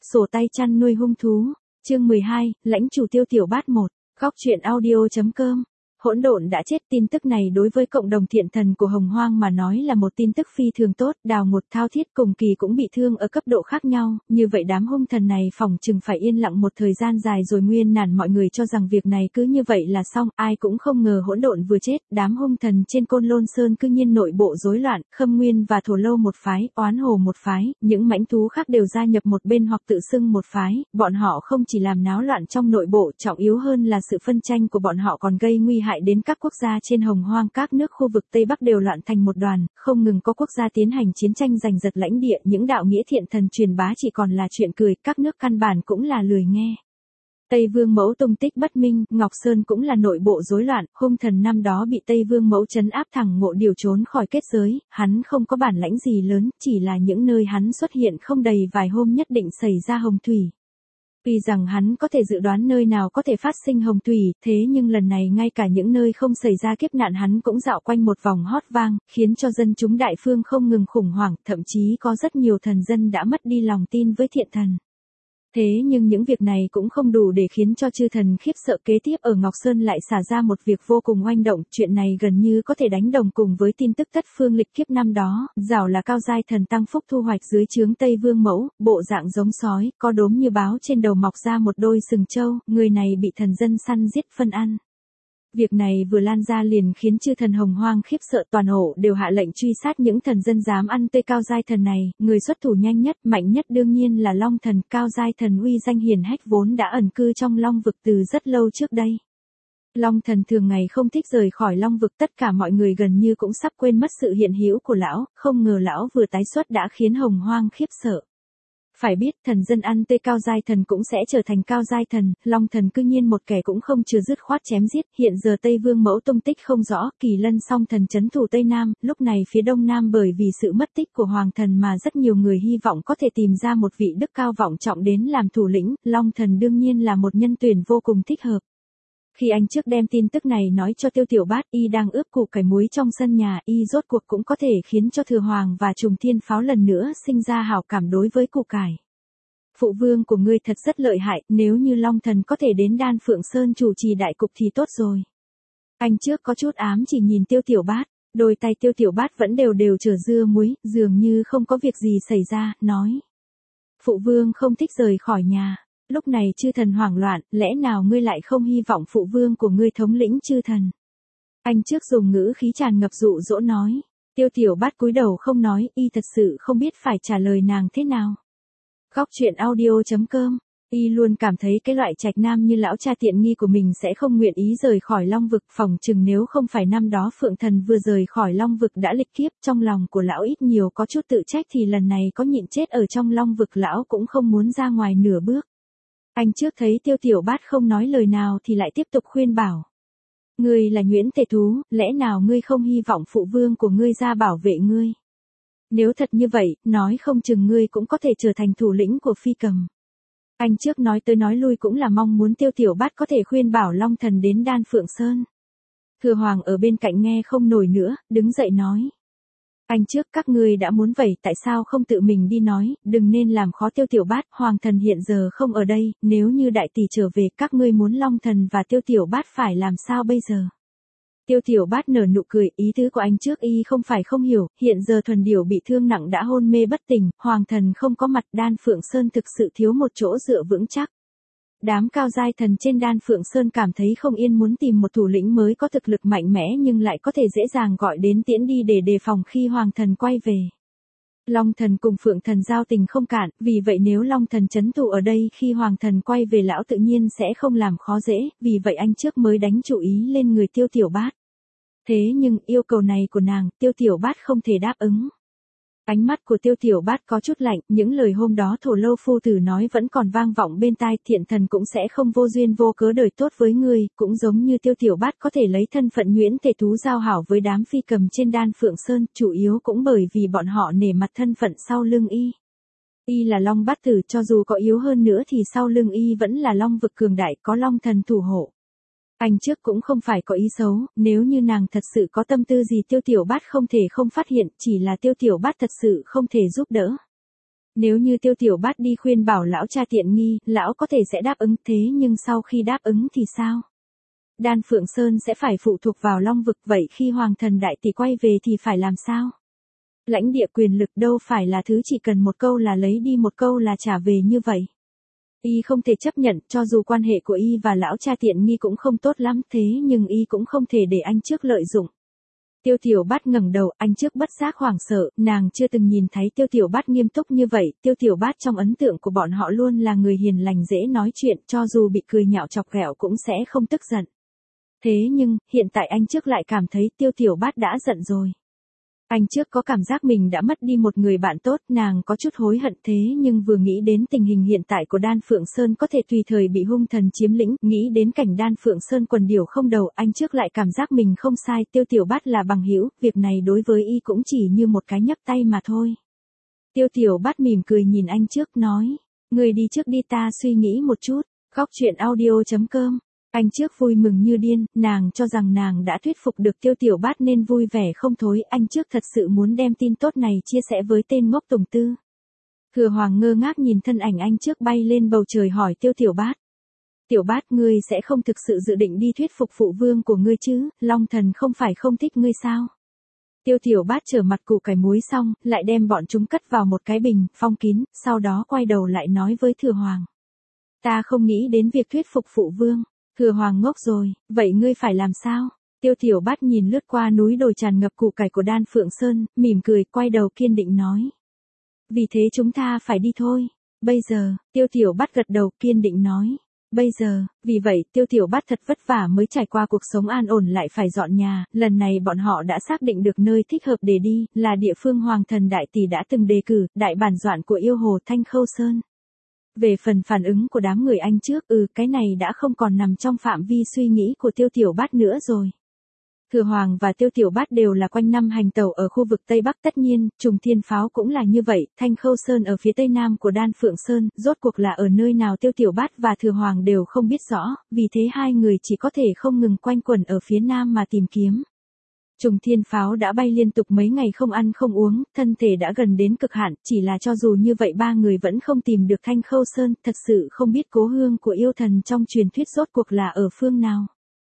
Sổ tay chăn nuôi hung thú. Chương 12, lãnh chủ Tiêu Tiểu Bát 1. Góc truyện audio.com. Hỗn độn đã chết. Tin tức này đối với cộng đồng thiện thần của Hồng Hoang mà nói là một tin tức phi thường tốt. Đào Ngột, Thao Thiết cùng Kỳ cũng bị thương ở cấp độ khác nhau, như vậy đám hung thần này phỏng chừng phải yên lặng một thời gian dài rồi. Nguyên nản mọi người cho rằng việc này cứ như vậy là xong, ai cũng không ngờ hỗn độn vừa chết, đám hung thần trên Côn Lôn Sơn cư nhiên nội bộ rối loạn, Khâm Nguyên và Thổ Lâu một phái, Oán Hồ một phái, những mãnh thú khác đều gia nhập một bên hoặc tự xưng một phái. Bọn họ không chỉ làm náo loạn trong nội bộ, trọng yếu hơn là sự phân tranh của bọn họ còn gây nguy hại đến các quốc gia trên Hồng Hoang. Các nước khu vực Tây Bắc đều loạn thành một đoàn, không ngừng có quốc gia tiến hành chiến tranh giành giật lãnh địa, những đạo nghĩa thiện thần truyền bá chỉ còn là chuyện cười, các nước căn bản cũng là lười nghe. Tây Vương Mẫu tung tích bất minh, Ngọc Sơn cũng là nội bộ rối loạn, hung thần năm đó bị Tây Vương Mẫu trấn áp, thẳng Ngộ Điều trốn khỏi kết giới, hắn không có bản lãnh gì lớn, chỉ là những nơi hắn xuất hiện không đầy vài hôm nhất định xảy ra hồng thủy. Vì rằng hắn có thể dự đoán nơi nào có thể phát sinh hồng thủy, thế nhưng lần này ngay cả những nơi không xảy ra kiếp nạn hắn cũng dạo quanh một vòng hót vang, khiến cho dân chúng đại phương không ngừng khủng hoảng, thậm chí có rất nhiều thần dân đã mất đi lòng tin với thiện thần. Thế nhưng những việc này cũng không đủ để khiến cho chư thần khiếp sợ. Kế tiếp ở Ngọc Sơn lại xả ra một việc vô cùng oanh động, chuyện này gần như có thể đánh đồng cùng với tin tức thất phương lịch kiếp năm đó, Giảo là cao giai thần tăng phúc thu hoạch dưới trướng Tây Vương Mẫu, bộ dạng giống sói, có đốm như báo, trên đầu mọc ra một đôi sừng trâu, người này bị thần dân săn giết phân ăn. Việc này vừa lan ra liền khiến chư thần Hồng Hoang khiếp sợ, toàn hộ đều hạ lệnh truy sát những thần dân dám ăn tươi cao giai thần này. Người xuất thủ nhanh nhất, mạnh nhất đương nhiên là Long Thần. Cao giai thần uy danh hiển hách vốn đã ẩn cư trong Long vực từ rất lâu trước đây. Long Thần thường ngày không thích rời khỏi Long vực, tất cả mọi người gần như cũng sắp quên mất sự hiện hữu của lão, không ngờ lão vừa tái xuất đã khiến Hồng Hoang khiếp sợ. Phải biết, thần dân ăn tươi cao giai thần cũng sẽ trở thành cao giai thần, Long Thần cư nhiên một kẻ cũng không chừa dứt khoát chém giết. Hiện giờ Tây Vương Mẫu tung tích không rõ, Kỳ Lân song thần trấn thủ Tây Nam, lúc này phía Đông Nam bởi vì sự mất tích của Hoàng Thần mà rất nhiều người hy vọng có thể tìm ra một vị đức cao vọng trọng đến làm thủ lĩnh, Long Thần đương nhiên là một nhân tuyển vô cùng thích hợp. Khi anh trước đem tin tức này nói cho Tiêu Tiểu Bát, y đang ướp củ cải muối trong sân nhà, y rốt cuộc cũng có thể khiến cho Thừa Hoàng và Trùng Thiên Pháo lần nữa sinh ra hảo cảm đối với củ cải. Phụ vương của ngươi thật rất lợi hại, nếu như Long Thần có thể đến Đan Phượng Sơn chủ trì đại cục thì tốt rồi. Anh trước có chút ám chỉ nhìn Tiêu Tiểu Bát, đôi tay Tiêu Tiểu Bát vẫn đều chở dưa muối, dường như không có việc gì xảy ra, nói. Phụ vương không thích rời khỏi nhà. Lúc này chư thần hoảng loạn, lẽ nào ngươi lại không hy vọng phụ vương của ngươi thống lĩnh chư thần? Anh trước dùng ngữ khí tràn ngập dụ dỗ nói. Tiêu Tiểu Bát cúi đầu không nói, y thật sự không biết phải trả lời nàng thế nào. Góc truyện audio.com. Y luôn cảm thấy cái loại trạch nam như lão cha tiện nghi của mình sẽ không nguyện ý rời khỏi Long vực, phỏng chừng nếu không phải năm đó Phượng Thần vừa rời khỏi Long vực đã lịch kiếp, trong lòng của lão ít nhiều có chút tự trách thì lần này có nhịn chết ở trong Long vực lão cũng không muốn ra ngoài nửa bước. Anh trước thấy Tiêu Tiểu Bát không nói lời nào thì lại tiếp tục khuyên bảo. Ngươi là nhuyễn thể thú, lẽ nào ngươi không hy vọng phụ vương của ngươi ra bảo vệ ngươi? Nếu thật như vậy, nói không chừng ngươi cũng có thể trở thành thủ lĩnh của Phi Cầm. Anh trước nói tới nói lui cũng là mong muốn Tiêu Tiểu Bát có thể khuyên bảo Long Thần đến Đan Phượng Sơn. Thừa Hoàng ở bên cạnh nghe không nổi nữa, đứng dậy nói. Anh trước các ngươi đã muốn vậy, tại sao không tự mình đi nói, đừng nên làm khó Tiêu Tiểu Bát, Hoàng Thần hiện giờ không ở đây, nếu như đại tỷ trở về các ngươi muốn Long Thần và Tiêu Tiểu Bát phải làm sao bây giờ? Tiêu Tiểu Bát nở nụ cười, ý tứ của anh trước y không phải không hiểu, hiện giờ Thuần Điểu bị thương nặng đã hôn mê bất tỉnh, Hoàng Thần không có mặt, Đan Phượng Sơn thực sự thiếu một chỗ dựa vững chắc. Đám cao giai thần trên Đan Phượng Sơn cảm thấy không yên, muốn tìm một thủ lĩnh mới có thực lực mạnh mẽ nhưng lại có thể dễ dàng gọi đến tiễn đi để đề phòng khi Hoàng Thần quay về. Long Thần cùng Phượng Thần giao tình không cạn, vì vậy nếu Long Thần trấn thủ ở đây khi Hoàng Thần quay về lão tự nhiên sẽ không làm khó dễ, vì vậy anh trước mới đánh chủ ý lên người Tiêu Tiểu Bát. Thế nhưng yêu cầu này của nàng, Tiêu Tiểu Bát không thể đáp ứng. Ánh mắt của Tiêu Tiểu Bát có chút lạnh, những lời hôm đó Thổ Lâu phu tử nói vẫn còn vang vọng bên tai, thiện thần cũng sẽ không vô duyên vô cớ đời tốt với ngươi, cũng giống như Tiêu Tiểu Bát có thể lấy thân phận nhuyễn thể thú giao hảo với đám Phi Cầm trên Đan Phượng Sơn, chủ yếu cũng bởi vì bọn họ nể mặt thân phận sau lưng y. Y là Long Bát Tử, cho dù có yếu hơn nữa thì sau lưng y vẫn là Long vực cường đại, có Long Thần thủ hộ. Anh trước cũng không phải có ý xấu, nếu như nàng thật sự có tâm tư gì Tiêu Tiểu Bát không thể không phát hiện, chỉ là Tiêu Tiểu Bát thật sự không thể giúp đỡ. Nếu như Tiêu Tiểu Bát đi khuyên bảo lão cha tiện nghi, lão có thể sẽ đáp ứng, thế nhưng sau khi đáp ứng thì sao? Đan Phượng Sơn sẽ phải phụ thuộc vào Long Vực, vậy khi Hoàng Thần Đại Tỷ quay về thì phải làm sao? Lãnh địa quyền lực đâu phải là thứ chỉ cần một câu là lấy đi một câu là trả về như vậy. Y không thể chấp nhận, cho dù quan hệ của Y và lão cha tiện nghi cũng không tốt lắm, thế nhưng Y cũng không thể để anh trước lợi dụng. Tiêu Tiểu Bát ngẩng đầu, anh trước bất giác hoảng sợ, nàng chưa từng nhìn thấy Tiêu Tiểu Bát nghiêm túc như vậy, Tiêu Tiểu Bát trong ấn tượng của bọn họ luôn là người hiền lành dễ nói chuyện, cho dù bị cười nhạo chọc ghẹo cũng sẽ không tức giận. Thế nhưng, hiện tại anh trước lại cảm thấy Tiêu Tiểu Bát đã giận rồi. Anh trước có cảm giác mình đã mất đi một người bạn tốt, nàng có chút hối hận, thế nhưng vừa nghĩ đến tình hình hiện tại của Đan Phượng Sơn có thể tùy thời bị hung thần chiếm lĩnh, nghĩ đến cảnh Đan Phượng Sơn quần điểu không đầu, anh trước lại cảm giác mình không sai, Tiêu Tiểu Bát là bằng hữu, việc này đối với Y cũng chỉ như một cái nhấp tay mà thôi. Tiêu Tiểu Bát mỉm cười nhìn anh trước, nói, người đi trước đi, ta suy nghĩ một chút. Góc truyện audio.com. Anh trước vui mừng như điên, nàng cho rằng nàng đã thuyết phục được Tiêu Tiểu Bát nên vui vẻ không thôi, anh trước thật sự muốn đem tin tốt này chia sẻ với tên ngốc Tùng Tư. Thừa Hoàng ngơ ngác nhìn thân ảnh anh trước bay lên bầu trời hỏi Tiêu Tiểu Bát. Tiểu Bát, ngươi sẽ không thực sự dự định đi thuyết phục phụ vương của ngươi chứ, Long Thần không phải không thích ngươi sao? Tiêu Tiểu Bát trở mặt củ cải muối xong, lại đem bọn chúng cất vào một cái bình, phong kín, sau đó quay đầu lại nói với Thừa Hoàng. Ta không nghĩ đến việc thuyết phục phụ vương. Thừa Hoàng ngốc rồi, vậy ngươi phải làm sao? Tiêu Tiểu Bát nhìn lướt qua núi đồi tràn ngập củ cải của Đan Phượng Sơn, mỉm cười, quay đầu kiên định nói. Vì thế chúng ta phải đi thôi. Bây giờ, Tiêu Tiểu Bát gật đầu kiên định nói. Bây giờ, vì vậy Tiêu Tiểu Bát thật vất vả mới trải qua cuộc sống an ổn lại phải dọn nhà, lần này bọn họ đã xác định được nơi thích hợp để đi, là địa phương Hoàng Thần Đại Tỷ đã từng đề cử, đại bản doạn của yêu hồ Thanh Khâu Sơn. Về phần phản ứng của đám người anh trước, cái này đã không còn nằm trong phạm vi suy nghĩ của Tiêu Tiểu Bát nữa rồi. Thừa Hoàng và Tiêu Tiểu Bát đều là quanh năm hành tẩu ở khu vực Tây Bắc, tất nhiên, Trùng Thiên Pháo cũng là như vậy, Thanh Khâu Sơn ở phía tây nam của Đan Phượng Sơn, rốt cuộc là ở nơi nào Tiêu Tiểu Bát và Thừa Hoàng đều không biết rõ, vì thế hai người chỉ có thể không ngừng quanh quẩn ở phía nam mà tìm kiếm. Trùng Thiên Pháo đã bay liên tục mấy ngày không ăn không uống, thân thể đã gần đến cực hạn, chỉ là cho dù như vậy ba người vẫn không tìm được Thanh Khâu Sơn, thật sự không biết cố hương của yêu thần trong truyền thuyết rốt cuộc là ở phương nào.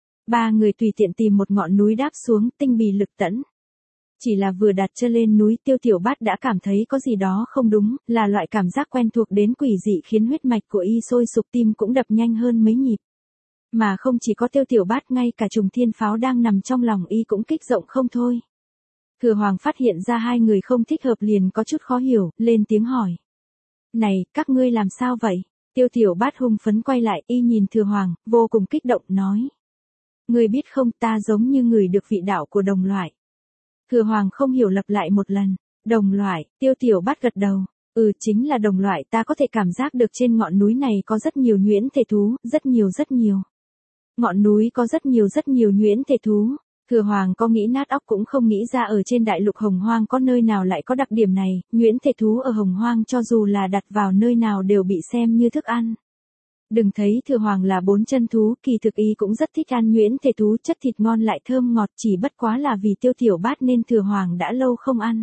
Ba người tùy tiện tìm một ngọn núi đáp xuống, tinh bì lực tẫn. Chỉ là vừa đặt chân lên núi, Tiêu Tiểu Bát đã cảm thấy có gì đó không đúng, là loại cảm giác quen thuộc đến quỷ dị khiến huyết mạch của Y sôi sục, tim cũng đập nhanh hơn mấy nhịp. Mà không chỉ có Tiêu Tiểu Bát, ngay cả Trùng Thiên Pháo đang nằm trong lòng Y cũng kích động không thôi. Thừa Hoàng phát hiện ra hai người không thích hợp liền có chút khó hiểu, lên tiếng hỏi. Này, các ngươi làm sao vậy? Tiêu Tiểu Bát hung phấn quay lại, Y nhìn Thừa Hoàng, vô cùng kích động, nói. Ngươi biết không, ta giống như người được vị đạo của đồng loại. Thừa Hoàng không hiểu lặp lại một lần. Đồng loại, Tiêu Tiểu Bát gật đầu. Chính là đồng loại, ta có thể cảm giác được trên ngọn núi này có rất nhiều nhuyễn thể thú, rất nhiều. Ngọn núi có rất nhiều nhuyễn thể thú. Thừa Hoàng có nghĩ nát óc cũng không nghĩ ra ở trên đại lục Hồng Hoang có nơi nào lại có đặc điểm này, nhuyễn thể thú ở Hồng Hoang cho dù là đặt vào nơi nào đều bị xem như thức ăn. Đừng thấy Thừa Hoàng là bốn chân thú, kỳ thực Y cũng rất thích ăn nhuyễn thể thú, chất thịt ngon lại thơm ngọt, chỉ bất quá là vì Tiêu Tiểu Bát nên Thừa Hoàng đã lâu không ăn.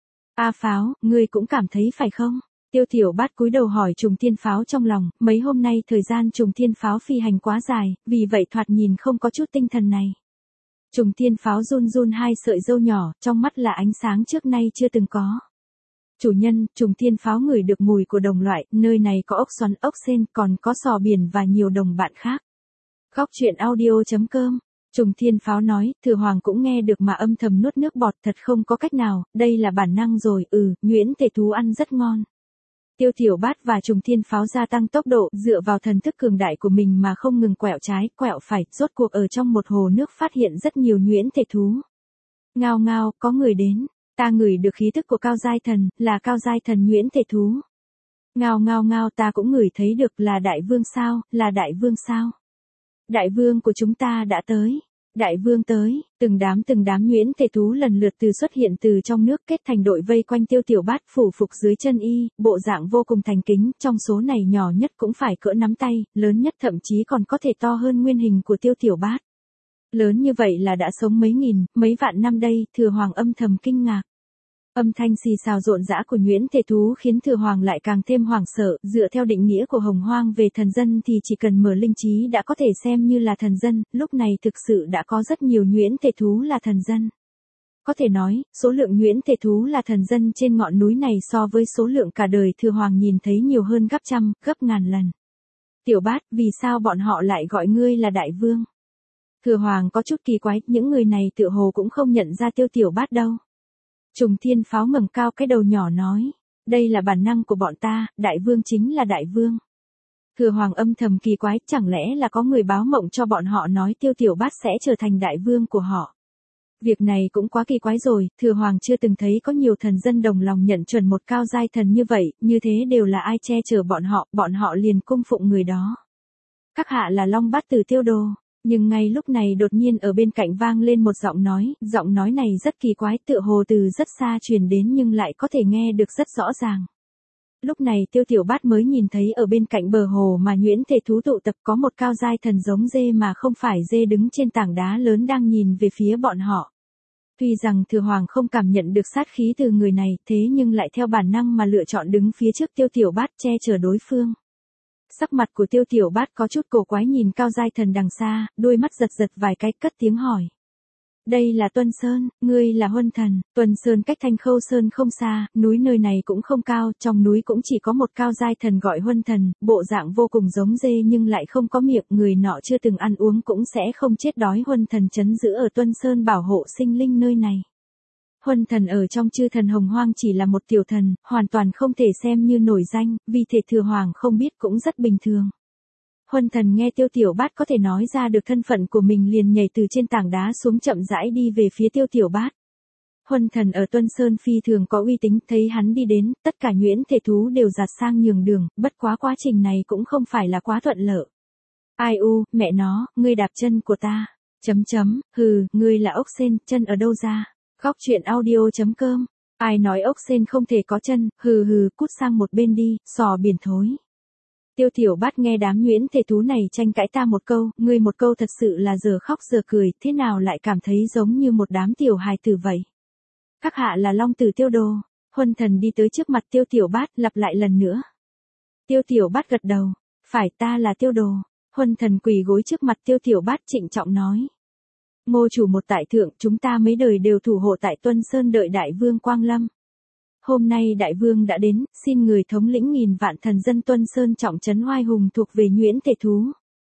A Pháo, ngươi cũng cảm thấy phải không? Tiêu Tiểu Bát cúi đầu hỏi Trùng Thiên Pháo trong lòng, mấy hôm nay thời gian Trùng Thiên Pháo phi hành quá dài, vì vậy thoạt nhìn không có chút tinh thần này. Trùng Thiên Pháo run run hai sợi râu nhỏ, trong mắt là ánh sáng trước nay chưa từng có. Chủ nhân, Trùng Thiên Pháo ngửi được mùi của đồng loại, nơi này có ốc xoắn, ốc sên, còn có sò biển và nhiều đồng bạn khác. Góc truyện audio.com. Trùng Thiên Pháo nói, Thừa Hoàng cũng nghe được mà âm thầm nuốt nước bọt, thật không có cách nào, đây là bản năng rồi, nhuyễn thể thú ăn rất ngon. Tiêu Tiểu Bát và Trùng Thiên Pháo gia tăng tốc độ, dựa vào thần thức cường đại của mình mà không ngừng quẹo trái, quẹo phải, rốt cuộc ở trong một hồ nước phát hiện rất nhiều nhuyễn thể thú. Ngao ngao, có người đến. Ta ngửi được khí tức của cao giai thần, là cao giai thần nhuyễn thể thú. Ngao ngao ngao, ta cũng ngửi thấy được, là đại vương sao, là đại vương sao. Đại vương của chúng ta đã tới. Đại vương tới, từng đám nhuyễn thể thú lần lượt xuất hiện từ trong nước, kết thành đội vây quanh Tiêu Tiểu Bát, phủ phục dưới chân Y, bộ dạng vô cùng thành kính, trong số này nhỏ nhất cũng phải cỡ nắm tay, lớn nhất thậm chí còn có thể to hơn nguyên hình của Tiêu Tiểu Bát. Lớn như vậy là đã sống mấy nghìn, mấy vạn năm đây, Thừa Hoàng âm thầm kinh ngạc. Âm thanh xì xào rộn rã của nhuyễn thể thú khiến Thừa Hoàng lại càng thêm hoảng sợ, dựa theo định nghĩa của Hồng Hoang về thần dân thì chỉ cần mở linh trí đã có thể xem như là thần dân, lúc này thực sự đã có rất nhiều nhuyễn thể thú là thần dân. Có thể nói, số lượng nhuyễn thể thú là thần dân trên ngọn núi này so với số lượng cả đời Thừa Hoàng nhìn thấy nhiều hơn gấp trăm, gấp ngàn lần. Tiểu Bát, vì sao bọn họ lại gọi ngươi là đại vương? Thừa Hoàng có chút kỳ quái, những người này tựa hồ cũng không nhận ra Tiểu Bát đâu. Trùng Thiên Pháo ngẩng cao cái đầu nhỏ nói, đây là bản năng của bọn ta, đại vương chính là đại vương. Thừa Hoàng âm thầm kỳ quái, chẳng lẽ là có người báo mộng cho bọn họ nói Tiểu Bát sẽ trở thành đại vương của họ. Việc này cũng quá kỳ quái rồi, Thừa Hoàng chưa từng thấy có nhiều thần dân đồng lòng nhận chuẩn một cao giai thần như vậy, như thế đều là ai che chở bọn họ liền cung phụng người đó. Các hạ là Long Bát Tử Tiêu Đồ. Nhưng ngay lúc này đột nhiên ở bên cạnh vang lên một giọng nói này rất kỳ quái, tựa hồ từ rất xa truyền đến nhưng lại có thể nghe được rất rõ ràng. Lúc này Tiểu Bát mới nhìn thấy ở bên cạnh bờ hồ mà nhuyễn thể thú tụ tập có một cao giai thần giống dê mà không phải dê đứng trên tảng đá lớn đang nhìn về phía bọn họ. Tuy rằng Thừa Hoàng không cảm nhận được sát khí từ người này, thế nhưng lại theo bản năng mà lựa chọn đứng phía trước Tiểu Bát che chở đối phương. Sắc mặt của Tiểu Bát có chút cổ quái nhìn cao giai thần đằng xa, đôi mắt giật vài cái cất tiếng hỏi. Đây là Tuân Sơn, ngươi là Huân Thần. Tuân Sơn cách Thanh Khâu Sơn không xa, núi nơi này cũng không cao, trong núi cũng chỉ có một cao giai thần gọi Huân Thần, bộ dạng vô cùng giống dê nhưng lại không có miệng, người nọ chưa từng ăn uống cũng sẽ không chết đói. Huân Thần trấn giữ ở Tuân Sơn bảo hộ sinh linh nơi này. Huân Thần ở trong chư thần Hồng Hoang chỉ là một tiểu thần, hoàn toàn không thể xem như nổi danh, vì thể Thừa Hoàng không biết cũng rất bình thường. Huân Thần nghe Tiểu Bát có thể nói ra được thân phận của mình liền nhảy từ trên tảng đá xuống chậm rãi đi về phía Tiểu Bát. Huân Thần ở Tuân Sơn phi thường có uy tín, thấy hắn đi đến, tất cả nhuyễn thể thú đều giạt sang nhường đường, bất quá quá trình này cũng không phải là quá thuận lợi. Ai u, mẹ nó, ngươi đạp chân của ta. Hừ, ngươi là ốc sên, chân ở đâu ra? Góc truyện audio.com. Ai nói ốc sên không thể có chân, hừ, cút sang một bên đi, sò biển thối. Tiểu Bát nghe đám nhuyễn thể thú này tranh cãi ta một câu, ngươi một câu thật sự là giờ khóc giờ cười, thế nào lại cảm thấy giống như một đám tiểu hài tử vậy. Các hạ là Long Tử Tiêu Đồ. Huân Thần đi tới trước mặt Tiểu Bát lặp lại lần nữa. Tiểu Bát gật đầu, phải, ta là Tiêu Đồ. Huân Thần quỳ gối trước mặt Tiểu Bát trịnh trọng nói. Ngô chủ một tại thượng, chúng ta mấy đời đều thủ hộ tại Tuân Sơn đợi đại vương quang lâm. Hôm nay đại vương đã đến, xin người thống lĩnh nghìn vạn thần dân Tuân Sơn trọng trấn oai hùng thuộc về nhuyễn thể thú.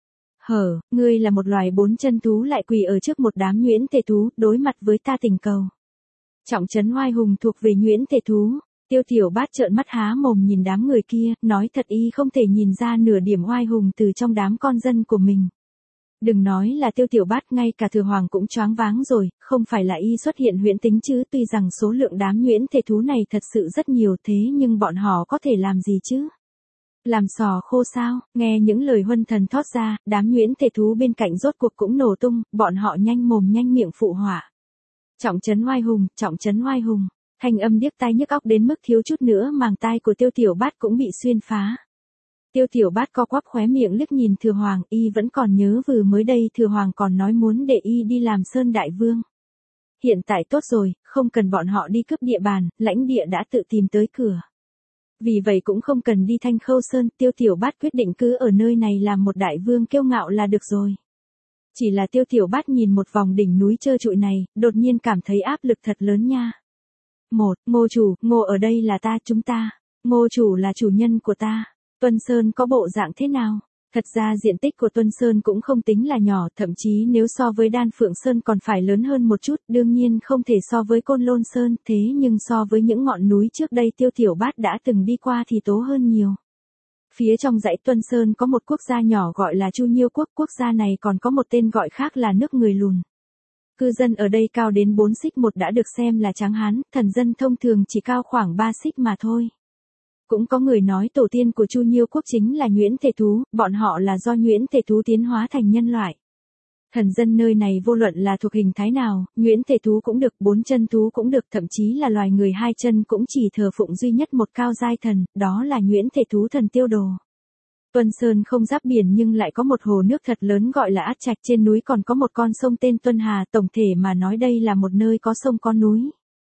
Ngươi là một loài bốn chân thú lại quỳ ở trước một đám nhuyễn thể thú, đối mặt với ta tình cầu. Trọng trấn oai hùng thuộc về nhuyễn thể thú. Tiểu Bát trợn mắt há mồm nhìn đám người kia, nói thật y không thể nhìn ra nửa điểm oai hùng từ trong đám con dân của mình. Đừng nói là Tiểu Bát, ngay cả Thừa Hoàng cũng choáng váng rồi, không phải là y xuất hiện huyễn tính chứ, tuy rằng số lượng đám nhuyễn thể thú này thật sự rất nhiều thế nhưng bọn họ có thể làm gì chứ? Làm sò khô sao? Nghe những lời Huân Thần thốt ra, đám nhuyễn thể thú bên cạnh rốt cuộc cũng nổ tung, bọn họ nhanh mồm nhanh miệng phụ họa. Trọng trấn oai hùng, trọng trấn oai hùng. Thanh âm điếc tai nhức óc đến mức thiếu chút nữa màng tai của Tiểu Bát cũng bị xuyên phá. Tiểu Bát co quắp khóe miệng liếc nhìn Thừa Hoàng, y vẫn còn nhớ vừa mới đây Thừa Hoàng còn nói muốn để y đi làm Sơn Đại Vương. Hiện tại tốt rồi, không cần bọn họ đi cướp địa bàn, lãnh địa đã tự tìm tới cửa. Vì vậy cũng không cần đi Thanh Khâu Sơn, Tiểu Bát quyết định cứ ở nơi này làm một đại vương kiêu ngạo là được rồi. Chỉ là Tiểu Bát nhìn một vòng đỉnh núi trơ trụi này, đột nhiên cảm thấy áp lực thật lớn nha. Ngô chủ, Ngô ở đây là chúng ta. Ngô chủ là chủ nhân của ta. Tuân Sơn có bộ dạng thế nào? Thật ra diện tích của Tuân Sơn cũng không tính là nhỏ, thậm chí nếu so với Đan Phượng Sơn còn phải lớn hơn một chút, đương nhiên không thể so với Côn Lôn Sơn, thế nhưng so với những ngọn núi trước đây Tiểu Bát đã từng đi qua thì tố hơn nhiều. Phía trong dãy Tuân Sơn có một quốc gia nhỏ gọi là Chu Nhiêu Quốc, quốc gia này còn có một tên gọi khác là nước người lùn. Cư dân ở đây cao đến 4 xích 1 đã được xem là tráng hán, thần dân thông thường chỉ cao khoảng 3 xích mà thôi. Cũng có người nói tổ tiên của Chu Nhiêu Quốc chính là nhuyễn thể thú, bọn họ là do nhuyễn thể thú tiến hóa thành nhân loại. Thần dân nơi này vô luận là thuộc hình thái nào, nhuyễn thể thú cũng được, bốn chân thú cũng được, thậm chí là loài người hai chân cũng chỉ thờ phụng duy nhất một cao giai thần, đó là nhuyễn thể thú thần Tiêu Đồ. Tuân Sơn không giáp biển nhưng lại có một hồ nước thật lớn gọi là Át Trạch, trên núi còn có một con sông tên Tuân Hà, tổng thể mà nói đây là một nơi có sông có núi.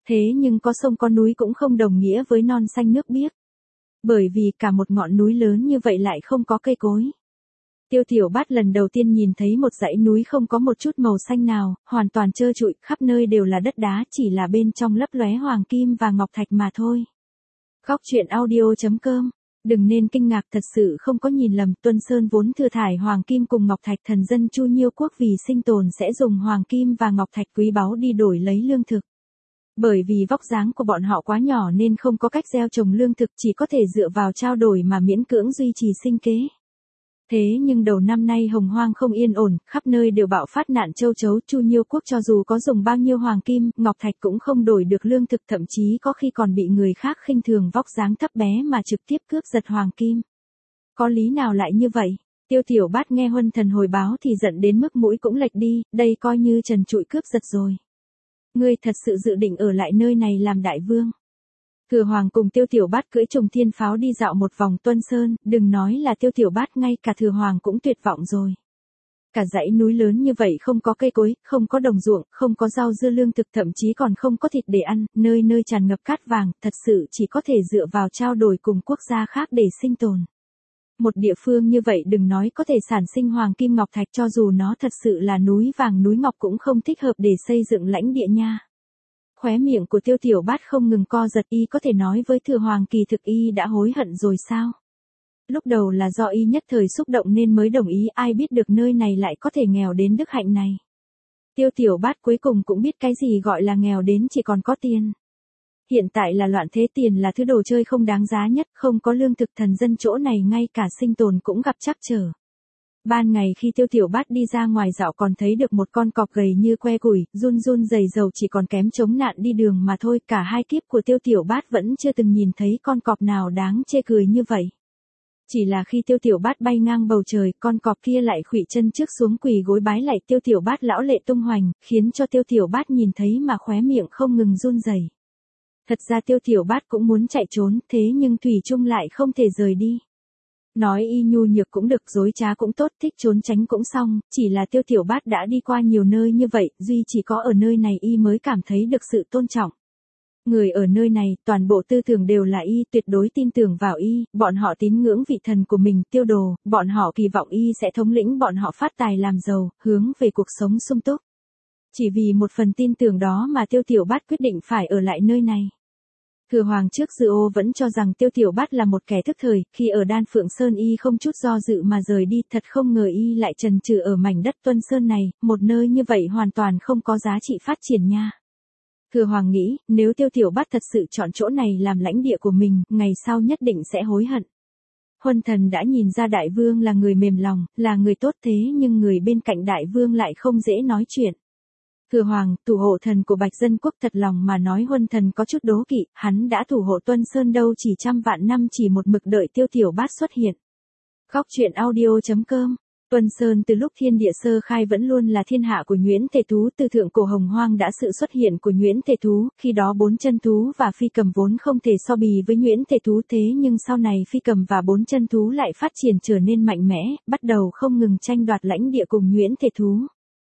Thế nhưng có sông có núi cũng không đồng nghĩa với non xanh nước biếc. Bởi vì cả một ngọn núi lớn như vậy lại không có cây cối. Tiêu Tiểu Bát lần đầu tiên nhìn thấy một dãy núi không có một chút màu xanh nào, hoàn toàn trơ trụi, khắp nơi đều là đất đá, chỉ là bên trong lấp lóe hoàng kim và ngọc thạch mà thôi. Góc truyện audio.com. Đừng nên kinh ngạc, thật sự không có nhìn lầm, Tuân Sơn vốn thừa thải hoàng kim cùng ngọc thạch, thần dân Chu Nhiêu quốc vì sinh tồn sẽ dùng hoàng kim và ngọc thạch quý báu đi đổi lấy lương thực. Bởi vì vóc dáng của bọn họ quá nhỏ nên không có cách gieo trồng lương thực, chỉ có thể dựa vào trao đổi mà miễn cưỡng duy trì sinh kế. Thế nhưng đầu năm nay Hồng Hoang không yên ổn, khắp nơi đều bạo phát nạn châu chấu, Chu Nhiêu quốc cho dù có dùng bao nhiêu hoàng kim, ngọc thạch cũng không đổi được lương thực, thậm chí có khi còn bị người khác khinh thường vóc dáng thấp bé mà trực tiếp cướp giật hoàng kim. Có lý nào lại như vậy? Tiêu Tiểu Bát nghe Huân Thần hồi báo thì giận đến mức mũi cũng lệch đi, đây coi như trần trụi cướp giật rồi. Ngươi thật sự dự định ở lại nơi này làm đại vương? Thừa Hoàng cùng Tiêu Tiểu Bát cưỡi trùng thiên pháo đi dạo một vòng Tuân Sơn, đừng nói là Tiêu Tiểu Bát, ngay cả Thừa Hoàng cũng tuyệt vọng rồi. Cả dãy núi lớn như vậy không có cây cối, không có đồng ruộng, không có rau dưa lương thực, thậm chí còn không có thịt để ăn, nơi nơi tràn ngập cát vàng, thật sự chỉ có thể dựa vào trao đổi cùng quốc gia khác để sinh tồn. Một địa phương như vậy đừng nói có thể sản sinh hoàng kim ngọc thạch, cho dù nó thật sự là núi vàng núi ngọc cũng không thích hợp để xây dựng lãnh địa nha. Khóe miệng của Tiêu Tiểu Bát không ngừng co giật, y có thể nói với Thừa Hoàng kỳ thực y đã hối hận rồi sao? Lúc đầu là do y nhất thời xúc động nên mới đồng ý, ai biết được nơi này lại có thể nghèo đến đức hạnh này. Tiêu Tiểu Bát cuối cùng cũng biết cái gì gọi là nghèo đến chỉ còn có tiền. Hiện tại là loạn thế, tiền là thứ đồ chơi không đáng giá nhất, không có lương thực, thần dân chỗ này ngay cả sinh tồn cũng gặp trắc trở. Ban ngày khi Tiêu Tiểu Bát đi ra ngoài dạo còn thấy được một con cọp gầy như que củi, run run rẩy rẩy chỉ còn kém chống nạn đi đường mà thôi, cả hai kiếp của Tiêu Tiểu Bát vẫn chưa từng nhìn thấy con cọp nào đáng chê cười như vậy. Chỉ là khi Tiêu Tiểu Bát bay ngang bầu trời, con cọp kia lại khuỵu chân trước xuống quỳ gối bái lạy Tiêu Tiểu Bát lão lệ tung hoành, khiến cho Tiêu Tiểu Bát nhìn thấy mà khóe miệng không ngừng run rẩy. Thật ra Tiêu Tiểu Bát cũng muốn chạy trốn, thế nhưng thủy chung lại không thể rời đi. Nói y nhu nhược cũng được, dối trá cũng tốt, thích trốn tránh cũng xong, chỉ là Tiêu Tiểu Bát đã đi qua nhiều nơi như vậy, duy chỉ có ở nơi này y mới cảm thấy được sự tôn trọng. Người ở nơi này, toàn bộ tư tưởng đều là y, tuyệt đối tin tưởng vào y, bọn họ tín ngưỡng vị thần của mình, Tiêu Đồ, bọn họ kỳ vọng y sẽ thống lĩnh bọn họ phát tài làm giàu, hướng về cuộc sống sung túc. Chỉ vì một phần tin tưởng đó mà Tiêu Tiểu Bát quyết định phải ở lại nơi này. Thừa Hoàng trước dự ô vẫn cho rằng Tiêu Tiểu Bát là một kẻ thức thời, khi ở Đan Phượng Sơn y không chút do dự mà rời đi, thật không ngờ y lại chần chừ ở mảnh đất Tuân Sơn này, một nơi như vậy hoàn toàn không có giá trị phát triển nha. Thừa Hoàng nghĩ, nếu Tiêu Tiểu Bát thật sự chọn chỗ này làm lãnh địa của mình, ngày sau nhất định sẽ hối hận. Huân Thần đã nhìn ra đại vương là người mềm lòng, là người tốt, thế nhưng người bên cạnh đại vương lại không dễ nói chuyện. Thừa Hoàng, thủ hộ thần của Bạch Dân Quốc, thật lòng mà nói Huân Thần có chút đố kỵ, hắn đã thủ hộ Tuân Sơn đâu chỉ trăm vạn năm, chỉ một mực đợi Tiêu Tiểu Bát xuất hiện. Góc truyện audio.com. Tuân Sơn từ lúc thiên địa sơ khai vẫn luôn là thiên hạ của Nhuyễn Thể Thú, từ thượng cổ Hồng Hoang đã sự xuất hiện của Nhuyễn Thể Thú, khi đó bốn chân thú và phi cầm vốn không thể so bì với Nhuyễn Thể Thú, thế nhưng sau này phi cầm và bốn chân thú lại phát triển trở nên mạnh mẽ, bắt đầu không ngừng tranh đoạt lãnh địa cùng Nhuyễn Thể Thú.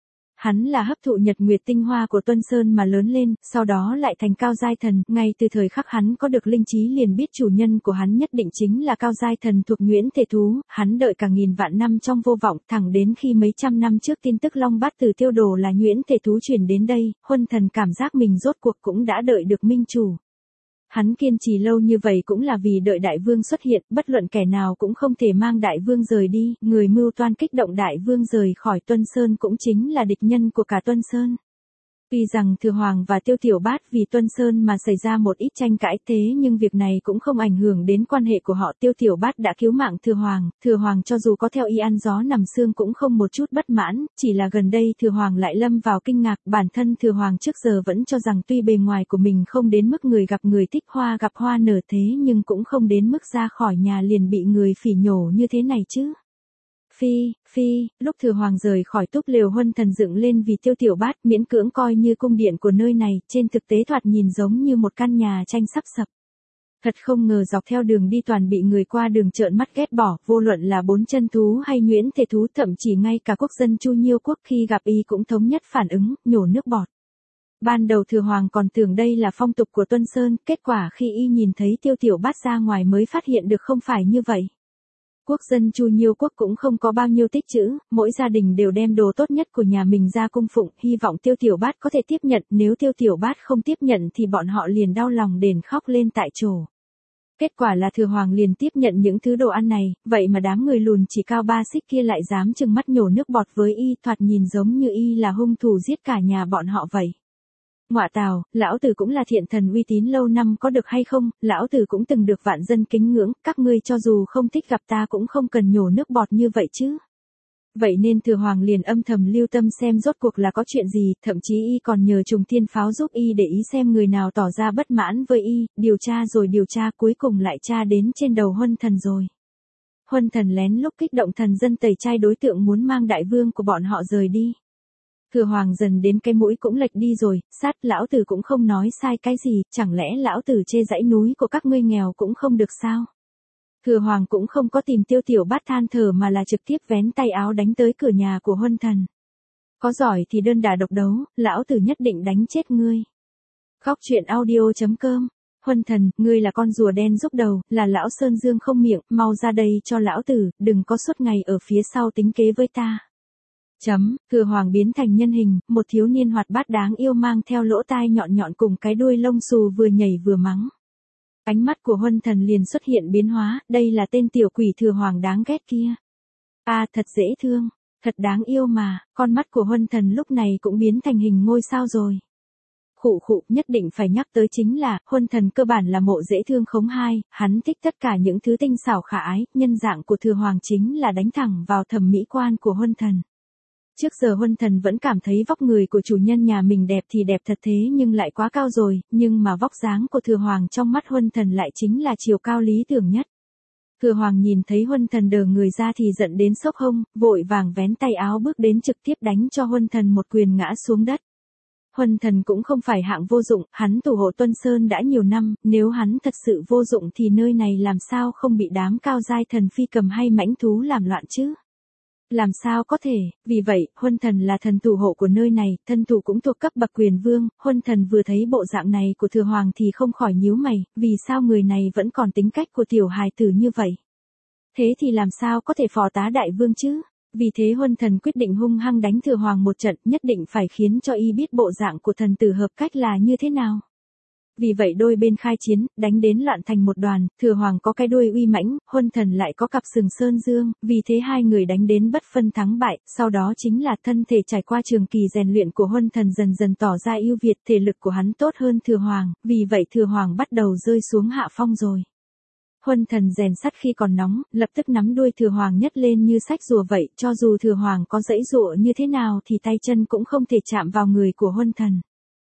Hắn là hấp thụ nhật nguyệt tinh hoa của Tuân Sơn mà lớn lên, sau đó lại thành cao giai thần, ngay từ thời khắc hắn có được linh trí liền biết chủ nhân của hắn nhất định chính là cao giai thần thuộc Nhuyễn Thể Thú, hắn đợi cả nghìn vạn năm trong vô vọng, thẳng đến khi mấy trăm năm trước tin tức Long Bát từ Tiêu Đồ là Nhuyễn Thể Thú truyền đến đây, Huân Thần cảm giác mình rốt cuộc cũng đã đợi được minh chủ. Hắn kiên trì lâu như vậy cũng là vì đợi đại vương xuất hiện, bất luận kẻ nào cũng không thể mang đại vương rời đi, người mưu toan kích động đại vương rời khỏi Tuân Sơn cũng chính là địch nhân của cả Tuân Sơn. Tuy rằng Thừa Hoàng và Tiêu Tiểu Bát vì Tuân Sơn mà xảy ra một ít tranh cãi, thế nhưng việc này cũng không ảnh hưởng đến quan hệ của họ. Tiêu Tiểu Bát đã cứu mạng Thừa Hoàng cho dù có theo y ăn gió nằm xương cũng không một chút bất mãn, chỉ là gần đây Thừa Hoàng lại lâm vào kinh ngạc, bản thân Thừa Hoàng trước giờ vẫn cho rằng tuy bề ngoài của mình không đến mức người gặp người thích hoa gặp hoa nở, thế nhưng cũng không đến mức ra khỏi nhà liền bị người phỉ nhổ như thế này chứ. Lúc Thừa Hoàng rời khỏi túp lều Huân Thần dựng lên vì Tiêu Tiểu Bát, miễn cưỡng coi như cung điện của nơi này, trên thực tế thoạt nhìn giống như một căn nhà tranh sắp sập. Thật không ngờ dọc theo đường đi toàn bị người qua đường trợn mắt ghét bỏ, vô luận là bốn chân thú hay Nhuyễn Thể Thú, thậm chí ngay cả quốc dân Chu Nhiêu quốc khi gặp y cũng thống nhất phản ứng, nhổ nước bọt. Ban đầu Thừa Hoàng còn tưởng đây là phong tục của Tuân Sơn, kết quả khi y nhìn thấy Tiêu Tiểu Bát ra ngoài mới phát hiện được không phải như vậy. Quốc dân Chu Nhiêu quốc cũng không có bao nhiêu tích trữ, mỗi gia đình đều đem đồ tốt nhất của nhà mình ra cung phụng, hy vọng Tiêu Tiểu Bát có thể tiếp nhận, nếu Tiêu Tiểu Bát không tiếp nhận thì bọn họ liền đau lòng đền khóc lên tại chỗ. Kết quả là Thừa Hoàng liền tiếp nhận những thứ đồ ăn này, vậy mà đám người lùn chỉ cao 3 xích kia lại dám trừng mắt nhổ nước bọt với y, thoạt nhìn giống như y là hung thủ giết cả nhà bọn họ vậy. Ngọa tào, lão tử cũng là thiện thần uy tín lâu năm có được hay không, lão tử cũng từng được vạn dân kính ngưỡng, các ngươi cho dù không thích gặp ta cũng không cần nhổ nước bọt như vậy chứ. Vậy nên Thừa Hoàng liền âm thầm lưu tâm xem rốt cuộc là có chuyện gì, thậm chí y còn nhờ Trùng Thiên Pháo giúp y để ý xem người nào tỏ ra bất mãn với y, điều tra rồi điều tra cuối cùng lại tra đến trên đầu Huân Thần rồi. Huân Thần lén lúc kích động thần dân tẩy chay đối tượng muốn mang đại vương của bọn họ rời đi. Thừa Hoàng dần đến cái mũi cũng lệch đi rồi, sát lão tử cũng không nói sai cái gì, chẳng lẽ lão tử chê dãy núi của các ngươi nghèo cũng không được sao? Thừa Hoàng cũng không có tìm Tiêu Tiểu Bát than thở mà là trực tiếp vén tay áo đánh tới cửa nhà của Huân Thần. Có giỏi thì đơn đả độc đấu, lão tử nhất định đánh chết ngươi. Góc truyện audio.com. Huân Thần, ngươi là con rùa đen rúc đầu, là lão Sơn Dương không miệng, mau ra đây cho lão tử, đừng có suốt ngày ở phía sau tính kế với ta. Thừa Hoàng biến thành nhân hình, một thiếu niên hoạt bát đáng yêu mang theo lỗ tai nhọn nhọn cùng cái đuôi lông xù vừa nhảy vừa mắng. Ánh mắt của Huân Thần liền xuất hiện biến hóa, đây là tên tiểu quỷ Thừa Hoàng đáng ghét kia. Thật dễ thương, thật đáng yêu mà, con mắt của Huân Thần lúc này cũng biến thành hình ngôi sao rồi. Khụ, nhất định phải nhắc tới chính là, Huân Thần cơ bản là mộ dễ thương khống hai, hắn thích tất cả những thứ tinh xảo khả ái, nhân dạng của Thừa Hoàng chính là đánh thẳng vào thẩm mỹ quan của Huân Thần. Trước giờ Huân Thần vẫn cảm thấy vóc người của chủ nhân nhà mình đẹp thì đẹp thật thế nhưng lại quá cao rồi, nhưng mà vóc dáng của Thừa Hoàng trong mắt Huân Thần lại chính là chiều cao lý tưởng nhất. Thừa Hoàng nhìn thấy Huân Thần đờ người ra thì giận đến sốc hông, vội vàng vén tay áo bước đến trực tiếp đánh cho Huân Thần một quyền ngã xuống đất. Huân Thần cũng không phải hạng vô dụng, hắn thủ hộ Tuân Sơn đã nhiều năm, nếu hắn thật sự vô dụng thì nơi này làm sao không bị đám cao giai thần phi cầm hay mãnh thú làm loạn chứ? Làm sao có thể, vì vậy, Huân Thần là thần thủ hộ của nơi này, thân thủ cũng thuộc cấp bậc quyền vương, Huân Thần vừa thấy bộ dạng này của Thừa Hoàng thì không khỏi nhíu mày, vì sao người này vẫn còn tính cách của tiểu hài tử như vậy? Thế thì làm sao có thể phò tá đại vương chứ? Vì thế Huân Thần quyết định hung hăng đánh Thừa Hoàng một trận, nhất định phải khiến cho y biết bộ dạng của thần tử hợp cách là như thế nào. Vì vậy đôi bên khai chiến, đánh đến loạn thành một đoàn, Thừa Hoàng có cái đuôi uy mãnh, Huân Thần lại có cặp sừng sơn dương, vì thế hai người đánh đến bất phân thắng bại, sau đó chính là thân thể trải qua trường kỳ rèn luyện của Huân Thần dần dần tỏ ra ưu việt, thể lực của hắn tốt hơn Thừa Hoàng, vì vậy Thừa Hoàng bắt đầu rơi xuống hạ phong rồi. Huân Thần rèn sắt khi còn nóng, lập tức nắm đuôi Thừa Hoàng nhấc lên như sách rùa vậy, cho dù Thừa Hoàng có giãy giụa như thế nào thì tay chân cũng không thể chạm vào người của Huân Thần.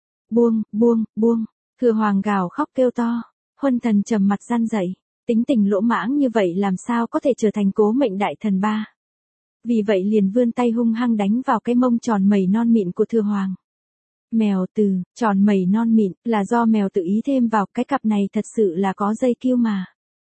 Buông. Thừa Hoàng gào khóc kêu to, Huân Thần trầm mặt răn dậy, tính tình lỗ mãng như vậy làm sao có thể trở thành cố mệnh đại thần ba. Vì vậy liền vươn tay hung hăng đánh vào cái mông tròn mẩy non mịn của Thừa Hoàng. Mèo từ, tròn mẩy non mịn, là do mèo tự ý thêm vào, cái cặp này thật sự là có dây kêu mà.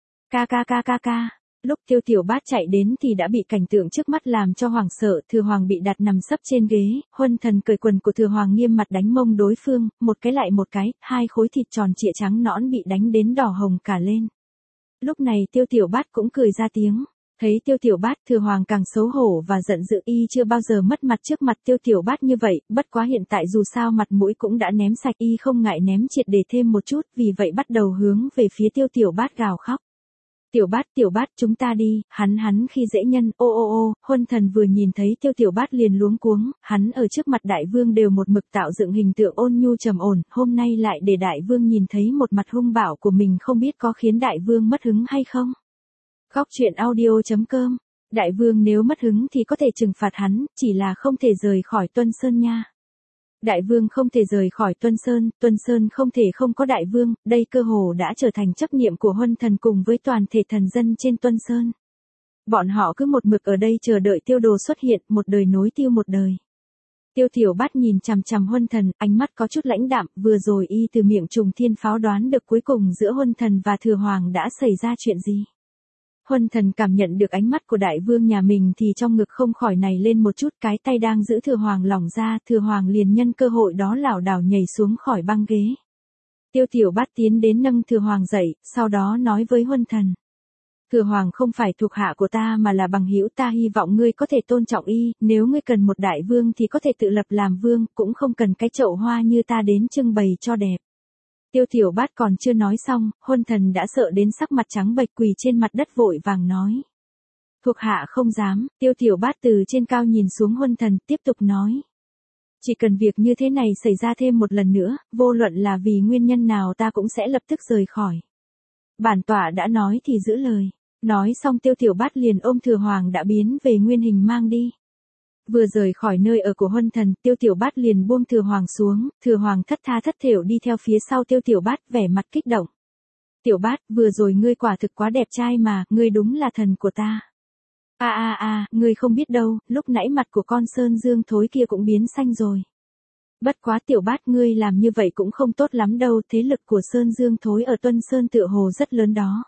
Ca. Lúc Tiêu Tiểu Bát chạy đến thì đã bị cảnh tượng trước mắt làm cho hoảng sợ, Thừa Hoàng bị đặt nằm sấp trên ghế, Huân Thần cởi quần của Thừa Hoàng nghiêm mặt đánh mông đối phương, một cái lại một cái, hai khối thịt tròn trịa trắng nõn bị đánh đến đỏ hồng cả lên. Lúc này Tiêu Tiểu Bát cũng cười ra tiếng. Thấy Tiêu Tiểu Bát, Thừa Hoàng càng xấu hổ và giận dữ, y chưa bao giờ mất mặt trước mặt Tiêu Tiểu Bát như vậy, bất quá hiện tại dù sao mặt mũi cũng đã ném sạch, y không ngại ném triệt để thêm một chút, vì vậy bắt đầu hướng về phía Tiêu Tiểu Bát gào khóc. Tiểu Bát, chúng ta đi, hắn khi dễ nhân, ô, Huân Thần vừa nhìn thấy Tiểu Bát liền luống cuống, hắn ở trước mặt đại vương đều một mực tạo dựng hình tượng ôn nhu trầm ổn, hôm nay lại để đại vương nhìn thấy một mặt hung bạo của mình không biết có khiến đại vương mất hứng hay không. Góc truyện audio.com, đại vương nếu mất hứng thì có thể trừng phạt hắn, chỉ là không thể rời khỏi Tuân Sơn nha. Đại vương không thể rời khỏi Tuân Sơn không thể không có đại vương, đây cơ hồ đã trở thành chấp niệm của Huân Thần cùng với toàn thể thần dân trên Tuân Sơn. Bọn họ cứ một mực ở đây chờ đợi Tiêu Đồ xuất hiện, một đời nối tiêu một đời. Tiêu Tiểu Bát nhìn chằm chằm Huân Thần, ánh mắt có chút lãnh đạm, vừa rồi y từ miệng Trùng Thiên Pháo đoán được cuối cùng giữa Huân Thần và Thừa Hoàng đã xảy ra chuyện gì. Huân Thần cảm nhận được ánh mắt của đại vương nhà mình thì trong ngực không khỏi nảy lên một chút, cái tay đang giữ Thừa Hoàng lỏng ra, Thừa Hoàng liền nhân cơ hội đó lảo đảo nhảy xuống khỏi băng ghế. Tiêu Tiểu Bát tiến đến nâng Thừa Hoàng dậy, sau đó nói với Huân Thần. Thừa Hoàng không phải thuộc hạ của ta mà là bằng hữu, ta hy vọng ngươi có thể tôn trọng y, nếu ngươi cần một đại vương thì có thể tự lập làm vương, cũng không cần cái chậu hoa như ta đến trưng bày cho đẹp. Tiêu Tiểu Bát còn chưa nói xong, Huân Thần đã sợ đến sắc mặt trắng bệch quỳ trên mặt đất vội vàng nói. Thuộc hạ không dám. Tiêu Tiểu Bát từ trên cao nhìn xuống Huân Thần tiếp tục nói. Chỉ cần việc như thế này xảy ra thêm một lần nữa, vô luận là vì nguyên nhân nào ta cũng sẽ lập tức rời khỏi. Bản tọa đã nói thì giữ lời. Nói xong Tiêu Tiểu Bát liền ôm Thừa Hoàng đã biến về nguyên hình mang đi. Vừa rời khỏi nơi ở của Huân Thần, Tiêu Tiểu Bát liền buông Thừa Hoàng xuống, Thừa Hoàng thất tha thất thểu đi theo phía sau Tiêu Tiểu Bát vẻ mặt kích động. Tiểu Bát, vừa rồi ngươi quả thực quá đẹp trai mà, ngươi đúng là thần của ta. Ngươi không biết đâu, lúc nãy mặt của con Sơn Dương thối kia cũng biến xanh rồi. Bất quá Tiểu Bát, ngươi làm như vậy cũng không tốt lắm đâu, thế lực của Sơn Dương thối ở Tuân Sơn tựa hồ rất lớn đó.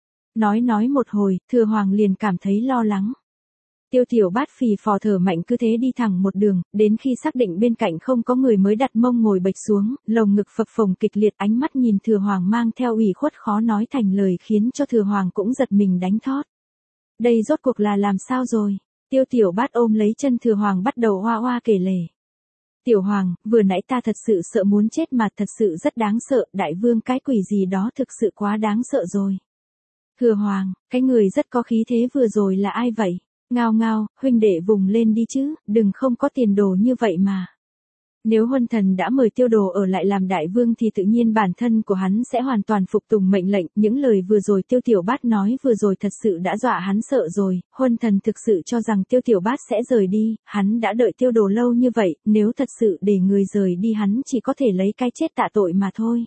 Nói một hồi, Thừa Hoàng liền cảm thấy lo lắng. Tiêu Tiểu Bát phì phò thở mạnh cứ thế đi thẳng một đường, đến khi xác định bên cạnh không có người mới đặt mông ngồi bệch xuống, lồng ngực phập phồng kịch liệt, ánh mắt nhìn Thừa Hoàng mang theo ủy khuất khó nói thành lời khiến cho Thừa Hoàng cũng giật mình đánh thót. Đây rốt cuộc là làm sao rồi? Tiêu Tiểu Bát ôm lấy chân Thừa Hoàng bắt đầu oa oa kể lể. Tiểu Hoàng, vừa nãy ta thật sự sợ muốn chết mà thật sự rất đáng sợ, đại vương cái quỷ gì đó thực sự quá đáng sợ rồi. Thừa Hoàng, cái người rất có khí thế vừa rồi là ai vậy? Ngao ngao, huynh đệ vùng lên đi chứ, đừng không có tiền đồ như vậy mà. Nếu Huân Thần đã mời Tiêu Đồ ở lại làm đại vương thì tự nhiên bản thân của hắn sẽ hoàn toàn phục tùng mệnh lệnh. Những lời vừa rồi Tiêu Tiểu Bát nói vừa rồi thật sự đã dọa hắn sợ rồi. Huân Thần thực sự cho rằng Tiêu Tiểu Bát sẽ rời đi, hắn đã đợi Tiêu Đồ lâu như vậy, nếu thật sự để người rời đi hắn chỉ có thể lấy cái chết tạ tội mà thôi.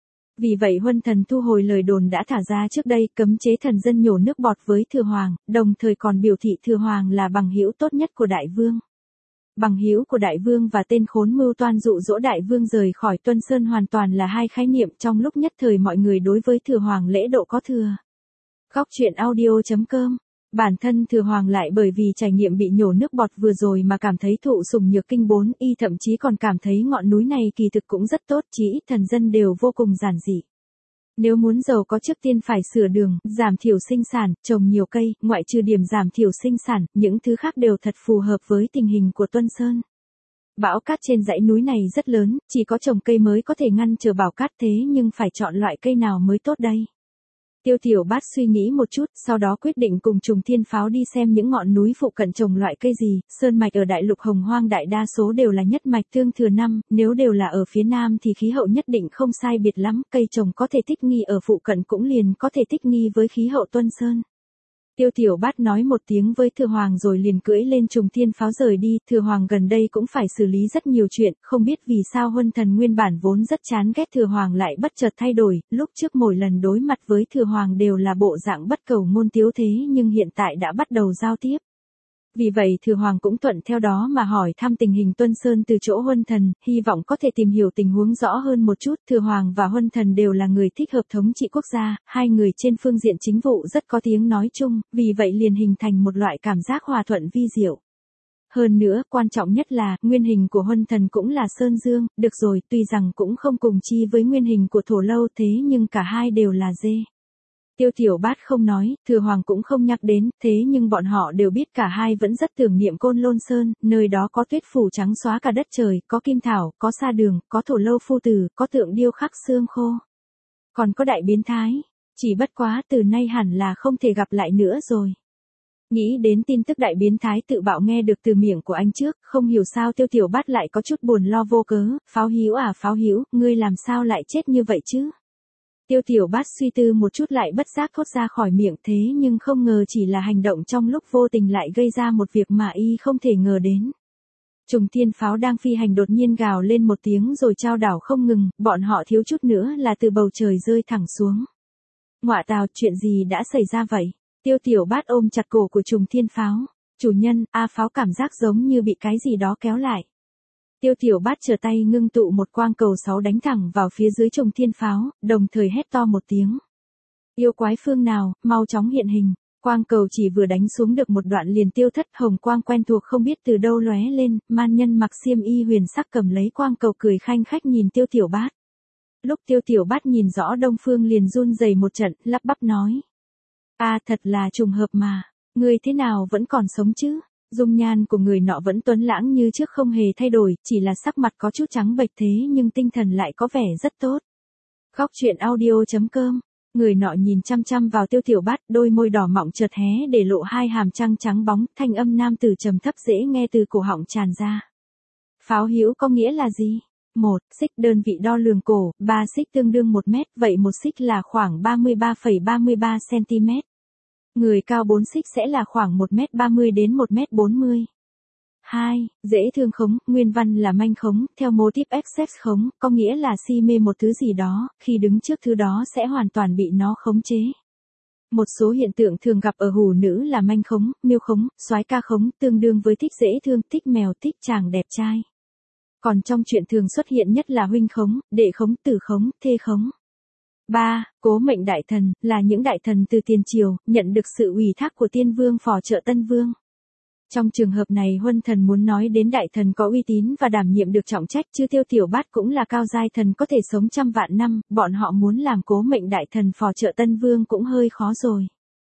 Vì vậy Huân Thần thu hồi lời đồn đã thả ra trước đây, cấm chế thần dân nhổ nước bọt với Thừa Hoàng, đồng thời còn biểu thị Thừa Hoàng là bằng hữu tốt nhất của đại vương. Bằng hữu của đại vương và tên khốn mưu toan dụ dỗ đại vương rời khỏi Tuân Sơn hoàn toàn là hai khái niệm, trong lúc nhất thời mọi người đối với Thừa Hoàng lễ độ có thừa. Góc truyện audio.com. Bản thân Thừa Hoàng lại bởi vì trải nghiệm bị nhổ nước bọt vừa rồi mà cảm thấy thụ sủng nhược kinh 4, y thậm chí còn cảm thấy ngọn núi này kỳ thực cũng rất tốt, chỉ ít thần dân đều vô cùng giản dị. Nếu muốn giàu có trước tiên phải sửa đường, giảm thiểu sinh sản, trồng nhiều cây, ngoại trừ điểm giảm thiểu sinh sản, những thứ khác đều thật phù hợp với tình hình của Tuân Sơn. Bão cát trên dãy núi này rất lớn, chỉ có trồng cây mới có thể ngăn trở bão cát, thế nhưng phải chọn loại cây nào mới tốt đây? Tiêu Tiểu Bát suy nghĩ một chút, sau đó quyết định cùng Trùng Thiên Pháo đi xem những ngọn núi phụ cận trồng loại cây gì. Sơn mạch ở đại lục Hồng Hoang đại đa số đều là nhất mạch tương thừa năm, nếu đều là ở phía nam thì khí hậu nhất định không sai biệt lắm, cây trồng có thể thích nghi ở phụ cận cũng liền có thể thích nghi với khí hậu Tuân Sơn. Tiêu Tiểu Bát nói một tiếng với Thừa Hoàng rồi liền cưỡi lên Trùng Thiên Pháo rời đi. Thừa Hoàng gần đây cũng phải xử lý rất nhiều chuyện, không biết vì sao Huân Thần nguyên bản vốn rất chán ghét Thừa Hoàng lại bất chợt thay đổi, lúc trước mỗi lần đối mặt với Thừa Hoàng đều là bộ dạng bất cầu ngôn tiếu thế nhưng hiện tại đã bắt đầu giao tiếp. Vì vậy Thừa Hoàng cũng thuận theo đó mà hỏi thăm tình hình Tuân Sơn từ chỗ Huân Thần, hy vọng có thể tìm hiểu tình huống rõ hơn một chút. Thừa Hoàng và Huân Thần đều là người thích hợp thống trị quốc gia, hai người trên phương diện chính vụ rất có tiếng nói chung, vì vậy liền hình thành một loại cảm giác hòa thuận vi diệu. Hơn nữa, quan trọng nhất là, nguyên hình của Huân Thần cũng là Sơn Dương, được rồi, tuy rằng cũng không cùng chi với nguyên hình của Thổ Lâu thế nhưng cả hai đều là dê. Tiêu Tiểu Bát không nói, Thừa Hoàng cũng không nhắc đến, thế nhưng bọn họ đều biết cả hai vẫn rất tưởng niệm Côn Lôn Sơn, nơi đó có tuyết phủ trắng xóa cả đất trời, có kim thảo, có sa đường, có Thổ Lâu phu tử, có tượng điêu khắc xương khô. Còn có đại biến thái, chỉ bất quá từ nay hẳn là không thể gặp lại nữa rồi. Nghĩ đến tin tức đại biến thái tự bạo nghe được từ miệng của anh trước, không hiểu sao Tiêu Tiểu Bát lại có chút buồn lo vô cớ. Pháo Hữu à Pháo Hữu, ngươi làm sao lại chết như vậy chứ? Tiêu Tiểu Bát suy tư một chút lại bất giác thốt ra khỏi miệng, thế nhưng không ngờ chỉ là hành động trong lúc vô tình lại gây ra một việc mà y không thể ngờ đến. Trùng Thiên Pháo đang phi hành đột nhiên gào lên một tiếng rồi chao đảo không ngừng, bọn họ thiếu chút nữa là từ bầu trời rơi thẳng xuống. Ngọa tào, chuyện gì đã xảy ra vậy? Tiêu Tiểu Bát ôm chặt cổ của Trùng Thiên Pháo. Chủ nhân, Pháo cảm giác giống như bị cái gì đó kéo lại. Tiêu Tiểu Bát trở tay ngưng tụ một quang cầu 6 đánh thẳng vào phía dưới Trùng Thiên Pháo, đồng thời hét to một tiếng. Yêu quái phương nào, mau chóng hiện hình. Quang cầu chỉ vừa đánh xuống được một đoạn liền tiêu thất, hồng quang quen thuộc không biết từ đâu lóe lên, man nhân mặc xiêm y huyền sắc cầm lấy quang cầu cười khanh khách nhìn Tiêu Tiểu Bát. Lúc Tiêu Tiểu Bát nhìn rõ Đông Phương liền run rẩy một trận, lắp bắp nói. Thật là trùng hợp mà, ngươi thế nào vẫn còn sống chứ? Dung nhan của người nọ vẫn tuấn lãng như trước không hề thay đổi, chỉ là sắc mặt có chút trắng bệch thế nhưng tinh thần lại có vẻ rất tốt. Góc truyện audio.com. Người nọ nhìn chăm chăm vào Tiêu Tiểu Bát, đôi môi đỏ mọng chợt hé để lộ hai hàm răng trắng bóng, thanh âm nam tử trầm thấp dễ nghe từ cổ họng tràn ra. Pháo hữu có nghĩa là gì? 1 xích đơn vị đo lường cổ, 3 xích tương đương 1 mét, vậy 1 xích là khoảng 33,33 cm. Người cao 4 xích sẽ là khoảng 1m30 đến 1m40. 2. Dễ thương khống, nguyên văn là manh khống, theo mô típ excess khống, có nghĩa là si mê một thứ gì đó, khi đứng trước thứ đó sẽ hoàn toàn bị nó khống chế. Một số hiện tượng thường gặp ở hủ nữ là manh khống, miêu khống, soái ca khống, tương đương với thích dễ thương, thích mèo, thích chàng đẹp trai. Còn trong chuyện thường xuất hiện nhất là huynh khống, đệ khống, tử khống, thê khống. 3. Cố mệnh đại thần, là những đại thần từ tiền triều, nhận được sự ủy thác của tiên vương phò trợ tân vương. Trong trường hợp này huân thần muốn nói đến đại thần có uy tín và đảm nhiệm được trọng trách, chứ Tiêu Tiểu Bát cũng là cao giai thần có thể sống trăm vạn năm, bọn họ muốn làm cố mệnh đại thần phò trợ tân vương cũng hơi khó rồi.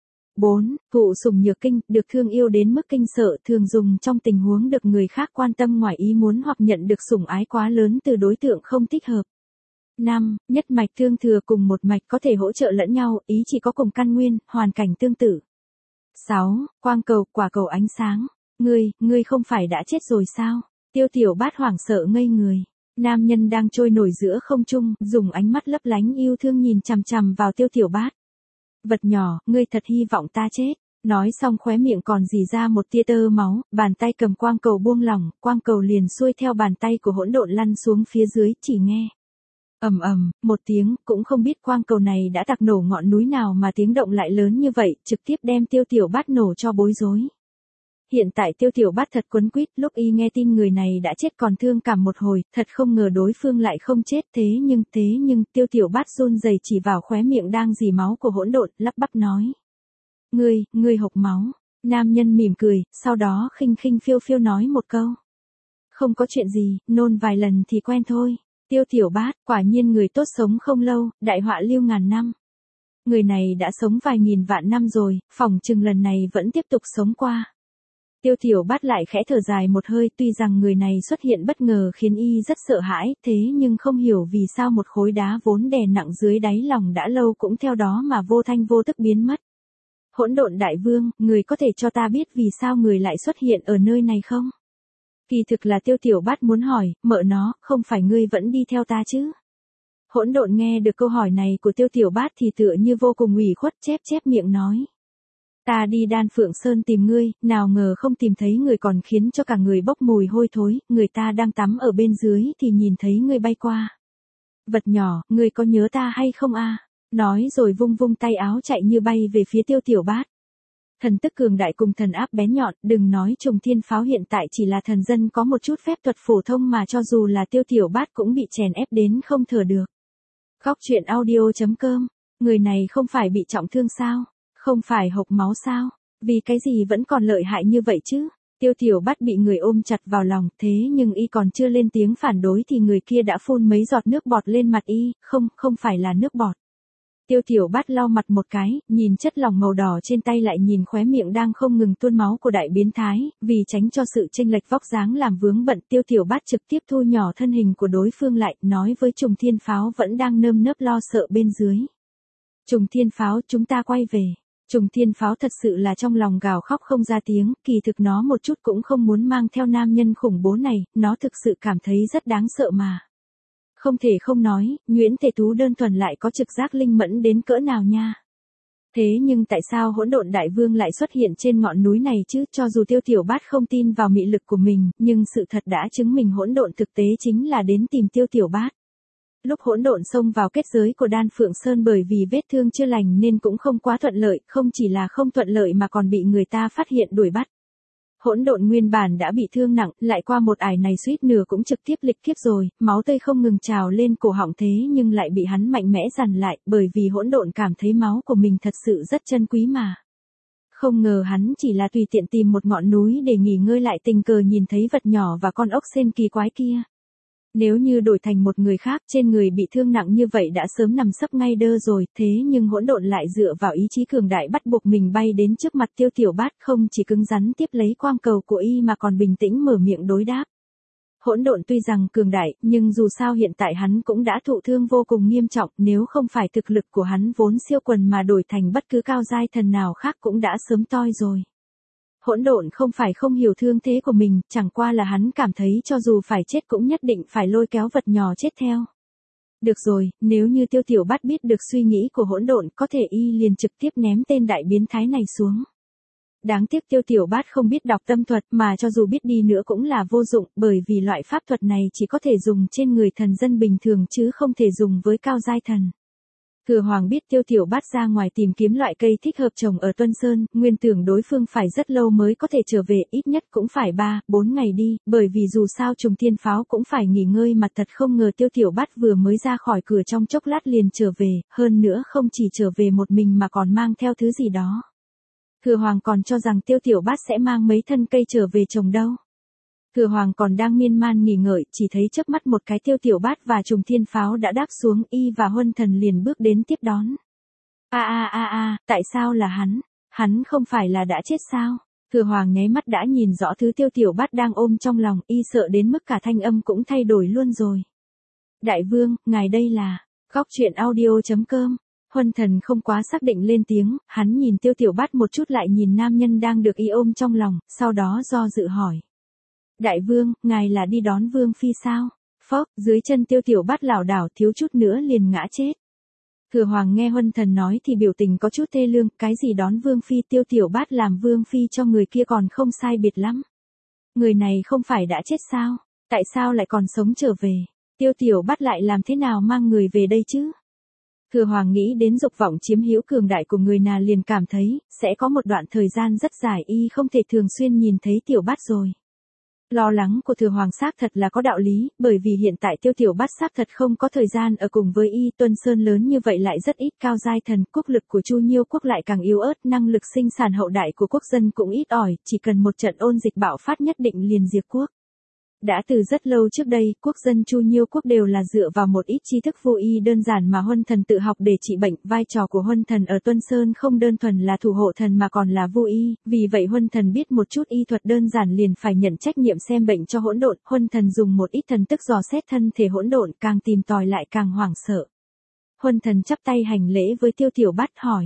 4. Thụ sủng nhược kinh, được thương yêu đến mức kinh sợ, thường dùng trong tình huống được người khác quan tâm ngoài ý muốn hoặc nhận được sủng ái quá lớn từ đối tượng không thích hợp. 5. Nhất mạch thương thừa, cùng một mạch có thể hỗ trợ lẫn nhau, ý chỉ có cùng căn nguyên, hoàn cảnh tương tự. 6. Quang cầu, quả cầu ánh sáng. Ngươi không phải đã chết rồi sao? Tiêu Tiểu Bát hoảng sợ ngây người. Nam nhân đang trôi nổi giữa không trung, dùng ánh mắt lấp lánh yêu thương nhìn chằm chằm vào Tiêu Tiểu Bát. Vật nhỏ, ngươi thật hy vọng ta chết. Nói xong khóe miệng còn rỉ ra một tia tơ máu, bàn tay cầm quang cầu buông lỏng, quang cầu liền xuôi theo bàn tay của hỗn độn lăn xuống phía dưới, chỉ nghe. Ầm ầm, một tiếng, cũng không biết quang cầu này đã tạc nổ ngọn núi nào mà tiếng động lại lớn như vậy, trực tiếp đem Tiêu Tiểu Bát nổ cho bối rối. Hiện tại Tiêu Tiểu Bát thật quấn quýt, lúc y nghe tin người này đã chết còn thương cảm một hồi, thật không ngờ đối phương lại không chết, thế nhưng Tiêu Tiểu Bát run rẩy chỉ vào khóe miệng đang rỉ máu của hỗn độn, lắp bắp nói. Ngươi hộc máu. Nam nhân mỉm cười, sau đó khinh khinh phiêu phiêu nói một câu. Không có chuyện gì, nôn vài lần thì quen thôi. Tiêu Tiểu Bát, quả nhiên người tốt sống không lâu, đại họa lưu ngàn năm. Người này đã sống vài nghìn vạn năm rồi, phỏng chừng lần này vẫn tiếp tục sống qua. Tiêu Tiểu Bát lại khẽ thở dài một hơi, tuy rằng người này xuất hiện bất ngờ khiến y rất sợ hãi, thế nhưng không hiểu vì sao một khối đá vốn đè nặng dưới đáy lòng đã lâu cũng theo đó mà vô thanh vô tức biến mất. Hỗn độn đại vương, người có thể cho ta biết vì sao người lại xuất hiện ở nơi này không? Kỳ thực là Tiêu Tiểu Bát muốn hỏi, mợ nó, không phải ngươi vẫn đi theo ta chứ? Hỗn độn nghe được câu hỏi này của Tiêu Tiểu Bát thì tựa như vô cùng ủy khuất, chép miệng nói. Ta đi Đan Phượng Sơn tìm ngươi, nào ngờ không tìm thấy người còn khiến cho cả người bốc mùi hôi thối, người ta đang tắm ở bên dưới thì nhìn thấy ngươi bay qua. Vật nhỏ, ngươi có nhớ ta hay không a? Nói rồi vung vung tay áo chạy như bay về phía Tiêu Tiểu Bát. Thần tức cường đại cùng thần áp bén nhọn, đừng nói Trùng Thiên Pháo hiện tại chỉ là thần dân có một chút phép thuật phổ thông mà cho dù là Tiêu Tiểu Bát cũng bị chèn ép đến không thở được. Góc truyện audio.com, người này không phải bị trọng thương sao? Không phải hộc máu sao? Vì cái gì vẫn còn lợi hại như vậy chứ? Tiêu Tiểu Bát bị người ôm chặt vào lòng, thế nhưng y còn chưa lên tiếng phản đối thì người kia đã phun mấy giọt nước bọt lên mặt y, không phải là nước bọt. Tiêu Tiểu Bát lau mặt một cái, nhìn chất lỏng màu đỏ trên tay lại nhìn khóe miệng đang không ngừng tuôn máu của đại biến thái, vì tránh cho sự chênh lệch vóc dáng làm vướng bận, Tiêu Tiểu Bát trực tiếp thu nhỏ thân hình của đối phương lại, nói với Trùng Thiên Pháo vẫn đang nơm nớp lo sợ bên dưới. Trùng Thiên Pháo, chúng ta quay về. Trùng Thiên Pháo thật sự là trong lòng gào khóc không ra tiếng, kỳ thực nó một chút cũng không muốn mang theo nam nhân khủng bố này, nó thực sự cảm thấy rất đáng sợ mà. Không thể không nói, Nguyễn Thể Tú đơn thuần lại có trực giác linh mẫn đến cỡ nào nha. Thế nhưng tại sao hỗn độn đại vương lại xuất hiện trên ngọn núi này chứ? Cho dù Tiêu Tiểu Bát không tin vào mị lực của mình, nhưng sự thật đã chứng minh hỗn độn thực tế chính là đến tìm Tiêu Tiểu Bát. Lúc hỗn độn xông vào kết giới của Đan Phượng Sơn bởi vì vết thương chưa lành nên cũng không quá thuận lợi, không chỉ là không thuận lợi mà còn bị người ta phát hiện đuổi bắt. Hỗn độn nguyên bản đã bị thương nặng, lại qua một ải này suýt nửa cũng trực tiếp lịch kiếp rồi, máu tươi không ngừng trào lên cổ họng thế nhưng lại bị hắn mạnh mẽ dằn lại, bởi vì hỗn độn cảm thấy máu của mình thật sự rất chân quý mà. Không ngờ hắn chỉ là tùy tiện tìm một ngọn núi để nghỉ ngơi lại tình cờ nhìn thấy vật nhỏ và con ốc sên kỳ quái kia. Nếu như đổi thành một người khác trên người bị thương nặng như vậy đã sớm nằm sấp ngay đơ rồi, thế nhưng hỗn độn lại dựa vào ý chí cường đại bắt buộc mình bay đến trước mặt Tiêu Tiểu Bát, không chỉ cứng rắn tiếp lấy quang cầu của y mà còn bình tĩnh mở miệng đối đáp. Hỗn độn tuy rằng cường đại, nhưng dù sao hiện tại hắn cũng đã thụ thương vô cùng nghiêm trọng, nếu không phải thực lực của hắn vốn siêu quần mà đổi thành bất cứ cao giai thần nào khác cũng đã sớm toi rồi. Hỗn độn không phải không hiểu thương thế của mình, chẳng qua là hắn cảm thấy cho dù phải chết cũng nhất định phải lôi kéo vật nhỏ chết theo. Được rồi, nếu như Tiêu Tiểu Bát biết được suy nghĩ của hỗn độn, có thể y liền trực tiếp ném tên đại biến thái này xuống. Đáng tiếc Tiêu Tiểu Bát không biết đọc tâm thuật, mà cho dù biết đi nữa cũng là vô dụng, bởi vì loại pháp thuật này chỉ có thể dùng trên người thần dân bình thường chứ không thể dùng với cao giai thần. Thừa Hoàng biết Tiêu Tiểu Bát ra ngoài tìm kiếm loại cây thích hợp trồng ở Tuân Sơn, nguyên tưởng đối phương phải rất lâu mới có thể trở về, ít nhất cũng phải 3-4 ngày đi, bởi vì dù sao Trùng Thiên Pháo cũng phải nghỉ ngơi mà thật không ngờ Tiêu Tiểu Bát vừa mới ra khỏi cửa trong chốc lát liền trở về, hơn nữa không chỉ trở về một mình mà còn mang theo thứ gì đó. Thừa Hoàng còn cho rằng Tiêu Tiểu Bát sẽ mang mấy thân cây trở về trồng đâu. Thừa Hoàng còn đang miên man nghỉ ngợi, chỉ thấy chớp mắt một cái Tiêu Tiểu Bát và Trùng Thiên Pháo đã đáp xuống, y và Huân Thần liền bước đến tiếp đón. Tại sao là hắn? Hắn không phải là đã chết sao? Thừa Hoàng nháy mắt đã nhìn rõ thứ Tiêu Tiểu Bát đang ôm trong lòng, y sợ đến mức cả thanh âm cũng thay đổi luôn rồi. Đại vương, ngài đây là... Góc truyện audio.com. Huân Thần không quá xác định lên tiếng, hắn nhìn Tiêu Tiểu Bát một chút lại nhìn nam nhân đang được y ôm trong lòng, sau đó do dự hỏi. Đại vương, ngài là đi đón vương phi sao? Phốc, dưới chân Tiêu Tiểu Bát lảo đảo thiếu chút nữa liền ngã chết. Thừa Hoàng nghe Huân Thần nói thì biểu tình có chút thê lương, cái gì đón vương phi, Tiêu Tiểu Bát làm vương phi cho người kia còn không sai biệt lắm. Người này không phải đã chết sao? Tại sao lại còn sống trở về? Tiêu Tiểu Bát lại làm thế nào mang người về đây chứ? Thừa Hoàng nghĩ đến dục vọng chiếm hữu cường đại của người nào liền cảm thấy, sẽ có một đoạn thời gian rất dài y không thể thường xuyên nhìn thấy Tiểu Bát rồi. Lo lắng của Thừa Hoàng xác thật là có đạo lý, bởi vì hiện tại Tiêu Tiểu Bát xác thật không có thời gian ở cùng với y, Tuân Sơn lớn như vậy lại rất ít cao giai thần, quốc lực của Chu Nhiêu quốc lại càng yếu ớt, năng lực sinh sản hậu đại của quốc dân cũng ít ỏi, chỉ cần một trận ôn dịch bạo phát nhất định liền diệt quốc. Đã từ rất lâu trước đây, quốc dân Chu Nhiêu quốc đều là dựa vào một ít tri thức vô y đơn giản mà Huân Thần tự học để trị bệnh, vai trò của Huân Thần ở Tuân Sơn không đơn thuần là thủ hộ thần mà còn là vô y, vì vậy Huân Thần biết một chút y thuật đơn giản liền phải nhận trách nhiệm xem bệnh cho hỗn độn, Huân Thần dùng một ít thần tức dò xét thân thể hỗn độn, càng tìm tòi lại càng hoảng sợ. Huân Thần chắp tay hành lễ với Tiêu Tiểu Bát hỏi.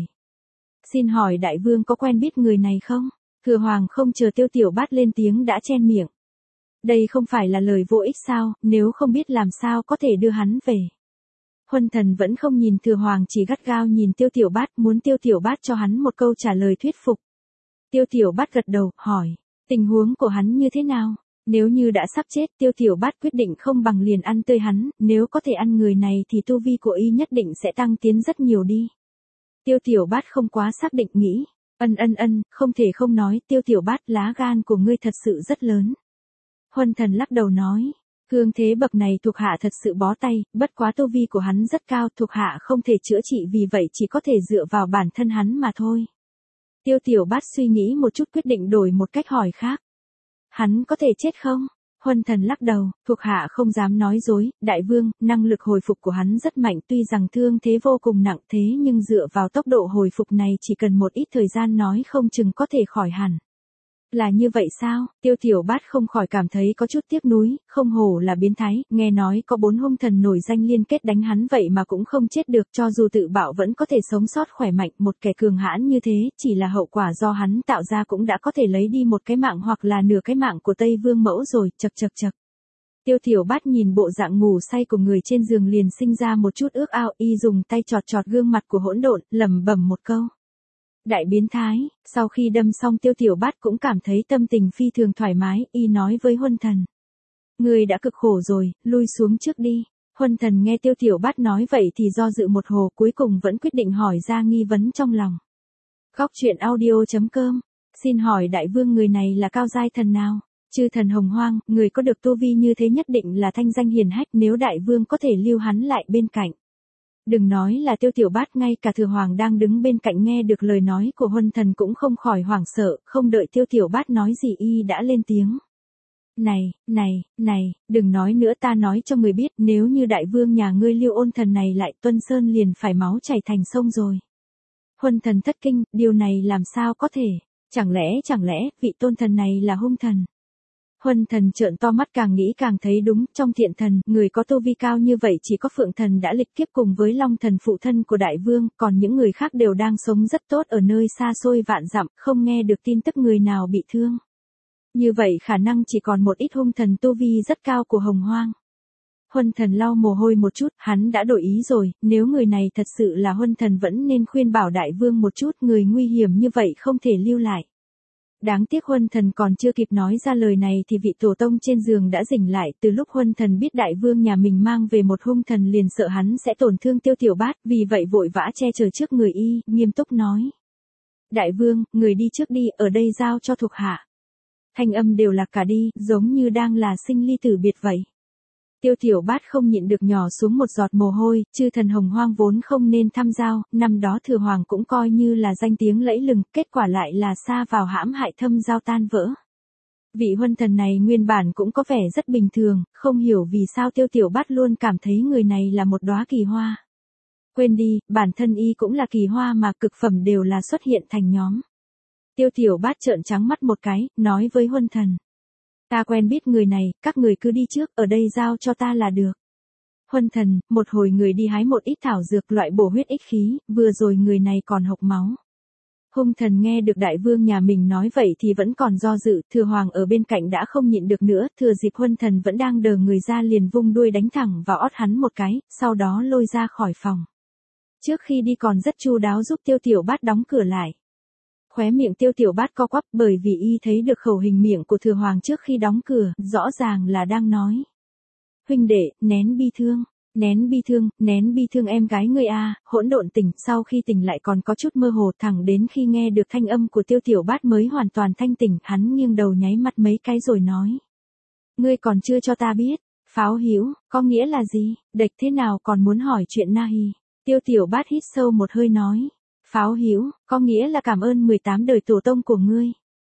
Xin hỏi đại vương có quen biết người này không? Thừa Hoàng không chờ Tiêu Tiểu Bát lên tiếng đã chen miệng. Đây không phải là lời vô ích sao, nếu không biết làm sao có thể đưa hắn về. Huân Thần vẫn không nhìn Thừa Hoàng, chỉ gắt gao nhìn Tiêu Tiểu Bát, muốn Tiêu Tiểu Bát cho hắn một câu trả lời thuyết phục. Tiêu Tiểu Bát gật đầu, hỏi, tình huống của hắn như thế nào? Nếu như đã sắp chết, Tiêu Tiểu Bát quyết định không bằng liền ăn tươi hắn, nếu có thể ăn người này thì tu vi của y nhất định sẽ tăng tiến rất nhiều đi. Tiêu Tiểu Bát không quá xác định nghĩ, không thể không nói, Tiêu Tiểu Bát lá gan của ngươi thật sự rất lớn. Huân Thần lắc đầu nói, cương thế bậc này thuộc hạ thật sự bó tay, bất quá tu vi của hắn rất cao, thuộc hạ không thể chữa trị vì vậy chỉ có thể dựa vào bản thân hắn mà thôi. Tiêu Tiểu Bát suy nghĩ một chút quyết định đổi một cách hỏi khác. Hắn có thể chết không? Huân Thần lắc đầu, thuộc hạ không dám nói dối, đại vương, năng lực hồi phục của hắn rất mạnh tuy rằng thương thế vô cùng nặng thế nhưng dựa vào tốc độ hồi phục này chỉ cần một ít thời gian nói không chừng có thể khỏi hẳn. Là như vậy sao? Tiêu Tiểu Bát không khỏi cảm thấy có chút tiếc nuối, không hổ là biến thái, nghe nói có 4 hung thần nổi danh liên kết đánh hắn vậy mà cũng không chết được, cho dù tự bạo vẫn có thể sống sót khỏe mạnh, một kẻ cường hãn như thế, chỉ là hậu quả do hắn tạo ra cũng đã có thể lấy đi một cái mạng hoặc là nửa cái mạng của Tây Vương mẫu rồi, chậc. Tiêu Tiểu Bát nhìn bộ dạng ngủ say của người trên giường liền sinh ra một chút ước ao, y dùng tay chọt gương mặt của hỗn độn, lẩm bẩm một câu. Đại biến thái, sau khi đâm xong Tiêu Tiểu Bát cũng cảm thấy tâm tình phi thường thoải mái, y nói với Huân Thần. Người đã cực khổ rồi, lui xuống trước đi. Huân Thần nghe Tiêu Tiểu Bát nói vậy thì do dự một hồi cuối cùng vẫn quyết định hỏi ra nghi vấn trong lòng. Góc truyện audio.com, xin hỏi đại vương người này là cao giai thần nào? Chư thần Hồng Hoang, người có được tu vi như thế nhất định là thanh danh hiển hách, nếu đại vương có thể lưu hắn lại bên cạnh. Đừng nói là Tiêu Tiểu Bát, ngay cả Thừa Hoàng đang đứng bên cạnh nghe được lời nói của Huân Thần cũng không khỏi hoảng sợ, không đợi Tiêu Tiểu Bát nói gì y đã lên tiếng. Này, đừng nói nữa, ta nói cho người biết, nếu như đại vương nhà ngươi Lưu Ôn Thần này lại tuân sơn liền phải máu chảy thành sông rồi. Huân Thần thất kinh, điều này làm sao có thể, chẳng lẽ, vị tôn thần này là hung thần. Huân Thần trợn to mắt, càng nghĩ càng thấy đúng, trong thiện thần, người có tu vi cao như vậy chỉ có Phượng Thần đã lịch kiếp cùng với Long Thần phụ thân của đại vương, còn những người khác đều đang sống rất tốt ở nơi xa xôi vạn dặm, không nghe được tin tức người nào bị thương. Như vậy khả năng chỉ còn một ít hung thần tu vi rất cao của Hồng Hoang. Huân Thần lau mồ hôi một chút, hắn đã đổi ý rồi, nếu người này thật sự là Huân Thần vẫn nên khuyên bảo đại vương một chút, người nguy hiểm như vậy không thể lưu lại. Đáng tiếc Huân Thần còn chưa kịp nói ra lời này thì vị tổ tông trên giường đã rỉnh lại, từ lúc Huân Thần biết đại vương nhà mình mang về một hung thần liền sợ hắn sẽ tổn thương Tiêu Tiểu Bát, vì vậy vội vã che chở trước người y, nghiêm túc nói. Đại vương, người đi trước đi, ở đây giao cho thuộc hạ. Thanh âm đều là cả đi, giống như đang là sinh ly tử biệt vậy. Tiêu Tiểu Bát không nhịn được nhỏ xuống một giọt mồ hôi, chư thần Hồng Hoang vốn không nên tham giao, năm đó Thừa Hoàng cũng coi như là danh tiếng lẫy lừng, kết quả lại là sa vào hãm hại, thâm giao tan vỡ. Vị Huân Thần này nguyên bản cũng có vẻ rất bình thường, không hiểu vì sao Tiêu Tiểu Bát luôn cảm thấy người này là một đóa kỳ hoa. Quên đi, bản thân y cũng là kỳ hoa mà, cực phẩm đều là xuất hiện thành nhóm. Tiêu Tiểu Bát trợn trắng mắt một cái, nói với Huân Thần. Ta quen biết người này, các người cứ đi trước, ở đây giao cho ta là được. Huân Thần, một hồi người đi hái một ít thảo dược loại bổ huyết ích khí, vừa rồi người này còn hộc máu. Hung Thần nghe được đại vương nhà mình nói vậy thì vẫn còn do dự, Thừa Hoàng ở bên cạnh đã không nhịn được nữa, thừa dịp Huân Thần vẫn đang đờ người ra liền vung đuôi đánh thẳng vào ót hắn một cái, sau đó lôi ra khỏi phòng. Trước khi đi còn rất chu đáo giúp Tiêu Tiểu Bát đóng cửa lại. Khóe miệng Tiêu Tiểu Bát co quắp, bởi vì y thấy được khẩu hình miệng của Thừa Hoàng trước khi đóng cửa, rõ ràng là đang nói. Huynh đệ, nén bi thương em gái ngươi a. Hỗn độn tỉnh, sau khi tỉnh lại còn có chút mơ hồ, thẳng đến khi nghe được thanh âm của Tiêu Tiểu Bát mới hoàn toàn thanh tỉnh, hắn nghiêng đầu nháy mắt mấy cái rồi nói. Ngươi còn chưa cho ta biết, pháo hữu, có nghĩa là gì, địch thế nào còn muốn hỏi chuyện na hi. Tiêu Tiểu Bát hít sâu một hơi nói. Pháo hữu, có nghĩa là cảm ơn 18 đời tổ tông của ngươi.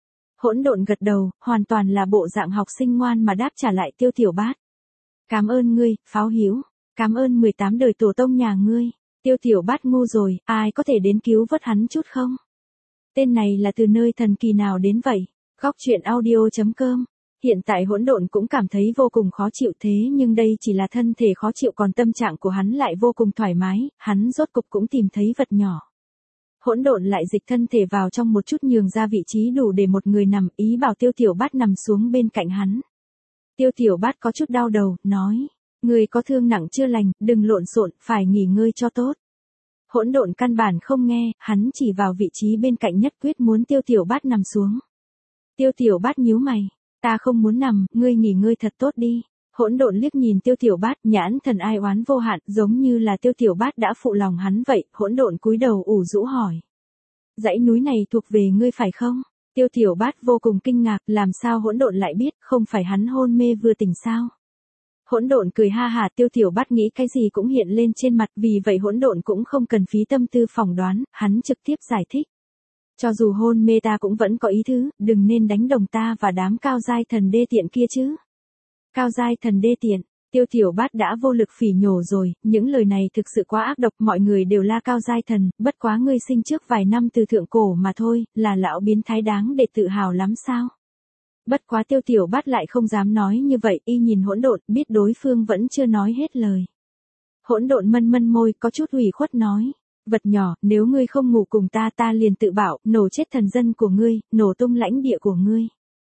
Hỗn độn gật đầu, hoàn toàn là bộ dạng học sinh ngoan mà đáp trả lại Tiêu Tiểu Bát. Cảm ơn ngươi, pháo hữu, cảm ơn 18 đời tổ tông nhà ngươi. Tiêu Tiểu Bát ngu rồi, ai có thể đến cứu vớt hắn chút không? Tên này là từ nơi thần kỳ nào đến vậy? Góc truyện audio.com. Hiện tại Hỗn Độn cũng cảm thấy vô cùng khó chịu, thế nhưng đây chỉ là thân thể khó chịu, còn tâm trạng của hắn lại vô cùng thoải mái, hắn rốt cục cũng tìm thấy vật nhỏ. Hỗn Độn lại dịch thân thể vào trong một chút, nhường ra vị trí đủ để một người nằm, ý bảo Tiêu Tiểu Bát nằm xuống bên cạnh hắn. Tiêu Tiểu Bát có chút đau đầu, nói, người có thương nặng chưa lành, đừng lộn xộn, phải nghỉ ngơi cho tốt. Hỗn Độn căn bản không nghe, hắn chỉ vào vị trí bên cạnh nhất quyết muốn Tiêu Tiểu Bát nằm xuống. Tiêu Tiểu Bát nhíu mày, ta không muốn nằm, ngươi nghỉ ngơi thật tốt đi. Hỗn Độn liếc nhìn Tiêu Tiểu Bát, nhãn thần ai oán vô hạn, giống như là Tiêu Tiểu Bát đã phụ lòng hắn vậy. Hỗn Độn cúi đầu ủ rũ hỏi, dãy núi này thuộc về ngươi phải không? Tiêu Tiểu Bát vô cùng kinh ngạc, làm sao Hỗn Độn lại biết, không phải hắn hôn mê vừa tỉnh sao? Hỗn Độn cười ha hả, Tiêu Tiểu Bát nghĩ cái gì cũng hiện lên trên mặt, vì vậy Hỗn Độn cũng không cần phí tâm tư phỏng đoán, hắn trực tiếp giải thích. Cho dù hôn mê ta cũng vẫn có ý thứ, đừng nên đánh đồng ta và đám cao giai thần đê tiện kia chứ. Cao giai thần đê tiện, Tiêu Tiểu Bát đã vô lực phỉ nhổ rồi, những lời này thực sự quá ác độc, mọi người đều là cao giai thần, bất quá ngươi sinh trước vài năm từ thượng cổ mà thôi, là lão biến thái đáng để tự hào lắm sao. Bất quá Tiêu Tiểu Bát lại không dám nói như vậy, y nhìn Hỗn Độn, biết đối phương vẫn chưa nói hết lời. Hỗn Độn mân môi, có chút ủy khuất nói, vật nhỏ, nếu ngươi không ngủ cùng ta, ta liền tự bảo, nổ chết thần dân của ngươi, nổ tung lãnh địa của ngươi.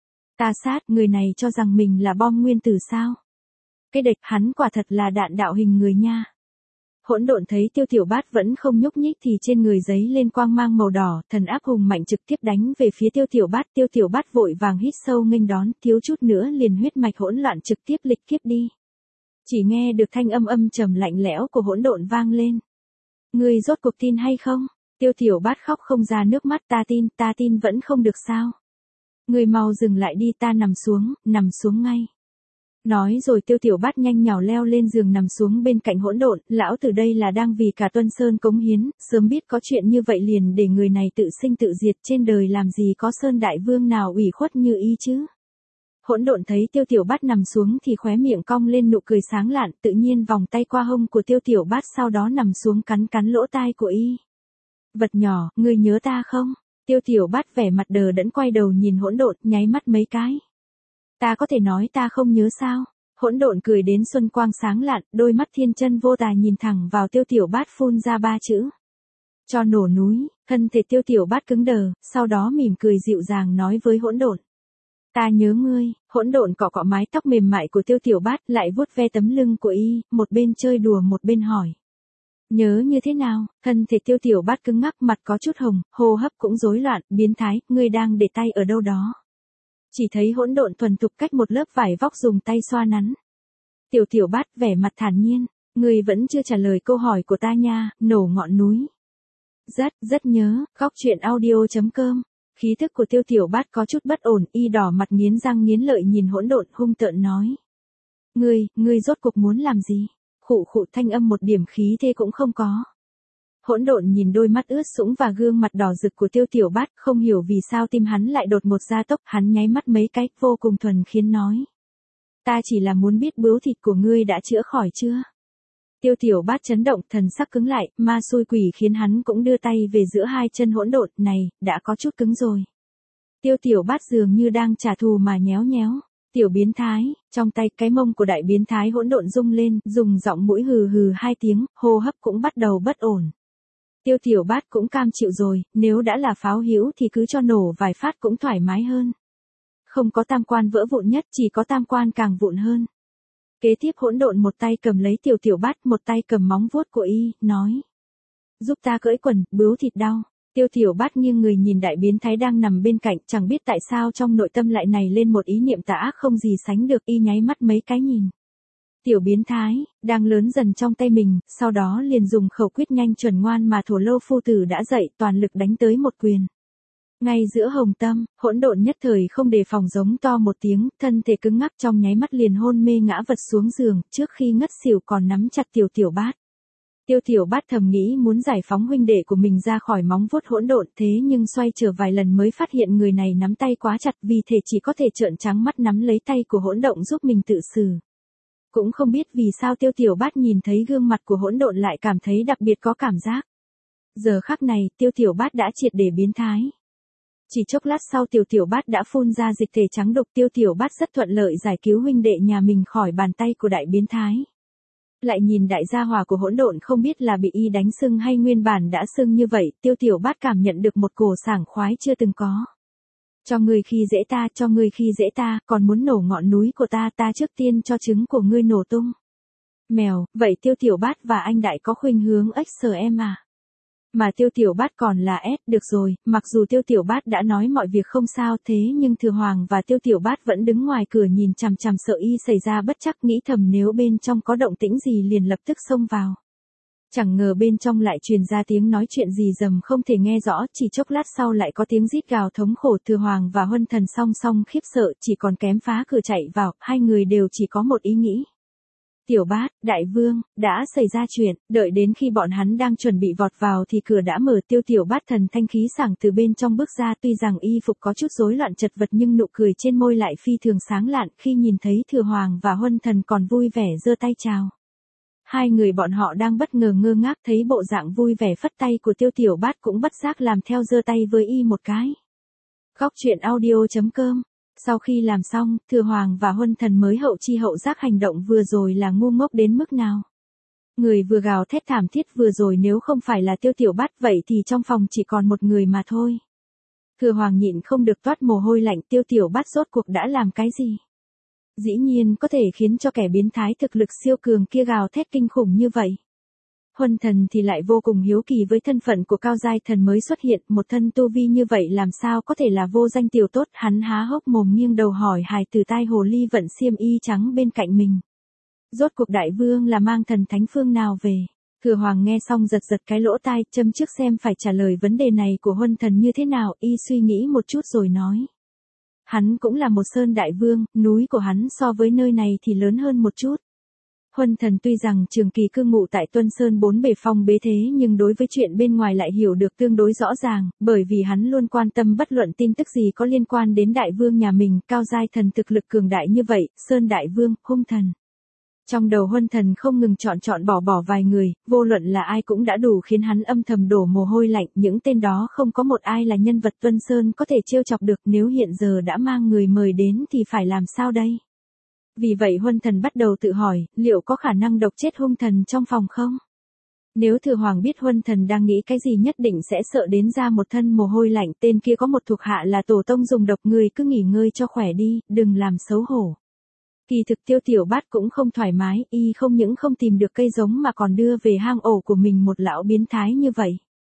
Ta sát, người này cho rằng mình là bom nguyên tử sao? Cái địch, hắn quả thật là đạn đạo hình người nha. Hỗn Độn thấy Tiêu Tiểu Bát vẫn không nhúc nhích thì trên người giấy lên quang mang màu đỏ, thần áp hùng mạnh trực tiếp đánh về phía Tiêu Tiểu Bát. Tiêu Tiểu Bát vội vàng hít sâu nghênh đón, thiếu chút nữa liền huyết mạch hỗn loạn trực tiếp lịch kiếp đi. Chỉ nghe được thanh âm trầm lạnh lẽo của Hỗn Độn vang lên. Ngươi rốt cuộc tin hay không? Tiêu Tiểu Bát khóc không ra nước mắt, ta tin vẫn không được sao? Ngươi mau dừng lại đi, ta nằm xuống ngay. Nói rồi Tiêu Tiểu Bát nhanh nhảu leo lên giường nằm xuống bên cạnh Hỗn Độn, lão tử đây là đang vì cả Tuân Sơn cống hiến, sớm biết có chuyện như vậy liền để người này tự sinh tự diệt, trên đời làm gì có Sơn Đại Vương nào ủy khuất như y chứ. Hỗn Độn thấy Tiêu Tiểu Bát nằm xuống thì khóe miệng cong lên nụ cười sáng lạn, tự nhiên vòng tay qua hông của Tiêu Tiểu Bát, sau đó nằm xuống cắn cắn lỗ tai của y. Vật nhỏ, ngươi nhớ ta không? Tiêu Tiểu Bát vẻ mặt đờ đẫn quay đầu nhìn Hỗn Độn, nháy mắt mấy cái. Ta có thể nói ta không nhớ sao? Hỗn Độn cười đến xuân quang sáng lạn, đôi mắt thiên chân vô tà nhìn thẳng vào Tiêu Tiểu Bát phun ra 3 chữ. Cho nổ núi. Thân thể Tiêu Tiểu Bát cứng đờ, sau đó mỉm cười dịu dàng nói với Hỗn Độn. Ta nhớ ngươi. Hỗn Độn cọ cọ mái tóc mềm mại của Tiêu Tiểu Bát, lại vuốt ve tấm lưng của y, một bên chơi đùa một bên hỏi. Nhớ như thế nào? Thân thể Tiêu Tiểu Bát cứng ngắc, mặt có chút hồng, hô hấp cũng rối loạn, biến thái, ngươi đang để tay ở đâu đó? Chỉ thấy Hỗn Độn thuần thục cách một lớp vải vóc dùng tay xoa nắn. Tiểu Tiểu Bát vẻ mặt thản nhiên, ngươi vẫn chưa trả lời câu hỏi của ta nha, nổ ngọn núi. Rất nhớ. Góc truyện audio.com. Khí thức của Tiêu Tiểu Bát có chút bất ổn, y đỏ mặt nghiến răng nghiến lợi nhìn Hỗn Độn hung tợn nói. Ngươi rốt cuộc muốn làm gì? Khụ khụ, thanh âm một điểm khí thế cũng không có. Hỗn Độn nhìn đôi mắt ướt sũng và gương mặt đỏ rực của Tiêu Tiểu Bát, không hiểu vì sao tim hắn lại đột ngột gia tốc, hắn nháy mắt mấy cái, vô cùng thuần khiến nói. Ta chỉ là muốn biết bướu thịt của ngươi đã chữa khỏi chưa? Tiêu Tiểu Bát chấn động, thần sắc cứng lại, ma xui quỷ khiến hắn cũng đưa tay về giữa hai chân Hỗn Độn, này, đã có chút cứng rồi. Tiêu Tiểu Bát dường như đang trả thù mà nhéo nhéo. Tiểu biến thái, trong tay cái mông của đại biến thái Hỗn Độn rung lên, dùng giọng mũi hừ hừ 2 tiếng, hô hấp cũng bắt đầu bất ổn. Tiêu Tiểu Bát cũng cam chịu rồi, nếu đã là pháo hữu thì cứ cho nổ vài phát cũng thoải mái hơn. Không có tam quan vỡ vụn nhất, chỉ có tam quan càng vụn hơn. Kế tiếp Hỗn Độn một tay cầm lấy Tiêu Tiểu Bát, một tay cầm móng vuốt của y, nói. Giúp ta cởi quần, bướu thịt đau. Tiêu Tiểu Bát nghiêng người nhìn đại biến thái đang nằm bên cạnh, chẳng biết tại sao trong nội tâm lại nảy lên một ý niệm tà ác không gì sánh được, y nháy mắt mấy cái nhìn. Tiểu biến thái, đang lớn dần trong tay mình, sau đó liền dùng khẩu quyết nhanh chuẩn ngoan mà Thổ Lô phu tử đã dạy, toàn lực đánh tới một quyền. Ngay giữa hồng tâm, Hỗn Độn nhất thời không đề phòng giống to một tiếng, thân thể cứng ngắc trong nháy mắt liền hôn mê ngã vật xuống giường, trước khi ngất xỉu còn nắm chặt Tiểu Bát. Tiêu Tiểu Bát thầm nghĩ muốn giải phóng huynh đệ của mình ra khỏi móng vuốt Hỗn Độn, thế nhưng xoay trở vài lần mới phát hiện người này nắm tay quá chặt, vì thế chỉ có thể trợn trắng mắt nắm lấy tay của Hỗn Độn giúp mình tự xử. Cũng không biết vì sao Tiêu Tiểu Bát nhìn thấy gương mặt của Hỗn Độn lại cảm thấy đặc biệt có cảm giác. Giờ khắc này, Tiêu Tiểu Bát đã triệt để biến thái. Chỉ chốc lát sau Tiểu Bát đã phun ra dịch thể trắng đục, Tiêu Bát rất thuận lợi giải cứu huynh đệ nhà mình khỏi bàn tay của đại biến thái. Lại nhìn đại gia hỏa của Hỗn Độn, không biết là bị y đánh sưng hay nguyên bản đã sưng như vậy, Tiểu Bát cảm nhận được một cổ sảng khoái chưa từng có. Cho ngươi khi dễ ta, còn muốn nổ ngọn núi của ta, ta trước tiên cho trứng của ngươi nổ tung. Mèo, vậy Tiểu Bát và anh đại có khuynh hướng XM à? Mà Tiểu Bát còn là S, được rồi, mặc dù Tiểu Bát đã nói mọi việc không sao, thế nhưng Thừa Hoàng và Tiểu Bát vẫn đứng ngoài cửa nhìn chằm chằm, sợ y xảy ra bất trắc, nghĩ thầm nếu bên trong có động tĩnh gì liền lập tức xông vào. Chẳng ngờ bên trong lại truyền ra tiếng nói chuyện gì rầm không thể nghe rõ, chỉ chốc lát sau lại có tiếng rít gào thống khổ, Thừa Hoàng và Huân Thần song song khiếp sợ, chỉ còn kém phá cửa chạy vào, hai người đều chỉ có một ý nghĩ. Tiểu Bát, đại vương, đã xảy ra chuyện, đợi đến khi bọn hắn đang chuẩn bị vọt vào thì cửa đã mở, Tiểu Bát thần thanh khí sảng từ bên trong bước ra, tuy rằng y phục có chút rối loạn chật vật nhưng nụ cười trên môi lại phi thường sáng lạn, khi nhìn thấy Thừa Hoàng và Huân Thần còn vui vẻ giơ tay chào. Hai người bọn họ đang bất ngờ ngơ ngác, thấy bộ dạng vui vẻ phất tay của Tiểu Bát cũng bất giác làm theo, giơ tay với y một cái. Góc truyện audio.com. Sau khi làm xong, Thừa Hoàng và Huân Thần mới hậu chi hậu giác hành động vừa rồi là ngu ngốc đến mức nào. Người vừa gào thét thảm thiết vừa rồi nếu không phải là Tiểu Bát vậy thì trong phòng chỉ còn một người mà thôi. Thừa Hoàng nhịn không được toát mồ hôi lạnh, Tiểu Bát rốt cuộc đã làm cái gì? Dĩ nhiên có thể khiến cho kẻ biến thái thực lực siêu cường kia gào thét kinh khủng như vậy. Huân Thần thì lại vô cùng hiếu kỳ với thân phận của cao giai thần mới xuất hiện, một thân tu vi như vậy làm sao có thể là vô danh tiểu tốt, hắn há hốc mồm nghiêng đầu hỏi hài từ tai hồ ly vận xiêm y trắng bên cạnh mình. Rốt cuộc đại vương là mang thần thánh phương nào về? Thừa Hoàng nghe xong giật giật cái lỗ tai, châm trước xem phải trả lời vấn đề này của Huân Thần như thế nào, y suy nghĩ một chút rồi nói. Hắn cũng là một sơn đại vương, núi của hắn so với nơi này thì lớn hơn một chút. Huân Thần tuy rằng trường kỳ cư ngụ tại Tuân Sơn bốn bề phong bế thế nhưng đối với chuyện bên ngoài lại hiểu được tương đối rõ ràng, bởi vì hắn luôn quan tâm bất luận tin tức gì có liên quan đến đại vương nhà mình, cao giai thần thực lực cường đại như vậy, Sơn đại vương, hung thần. Trong đầu Huân Thần không ngừng chọn bỏ vài người, vô luận là ai cũng đã đủ khiến hắn âm thầm đổ mồ hôi lạnh, những tên đó không có một ai là nhân vật Tuân Sơn có thể trêu chọc được, nếu hiện giờ đã mang người mời đến thì phải làm sao đây? Vì vậy Huân Thần bắt đầu tự hỏi, liệu có khả năng độc chết hung thần trong phòng không? Nếu Thừa Hoàng biết Huân Thần đang nghĩ cái gì nhất định sẽ sợ đến ra một thân mồ hôi lạnh, tên kia có một thuộc hạ là tổ tông dùng độc, người cứ nghỉ ngơi cho khỏe đi, đừng làm xấu hổ. Kỳ thực Tiêu Tiểu Bát cũng không thoải mái, y không những không tìm được cây giống mà còn đưa về hang ổ của mình một lão biến thái như vậy.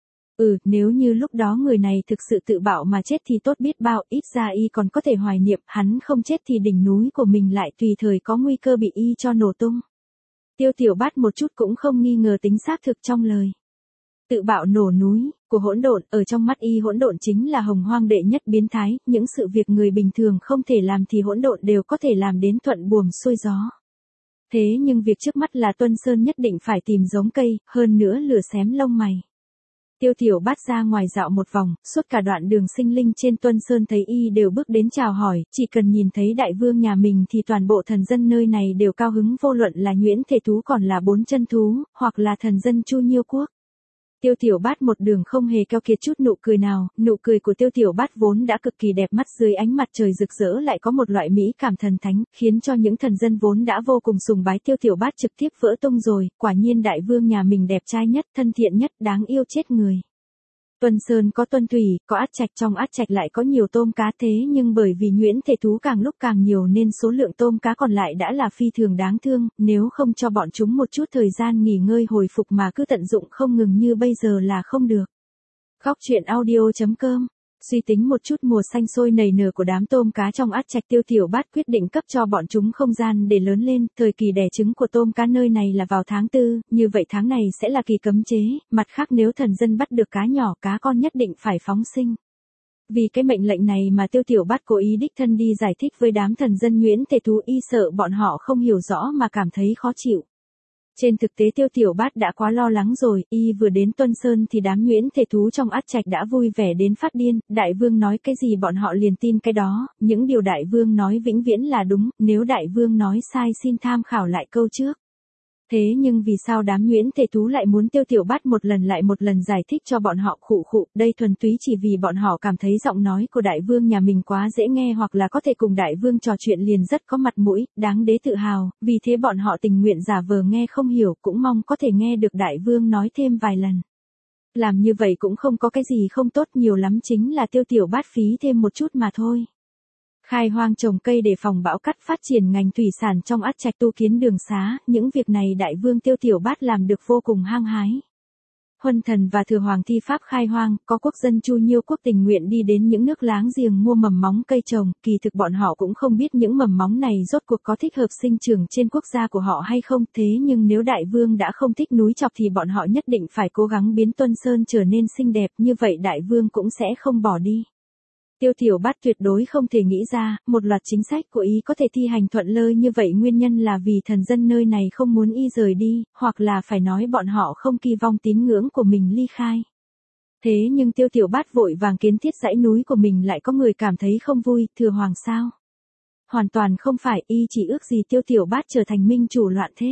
Nếu như lúc đó người này thực sự tự bạo mà chết thì tốt biết bao, ít ra y còn có thể hoài niệm, hắn không chết thì đỉnh núi của mình lại tùy thời có nguy cơ bị y cho nổ tung. Tiêu Tiểu Bát một chút cũng không nghi ngờ tính xác thực trong lời. Tự bạo nổ núi của hỗn độn, ở trong mắt y hỗn độn chính là hồng hoang đệ nhất biến thái, những sự việc người bình thường không thể làm thì hỗn độn đều có thể làm đến thuận buồm xuôi gió. Thế nhưng việc trước mắt là Tuân Sơn nhất định phải tìm giống cây, hơn nữa lửa xém lông mày. Tiêu Tiểu Bát ra ngoài dạo một vòng, suốt cả đoạn đường sinh linh trên Tuân Sơn thấy y đều bước đến chào hỏi, chỉ cần nhìn thấy đại vương nhà mình thì toàn bộ thần dân nơi này đều cao hứng, vô luận là nhuyễn thể thú còn là bốn chân thú, hoặc là thần dân Chu Nhiêu Quốc. Tiêu Tiểu Bát một đường không hề keo kiệt chút nụ cười nào, nụ cười của Tiêu Tiểu Bát vốn đã cực kỳ đẹp mắt dưới ánh mặt trời rực rỡ lại có một loại mỹ cảm thần thánh, khiến cho những thần dân vốn đã vô cùng sùng bái Tiêu Tiểu Bát trực tiếp vỡ tung rồi, quả nhiên đại vương nhà mình đẹp trai nhất, thân thiện nhất, đáng yêu chết người. Tuân Sơn có Tuân Thủy, có Át Trạch, trong Át Trạch lại có nhiều tôm cá, thế nhưng bởi vì nhuyễn thể thú càng lúc càng nhiều nên số lượng tôm cá còn lại đã là phi thường đáng thương, nếu không cho bọn chúng một chút thời gian nghỉ ngơi hồi phục mà cứ tận dụng không ngừng như bây giờ là không được. Góc truyện audio.com. Suy tính một chút mùa xanh sôi nảy nở của đám tôm cá trong Át Trạch, Tiêu Tiểu Bát quyết định cấp cho bọn chúng không gian để lớn lên, thời kỳ đẻ trứng của tôm cá nơi này là vào tháng 4, như vậy tháng này sẽ là kỳ cấm chế, mặt khác nếu thần dân bắt được cá nhỏ cá con nhất định phải phóng sinh. Vì cái mệnh lệnh này mà Tiêu Tiểu Bát cố ý đích thân đi giải thích với đám thần dân nhuyễn thể thú, y sợ bọn họ không hiểu rõ mà cảm thấy khó chịu. Trên thực tế Tiêu Tiểu Bát đã quá lo lắng rồi, y vừa đến Tuân Sơn thì đám nhuyễn thể thú trong Át Trạch đã vui vẻ đến phát điên, đại vương nói cái gì bọn họ liền tin cái đó, những điều đại vương nói vĩnh viễn là đúng, nếu đại vương nói sai xin tham khảo lại câu trước. Thế nhưng vì sao đám nhuyễn thể thú lại muốn Tiêu Tiểu Bát một lần lại một lần giải thích cho bọn họ? Đây thuần túy chỉ vì bọn họ cảm thấy giọng nói của đại vương nhà mình quá dễ nghe hoặc là có thể cùng đại vương trò chuyện liền rất có mặt mũi, đáng đế tự hào, vì thế bọn họ tình nguyện giả vờ nghe không hiểu, cũng mong có thể nghe được đại vương nói thêm vài lần. Làm như vậy cũng không có cái gì không tốt, nhiều lắm chính là Tiêu Tiểu Bát phí thêm một chút mà thôi. Khai hoang trồng cây để phòng bão cắt, phát triển ngành thủy sản trong Át Trạch, tu kiến đường xá, những việc này đại vương Tiêu Tiểu Bát làm được vô cùng hăng hái. Huân Thần và Thừa Hoàng thi pháp khai hoang, có quốc dân Chu Nhiêu Quốc tình nguyện đi đến những nước láng giềng mua mầm móng cây trồng, kỳ thực bọn họ cũng không biết những mầm móng này rốt cuộc có thích hợp sinh trưởng trên quốc gia của họ hay không, thế nhưng nếu đại vương đã không thích núi chọc thì bọn họ nhất định phải cố gắng biến Tuân Sơn trở nên xinh đẹp, như vậy đại vương cũng sẽ không bỏ đi. Tiêu Tiểu Bát tuyệt đối không thể nghĩ ra, một loạt chính sách của y có thể thi hành thuận lợi như vậy, nguyên nhân là vì thần dân nơi này không muốn y rời đi, hoặc là phải nói bọn họ không kỳ vọng tín ngưỡng của mình ly khai. Thế nhưng Tiêu Tiểu Bát vội vàng kiến thiết dãy núi của mình lại có người cảm thấy không vui, Thừa Hoàng sao? Hoàn toàn không phải, y chỉ ước gì Tiêu Tiểu Bát trở thành minh chủ loạn thế.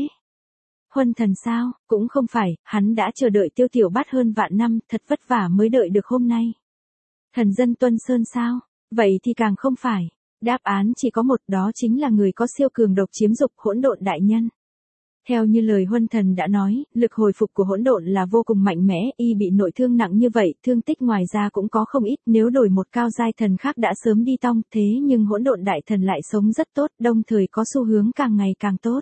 Huân Thần sao? Cũng không phải, hắn đã chờ đợi Tiêu Tiểu Bát hơn vạn năm, thật vất vả mới đợi được hôm nay. Thần dân Tuân Sơn sao? Vậy thì càng không phải. Đáp án chỉ có một, đó chính là người có siêu cường độc chiếm dục, hỗn độn đại nhân. Theo như lời Huân Thần đã nói, lực hồi phục của hỗn độn là vô cùng mạnh mẽ, y bị nội thương nặng như vậy, thương tích ngoài ra cũng có không ít, nếu đổi một cao giai thần khác đã sớm đi tong, thế nhưng hỗn độn đại thần lại sống rất tốt, đồng thời có xu hướng càng ngày càng tốt.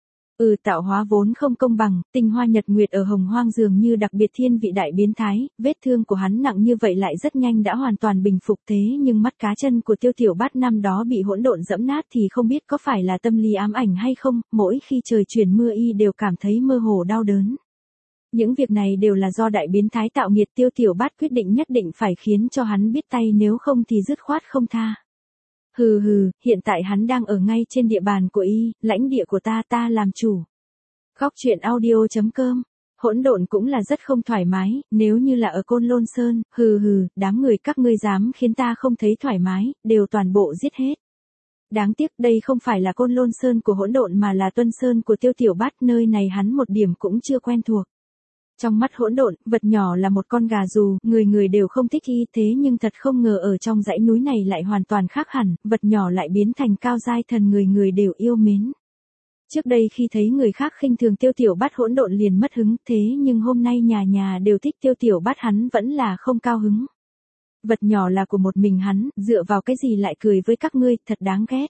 Tạo hóa vốn không công bằng, tinh hoa nhật nguyệt ở hồng hoang dường như đặc biệt thiên vị đại biến thái, vết thương của hắn nặng như vậy lại rất nhanh đã hoàn toàn bình phục, thế nhưng mắt cá chân của Tiêu Tiểu Bát năm đó bị hỗn độn dẫm nát thì không biết có phải là tâm lý ám ảnh hay không, mỗi khi trời chuyển mưa y đều cảm thấy mơ hồ đau đớn. Những việc này đều là do đại biến thái tạo nghiệt, Tiêu Tiểu Bát quyết định nhất định phải khiến cho hắn biết tay, nếu không thì dứt khoát không tha. Hừ hừ, hiện tại hắn đang ở ngay trên địa bàn của y, lãnh địa của ta làm chủ. Góc truyện audio.com. Hỗn độn cũng là rất không thoải mái, nếu như là ở Côn Lôn Sơn, hừ hừ, đám người các ngươi dám khiến ta không thấy thoải mái, đều toàn bộ giết hết. Đáng tiếc đây không phải là Côn Lôn Sơn của hỗn độn mà là Tuân Sơn của Tiêu Tiểu Bát, nơi này hắn một điểm cũng chưa quen thuộc. Trong mắt hỗn độn, vật nhỏ là một con gà dù, người người đều không thích y, thế nhưng thật không ngờ ở trong dãy núi này lại hoàn toàn khác hẳn, vật nhỏ lại biến thành cao giai thần người người đều yêu mến. Trước đây khi thấy người khác khinh thường Tiêu Tiểu Bát, hỗn độn liền mất hứng, thế nhưng hôm nay nhà nhà đều thích Tiêu Tiểu Bát, hắn vẫn là không cao hứng. Vật nhỏ là của một mình hắn, dựa vào cái gì lại cười với các ngươi, thật đáng ghét.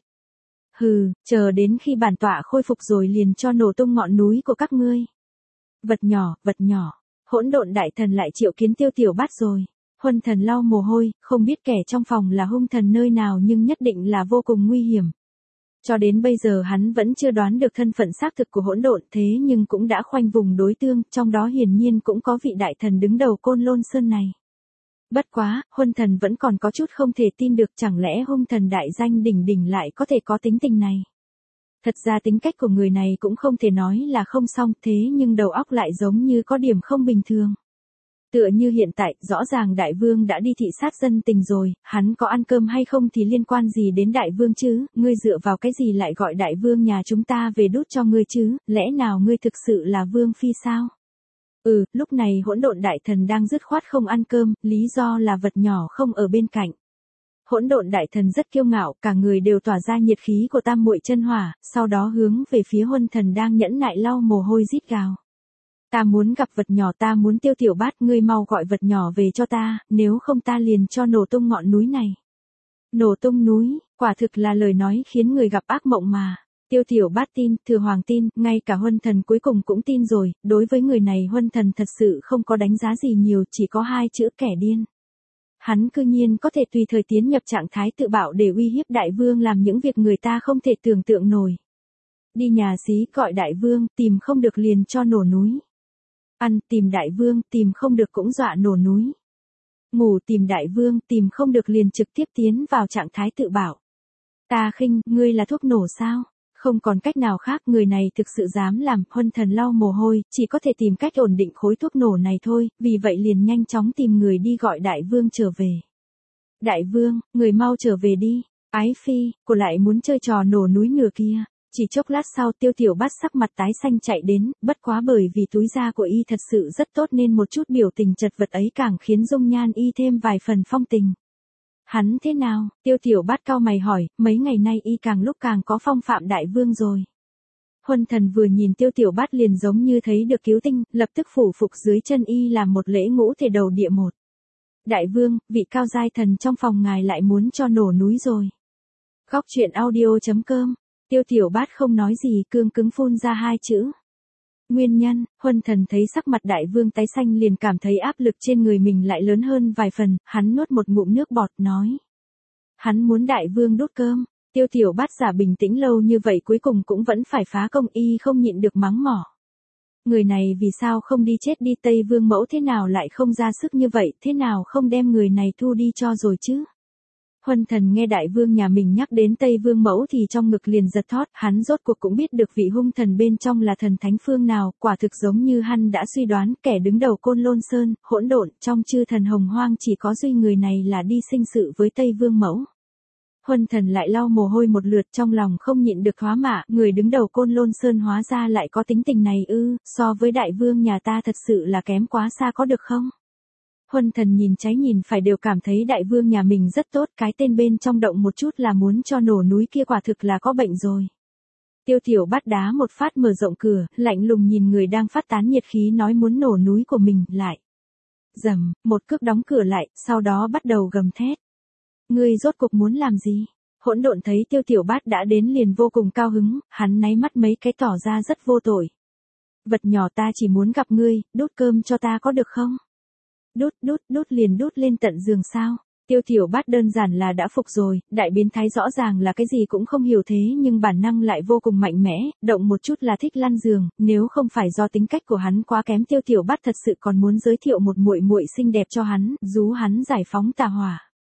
Hừ, chờ đến khi bản tọa khôi phục rồi liền cho nổ tung ngọn núi của các ngươi. Vật nhỏ, hỗn độn đại thần lại triệu kiến Tiêu Tiểu Bát rồi. Huân thần lau mồ hôi, không biết kẻ trong phòng là hung thần nơi nào nhưng nhất định là vô cùng nguy hiểm. Cho đến bây giờ hắn vẫn chưa đoán được thân phận xác thực của hỗn độn, thế nhưng cũng đã khoanh vùng đối tượng, trong đó hiển nhiên cũng có vị đại thần đứng đầu Côn Lôn Sơn này. Bất quá, Huân thần vẫn còn có chút không thể tin được, chẳng lẽ hung thần đại danh đỉnh đỉnh lại có thể có tính tình này. Thật ra tính cách của người này cũng không thể nói là không xong, thế nhưng đầu óc lại giống như có điểm không bình thường. Tựa như hiện tại, rõ ràng đại vương đã đi thị sát dân tình rồi, hắn có ăn cơm hay không thì liên quan gì đến đại vương chứ, ngươi dựa vào cái gì lại gọi đại vương nhà chúng ta về đút cho ngươi chứ, lẽ nào ngươi thực sự là vương phi sao? Lúc này hỗn độn đại thần đang dứt khoát không ăn cơm, lý do là vật nhỏ không ở bên cạnh. Hỗn độn đại thần rất kiêu ngạo, cả người đều tỏa ra nhiệt khí của tam muội chân hỏa, sau đó hướng về phía Huân thần đang nhẫn nại lau mồ hôi rít gào. Ta muốn gặp vật nhỏ, ta muốn Tiêu Tiểu Bát, ngươi mau gọi vật nhỏ về cho ta, nếu không ta liền cho nổ tung ngọn núi này. Nổ tung núi, quả thực là lời nói khiến người gặp ác mộng mà. Tiêu Tiểu Bát tin, Thừa Hoàng tin, ngay cả Huân thần cuối cùng cũng tin rồi, đối với người này Huân thần thật sự không có đánh giá gì nhiều, chỉ có hai chữ kẻ điên. Hắn cư nhiên có thể tùy thời tiến nhập trạng thái tự bạo để uy hiếp đại vương, làm những việc người ta không thể tưởng tượng nổi. Đi nhà xí gọi đại vương, tìm không được liền cho nổ núi. Ăn, tìm đại vương, tìm không được cũng dọa nổ núi. Ngủ, tìm đại vương, tìm không được liền trực tiếp tiến vào trạng thái tự bạo. Ta khinh, ngươi là thuốc nổ sao? Không còn cách nào khác, người này thực sự dám làm. Huân thần lau mồ hôi, chỉ có thể tìm cách ổn định khối thuốc nổ này thôi, vì vậy liền nhanh chóng tìm người đi gọi đại vương trở về. Đại vương, người mau trở về đi. Ái phi, cô lại muốn chơi trò nổ núi ngửa kia. Chỉ chốc lát sau Tiêu Tiểu Bát sắc mặt tái xanh chạy đến, bất quá bởi vì túi da của y thật sự rất tốt nên một chút biểu tình chật vật ấy càng khiến dung nhan y thêm vài phần phong tình. Hắn thế nào? Tiêu Tiểu Bát cau mày hỏi, mấy ngày nay y càng lúc càng có phong phạm đại vương rồi. Huân thần vừa nhìn Tiêu Tiểu Bát liền giống như thấy được cứu tinh, lập tức phủ phục dưới chân y làm một lễ ngũ thể đầu địa một. Đại vương, vị cao giai thần trong phòng ngài lại muốn cho nổ núi rồi. Góc truyện audio.com. Tiêu Tiểu Bát không nói gì, cương cứng phun ra hai chữ. Nguyên nhân, Huân thần thấy sắc mặt đại vương tái xanh liền cảm thấy áp lực trên người mình lại lớn hơn vài phần, hắn nuốt một ngụm nước bọt nói. Hắn muốn đại vương đút cơm. Tiêu Tiểu Bát giả bình tĩnh lâu như vậy cuối cùng cũng vẫn phải phá công, y không nhịn được mắng mỏ. Người này vì sao không đi chết đi, Tây Vương mẫu thế nào lại không ra sức như vậy, thế nào không đem người này thu đi cho rồi chứ? Huân thần nghe đại vương nhà mình nhắc đến Tây Vương mẫu thì trong ngực liền giật thót, hắn rốt cuộc cũng biết được vị hung thần bên trong là thần thánh phương nào, quả thực giống như hắn đã suy đoán, kẻ đứng đầu Côn Lôn Sơn, hỗn độn, trong chư thần hồng hoang chỉ có duy người này là đi sinh sự với Tây Vương mẫu. Huân thần lại lau mồ hôi một lượt, trong lòng không nhịn được thoá mạ, người đứng đầu Côn Lôn Sơn hóa ra lại có tính tình này ư, so với đại vương nhà ta thật sự là kém quá xa có được không? Huân thần nhìn trái nhìn phải đều cảm thấy đại vương nhà mình rất tốt, cái tên bên trong động một chút là muốn cho nổ núi kia quả thực là có bệnh rồi. Tiêu Tiểu Bát đá một phát mở rộng cửa, lạnh lùng nhìn người đang phát tán nhiệt khí nói muốn nổ núi của mình, lại. Rầm, một cước đóng cửa lại, sau đó bắt đầu gầm thét. Ngươi rốt cuộc muốn làm gì? Hỗn độn thấy Tiêu Tiểu Bát đã đến liền vô cùng cao hứng, hắn náy mắt mấy cái tỏ ra rất vô tội. Vật nhỏ, ta chỉ muốn gặp ngươi, đút cơm cho ta có được không? Đút liền đút lên tận giường sao? Tiêu Tiểu Bát đơn giản là đã phục rồi, đại biến thái rõ ràng là cái gì cũng không hiểu thế nhưng bản năng lại vô cùng mạnh mẽ, động một chút là thích lăn giường, nếu không phải do tính cách của hắn quá kém Tiêu Tiểu Bát thật sự còn muốn giới thiệu một muội muội xinh đẹp cho hắn, rú hắn giải phóng tà hỏa.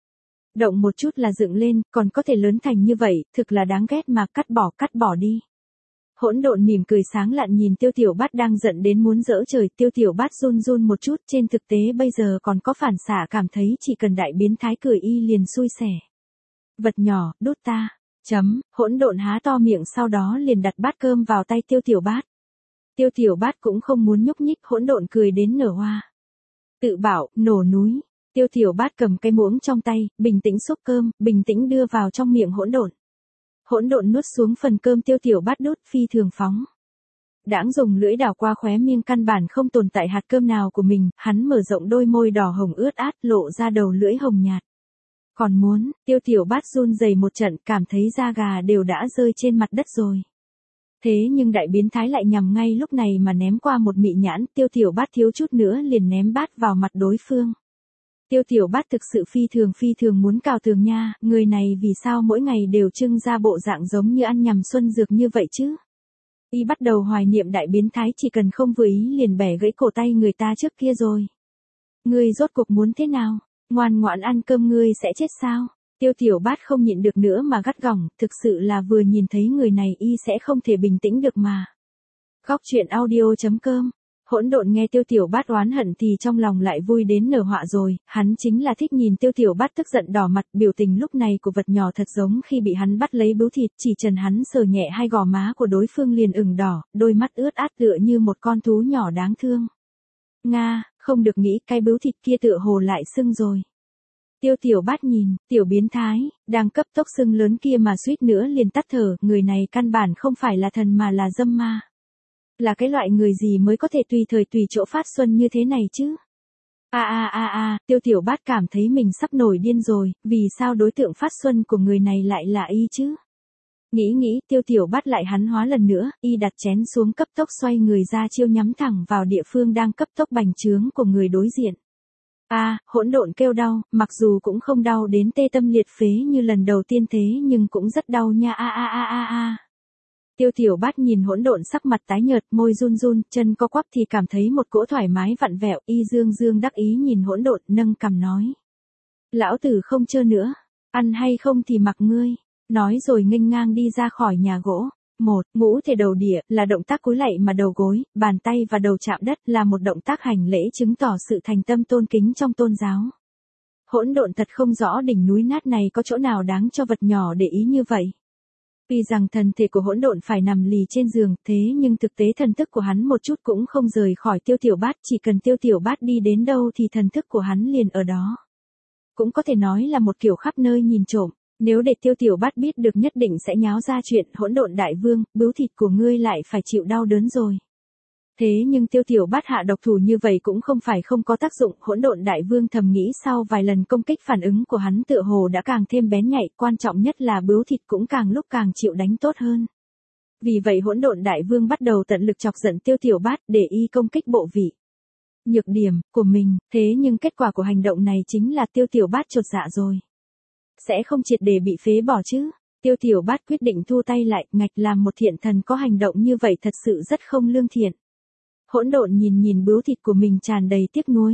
Động một chút là dựng lên, còn có thể lớn thành như vậy, thực là đáng ghét mà, cắt bỏ đi. Hỗn độn mỉm cười sáng lạn nhìn Tiêu Tiểu Bát đang giận đến muốn giỡ trời, Tiêu Tiểu Bát run run một chút, trên thực tế bây giờ còn có phản xạ cảm thấy chỉ cần đại biến thái cười y liền xui xẻ. Vật nhỏ, đút ta. Hỗn độn há to miệng sau đó liền đặt bát cơm vào tay Tiêu Tiểu Bát. Tiêu Tiểu Bát cũng không muốn nhúc nhích, hỗn độn cười đến nở hoa. Tự bảo, nổ núi. Tiêu Tiểu Bát cầm cái muỗng trong tay, bình tĩnh xúc cơm, bình tĩnh đưa vào trong miệng hỗn độn. Hỗn độn nuốt xuống phần cơm Tiêu Tiểu Bát đút phi thường phóng. Đãng dùng lưỡi đảo qua khóe miệng căn bản không tồn tại hạt cơm nào của mình, hắn mở rộng đôi môi đỏ hồng ướt át lộ ra đầu lưỡi hồng nhạt. Còn muốn, Tiêu Tiểu Bát run rẩy một trận, cảm thấy da gà đều đã rơi trên mặt đất rồi. Thế nhưng đại biến thái lại nhằm ngay lúc này mà ném qua một mị nhãn, Tiêu Tiểu Bát thiếu chút nữa liền ném bát vào mặt đối phương. Tiêu Tiểu Bát thực sự phi thường muốn cào tường nha, người này vì sao mỗi ngày đều trưng ra bộ dạng giống như ăn nhầm xuân dược như vậy chứ? Y bắt đầu hoài niệm đại biến thái chỉ cần không vừa ý liền bẻ gãy cổ tay người ta trước kia rồi. Ngươi rốt cuộc muốn thế nào? Ngoan ngoãn ăn cơm ngươi sẽ chết sao? Tiêu Tiểu Bát không nhịn được nữa mà gắt gỏng, thực sự là vừa nhìn thấy người này y sẽ không thể bình tĩnh được mà. Góc truyện audio.com. Hỗn độn nghe Tiêu Tiểu Bát oán hận thì trong lòng lại vui đến nở họa rồi, hắn chính là thích nhìn Tiêu Tiểu Bát tức giận đỏ mặt, biểu tình lúc này của vật nhỏ thật giống khi bị hắn bắt lấy bướu thịt, chỉ cần hắn sờ nhẹ hai gò má của đối phương liền ửng đỏ, đôi mắt ướt át tựa như một con thú nhỏ đáng thương. Nga, không được nghĩ cái bướu thịt kia tựa hồ lại sưng rồi. Tiêu Tiểu Bát nhìn, tiểu biến thái, đang cấp tốc sưng lớn kia mà suýt nữa liền tắt thở, người này căn bản không phải là thần mà là dâm ma. Là cái loại người gì mới có thể tùy thời tùy chỗ phát xuân như thế này chứ? Tiêu Tiểu Bát cảm thấy mình sắp nổi điên rồi, vì sao đối tượng phát xuân của người này lại là y chứ? Nghĩ, Tiêu Tiểu Bát lại hắn hóa lần nữa, y đặt chén xuống cấp tốc xoay người ra chiêu nhắm thẳng vào địa phương đang cấp tốc bành trướng của người đối diện. Hỗn độn kêu đau, mặc dù cũng không đau đến tê tâm liệt phế như lần đầu tiên thế nhưng cũng rất đau nha. Tiêu Tiểu Bát nhìn hỗn độn sắc mặt tái nhợt, môi run run, chân co quắp thì cảm thấy một cỗ thoải mái vặn vẹo, y dương đắc ý nhìn hỗn độn, nâng cằm nói: "Lão tử không chơi nữa, ăn hay không thì mặc ngươi." Nói rồi nghênh ngang đi ra khỏi nhà gỗ. Ngũ thể đầu địa là động tác cúi lạy mà đầu gối, bàn tay và đầu chạm đất là một động tác hành lễ chứng tỏ sự thành tâm tôn kính trong tôn giáo. Hỗn độn thật không rõ đỉnh núi nát này có chỗ nào đáng cho vật nhỏ để ý như vậy. Tuy rằng thần thể của hỗn độn phải nằm lì trên giường, thế nhưng thực tế thần thức của hắn một chút cũng không rời khỏi Tiêu Tiểu Bát, chỉ cần Tiêu Tiểu Bát đi đến đâu thì thần thức của hắn liền ở đó. Cũng có thể nói là một kiểu khắp nơi nhìn trộm. Nếu để Tiêu Tiểu Bát biết được nhất định sẽ nháo ra chuyện hỗn độn đại vương, bướu thịt của ngươi lại phải chịu đau đớn rồi. Thế nhưng Tiêu Tiểu Bát hạ độc thủ như vậy cũng không phải không có tác dụng, hỗn độn đại vương thầm nghĩ sau vài lần công kích phản ứng của hắn tựa hồ đã càng thêm bén nhạy, quan trọng nhất là bướu thịt cũng càng lúc càng chịu đánh tốt hơn. Vì vậy hỗn độn đại vương bắt đầu tận lực chọc giận Tiêu Tiểu Bát để y công kích bộ vị, nhược điểm của mình, thế nhưng kết quả của hành động này chính là Tiêu Tiểu Bát chột dạ rồi. Sẽ không triệt để bị phế bỏ chứ. Tiêu Tiểu Bát quyết định thu tay lại, ngạch làm một thiện thần có hành động như vậy thật sự rất không lương thiện. Hỗn độn nhìn bướu thịt của mình tràn đầy tiếc nuối.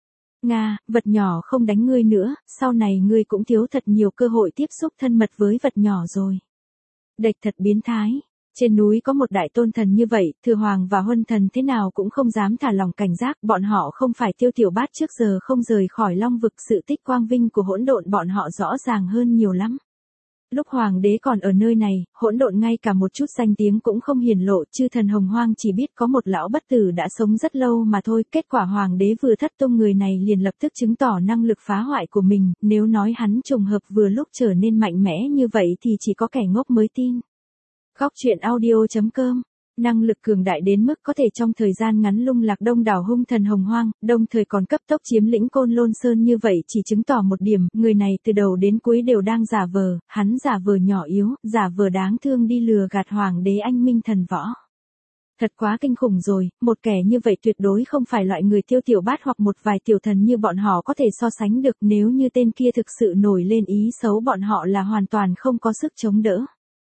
Nga, vật nhỏ không đánh ngươi nữa, sau này ngươi cũng thiếu thật nhiều cơ hội tiếp xúc thân mật với vật nhỏ rồi. Đệch thật biến thái. Trên núi có một đại tôn thần như vậy, Thừa Hoàng và Huân Thần thế nào cũng không dám thả lòng cảnh giác, bọn họ không phải Tiêu Tiểu Bát trước giờ không rời khỏi Long vực, sự tích quang vinh của hỗn độn bọn họ rõ ràng hơn nhiều lắm. Lúc Hoàng đế còn ở nơi này, hỗn độn ngay cả một chút danh tiếng cũng không hiển lộ, chư thần Hồng Hoang chỉ biết có một lão bất tử đã sống rất lâu mà thôi, kết quả Hoàng đế vừa thất tung người này liền lập tức chứng tỏ năng lực phá hoại của mình, nếu nói hắn trùng hợp vừa lúc trở nên mạnh mẽ như vậy thì chỉ có kẻ ngốc mới tin. Góc truyện audio.com. Năng lực cường đại đến mức có thể trong thời gian ngắn lung lạc đông đảo hung thần Hồng Hoang, đồng thời còn cấp tốc chiếm lĩnh Côn Lôn Sơn như vậy chỉ chứng tỏ một điểm, người này từ đầu đến cuối đều đang giả vờ, hắn giả vờ nhỏ yếu, giả vờ đáng thương đi lừa gạt Hoàng đế anh minh thần võ. Thật quá kinh khủng rồi, một kẻ như vậy tuyệt đối không phải loại người Tiêu Tiểu Bát hoặc một vài tiểu thần như bọn họ có thể so sánh được, nếu như tên kia thực sự nổi lên ý xấu bọn họ là hoàn toàn không có sức chống đỡ.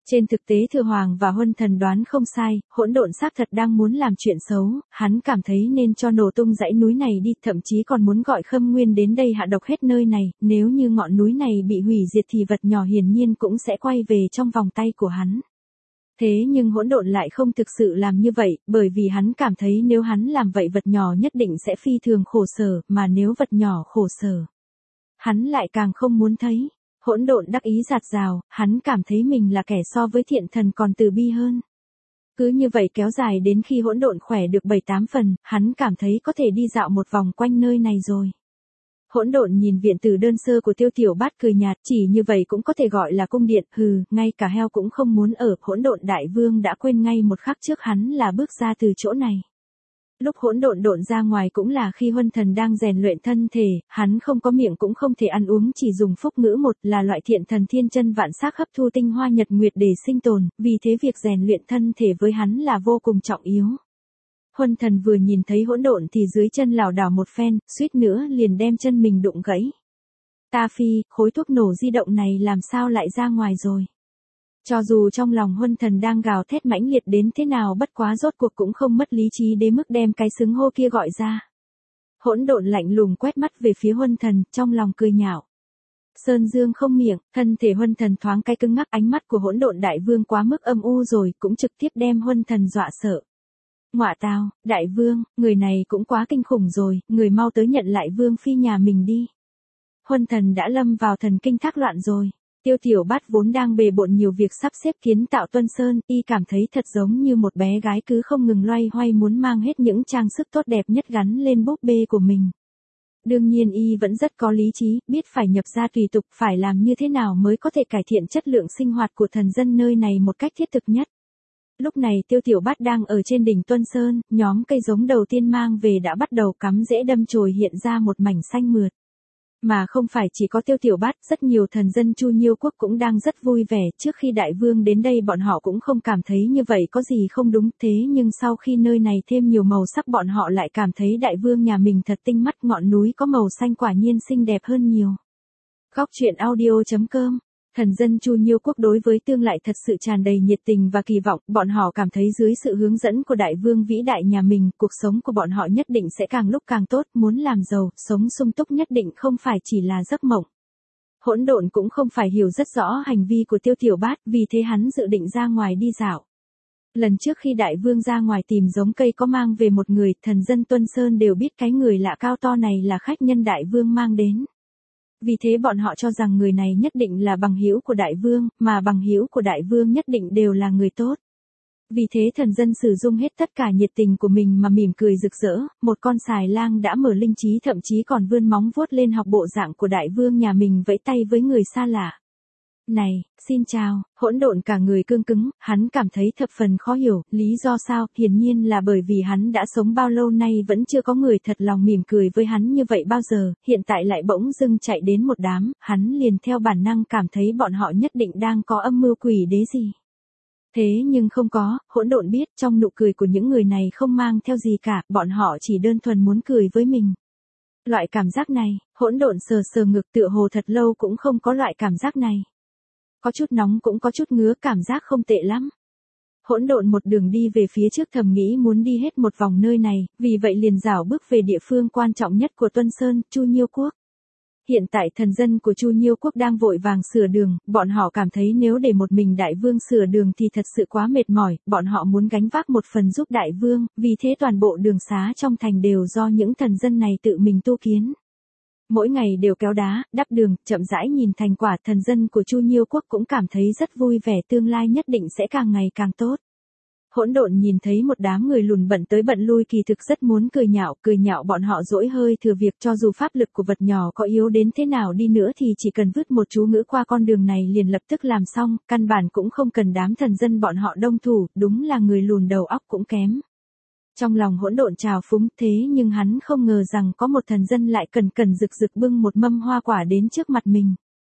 Trên thực tế Thừa Hoàng và Huân Thần đoán không sai, hỗn độn xác thật đang muốn làm chuyện xấu, hắn cảm thấy nên cho nổ tung dãy núi này đi, thậm chí còn muốn gọi Khâm Nguyên đến đây hạ độc hết nơi này, nếu như ngọn núi này bị hủy diệt thì vật nhỏ hiển nhiên cũng sẽ quay về trong vòng tay của hắn. Thế nhưng hỗn độn lại không thực sự làm như vậy, bởi vì hắn cảm thấy nếu hắn làm vậy vật nhỏ nhất định sẽ phi thường khổ sở, mà nếu vật nhỏ khổ sở, hắn lại càng không muốn thấy. Hỗn độn đắc ý giạt rào, hắn cảm thấy mình là kẻ so với thiện thần còn từ bi hơn. Cứ như vậy kéo dài đến khi hỗn độn khỏe được 7-8 phần, hắn cảm thấy có thể đi dạo một vòng quanh nơi này rồi. Hỗn độn nhìn viện tử đơn sơ của Tiêu Tiểu Bát cười nhạt, chỉ như vậy cũng có thể gọi là cung điện, hừ, ngay cả heo cũng không muốn ở. Hỗn độn đại vương đã quên ngay một khắc trước hắn là bước ra từ chỗ này. Lúc hỗn độn ra ngoài cũng là khi Huân Thần đang rèn luyện thân thể, hắn không có miệng cũng không thể ăn uống, chỉ dùng phúc ngữ một là loại thiện thần thiên chân vạn sắc hấp thu tinh hoa nhật nguyệt để sinh tồn, vì thế việc rèn luyện thân thể với hắn là vô cùng trọng yếu. Huân Thần vừa nhìn thấy hỗn độn thì dưới chân lảo đảo một phen, suýt nữa liền đem chân mình đụng gãy. Ta phi, khối thuốc nổ di động này làm sao lại ra ngoài rồi? Cho dù trong lòng Huân Thần đang gào thét mãnh liệt đến thế nào, bất quá rốt cuộc cũng không mất lý trí đến mức đem cái xứng hô kia gọi ra. Hỗn độn lạnh lùng quét mắt về phía Huân Thần, trong lòng cười nhạo. Sơn Dương không miệng, thân thể Huân Thần thoáng cái cứng ngắc, ánh mắt của hỗn độn đại vương quá mức âm u rồi, cũng trực tiếp đem Huân Thần dọa sợ. Ngọa tào, đại vương, người này cũng quá kinh khủng rồi, người mau tới nhận lại vương phi nhà mình đi. Huân Thần đã lâm vào thần kinh thác loạn rồi. Tiêu Tiểu Bát vốn đang bề bộn nhiều việc sắp xếp kiến tạo Tuân Sơn, y cảm thấy thật giống như một bé gái cứ không ngừng loay hoay muốn mang hết những trang sức tốt đẹp nhất gắn lên búp bê của mình. Đương nhiên y vẫn rất có lý trí, biết phải nhập gia tùy tục, phải làm như thế nào mới có thể cải thiện chất lượng sinh hoạt của thần dân nơi này một cách thiết thực nhất. Lúc này Tiêu Tiểu Bát đang ở trên đỉnh Tuân Sơn, nhóm cây giống đầu tiên mang về đã bắt đầu cắm rễ đâm chồi hiện ra một mảnh xanh mượt. Mà không phải chỉ có Tiêu Tiểu Bát, rất nhiều thần dân Chu Nhiêu quốc cũng đang rất vui vẻ, trước khi đại vương đến đây bọn họ cũng không cảm thấy như vậy có gì không đúng, thế nhưng sau khi nơi này thêm nhiều màu sắc bọn họ lại cảm thấy đại vương nhà mình thật tinh mắt, ngọn núi có màu xanh quả nhiên xinh đẹp hơn nhiều. Góc truyện audio.com. Thần dân Chu Nhiêu quốc đối với tương lai thật sự tràn đầy nhiệt tình và kỳ vọng, bọn họ cảm thấy dưới sự hướng dẫn của đại vương vĩ đại nhà mình, cuộc sống của bọn họ nhất định sẽ càng lúc càng tốt, muốn làm giàu, sống sung túc nhất định không phải chỉ là giấc mộng. Hỗn độn cũng không phải hiểu rất rõ hành vi của Tiêu Tiểu Bát, vì thế hắn dự định ra ngoài đi dạo. Lần trước khi đại vương ra ngoài tìm giống cây có mang về một người, thần dân Tuân Sơn đều biết cái người lạ cao to này là khách nhân đại vương mang đến. Vì thế bọn họ cho rằng người này nhất định là bằng hữu của đại vương, mà bằng hữu của đại vương nhất định đều là người tốt. Vì thế thần dân sử dụng hết tất cả nhiệt tình của mình mà mỉm cười rực rỡ, một con xài lang đã mở linh trí, thậm chí còn vươn móng vuốt lên học bộ dạng của đại vương nhà mình, vẫy tay với người xa lạ. Này, xin chào. Hỗn độn cả người cương cứng, hắn cảm thấy thập phần khó hiểu, lý do sao, hiển nhiên là bởi vì hắn đã sống bao lâu nay vẫn chưa có người thật lòng mỉm cười với hắn như vậy bao giờ, hiện tại lại bỗng dưng chạy đến một đám, hắn liền theo bản năng cảm thấy bọn họ nhất định đang có âm mưu quỷ đế gì. Thế nhưng không có, hỗn độn biết trong nụ cười của những người này không mang theo gì cả, bọn họ chỉ đơn thuần muốn cười với mình. Loại cảm giác này, hỗn độn sờ sờ ngực, tựa hồ thật lâu cũng không có loại cảm giác này. Có chút nóng cũng có chút ngứa, cảm giác không tệ lắm. Hỗn độn một đường đi về phía trước thầm nghĩ muốn đi hết một vòng nơi này, vì vậy liền rảo bước về địa phương quan trọng nhất của Tuân Sơn, Chu Nhiêu quốc. Hiện tại thần dân của Chu Nhiêu quốc đang vội vàng sửa đường, bọn họ cảm thấy nếu để một mình đại vương sửa đường thì thật sự quá mệt mỏi, bọn họ muốn gánh vác một phần giúp đại vương, vì thế toàn bộ đường xá trong thành đều do những thần dân này tự mình tu kiến. Mỗi ngày đều kéo đá, đắp đường, chậm rãi nhìn thành quả, thần dân của Chu Nhiêu quốc cũng cảm thấy rất vui vẻ, tương lai nhất định sẽ càng ngày càng tốt. Hỗn độn nhìn thấy một đám người lùn bận tới bận lui kỳ thực rất muốn cười nhạo bọn họ dỗi hơi thừa việc, cho dù pháp lực của vật nhỏ có yếu đến thế nào đi nữa thì chỉ cần vứt một chú ngữ qua con đường này liền lập tức làm xong, căn bản cũng không cần đám thần dân bọn họ đông thủ, đúng là người lùn đầu óc cũng kém. Trong lòng hỗn độn trào phúng, thế nhưng hắn không ngờ rằng có một thần dân lại cẩn cẩn rực rực bưng một mâm hoa quả đến trước mặt mình.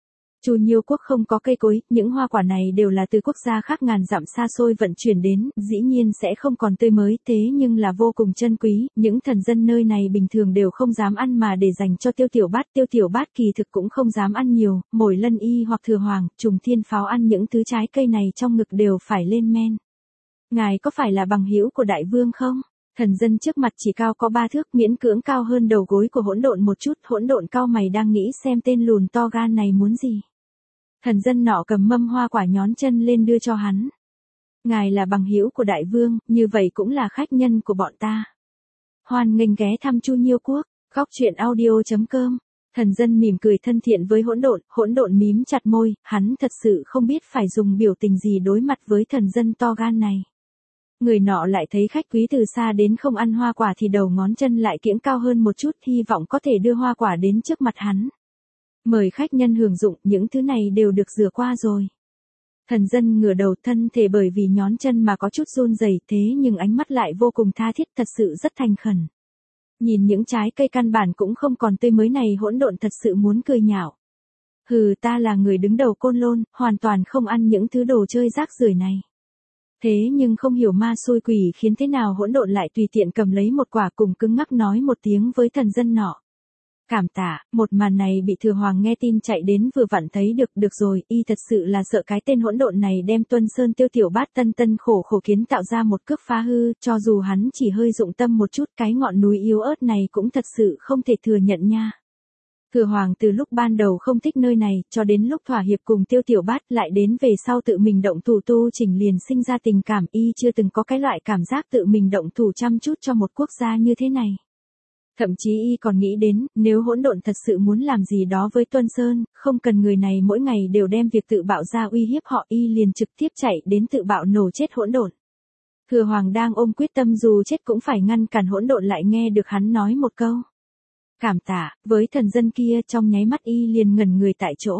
Chu Nhiêu quốc không có cây cối, những hoa quả này đều là từ quốc gia khác ngàn dặm xa xôi vận chuyển đến, dĩ nhiên sẽ không còn tươi mới, thế nhưng là vô cùng chân quý, những thần dân nơi này bình thường đều không dám ăn mà để dành cho Tiêu Tiểu Bát kỳ thực cũng không dám ăn nhiều, Mồi Lân Y hoặc Thừa Hoàng, Trùng Thiên Pháo ăn những thứ trái cây này trong ngực đều phải lên men. Ngài có phải là bằng hữu của đại vương không? Thần dân trước mặt chỉ cao có 3 thước, miễn cưỡng cao hơn đầu gối của Hỗn Độn một chút, Hỗn Độn cau mày đang nghĩ xem tên lùn to gan này muốn gì. Thần dân nọ cầm mâm hoa quả nhón chân lên đưa cho hắn. Ngài là bằng hữu của đại vương, như vậy cũng là khách nhân của bọn ta. Hoan nghênh ghé thăm Chu Nhiêu quốc, góc truyện audio.com. Thần dân mỉm cười thân thiện với Hỗn Độn mím chặt môi, hắn thật sự không biết phải dùng biểu tình gì đối mặt với thần dân to gan này. Người nọ lại thấy khách quý từ xa đến không ăn hoa quả thì đầu ngón chân lại kiễng cao hơn một chút, hy vọng có thể đưa hoa quả đến trước mặt hắn. Mời khách nhân hưởng dụng, những thứ này đều được rửa qua rồi. Thần dân ngửa đầu, thân thể bởi vì nhón chân mà có chút run rẩy, thế nhưng ánh mắt lại vô cùng tha thiết, thật sự rất thành khẩn. Nhìn những trái cây căn bản cũng không còn tươi mới này, Hỗn Độn thật sự muốn cười nhạo. Hừ, ta là người đứng đầu Côn Lôn, hoàn toàn không ăn những thứ đồ chơi rác rưởi này. Thế nhưng không hiểu ma xui quỷ khiến thế nào Hỗn Độn lại tùy tiện cầm lấy một quả cùng cứng ngắc nói một tiếng với thần dân nọ. Cảm tạ, một màn này bị Thừa Hoàng nghe tin chạy đến vừa vặn thấy được rồi, y thật sự là sợ cái tên Hỗn Độn này đem Tuân Sơn Tiêu Tiểu Bát tân khổ kiến tạo ra một cước phá hư, cho dù hắn chỉ hơi dụng tâm một chút, cái ngọn núi yếu ớt này cũng thật sự không thể thừa nhận nha. Thừa Hoàng từ lúc ban đầu không thích nơi này, cho đến lúc thỏa hiệp cùng Tiêu Tiểu Bát, lại đến về sau tự mình động thủ tu chỉnh liền sinh ra tình cảm, y chưa từng có cái loại cảm giác tự mình động thủ chăm chút cho một quốc gia như thế này. Thậm chí y còn nghĩ đến, nếu Hỗn Độn thật sự muốn làm gì đó với Tuân Sơn, không cần người này mỗi ngày đều đem việc tự bạo ra uy hiếp họ, y liền trực tiếp chạy đến tự bạo nổ chết Hỗn Độn. Thừa Hoàng đang ôm quyết tâm dù chết cũng phải ngăn cản Hỗn Độn, lại nghe được hắn nói một câu. Cảm tạ, với thần dân kia, trong nháy mắt y liền ngẩn người tại chỗ.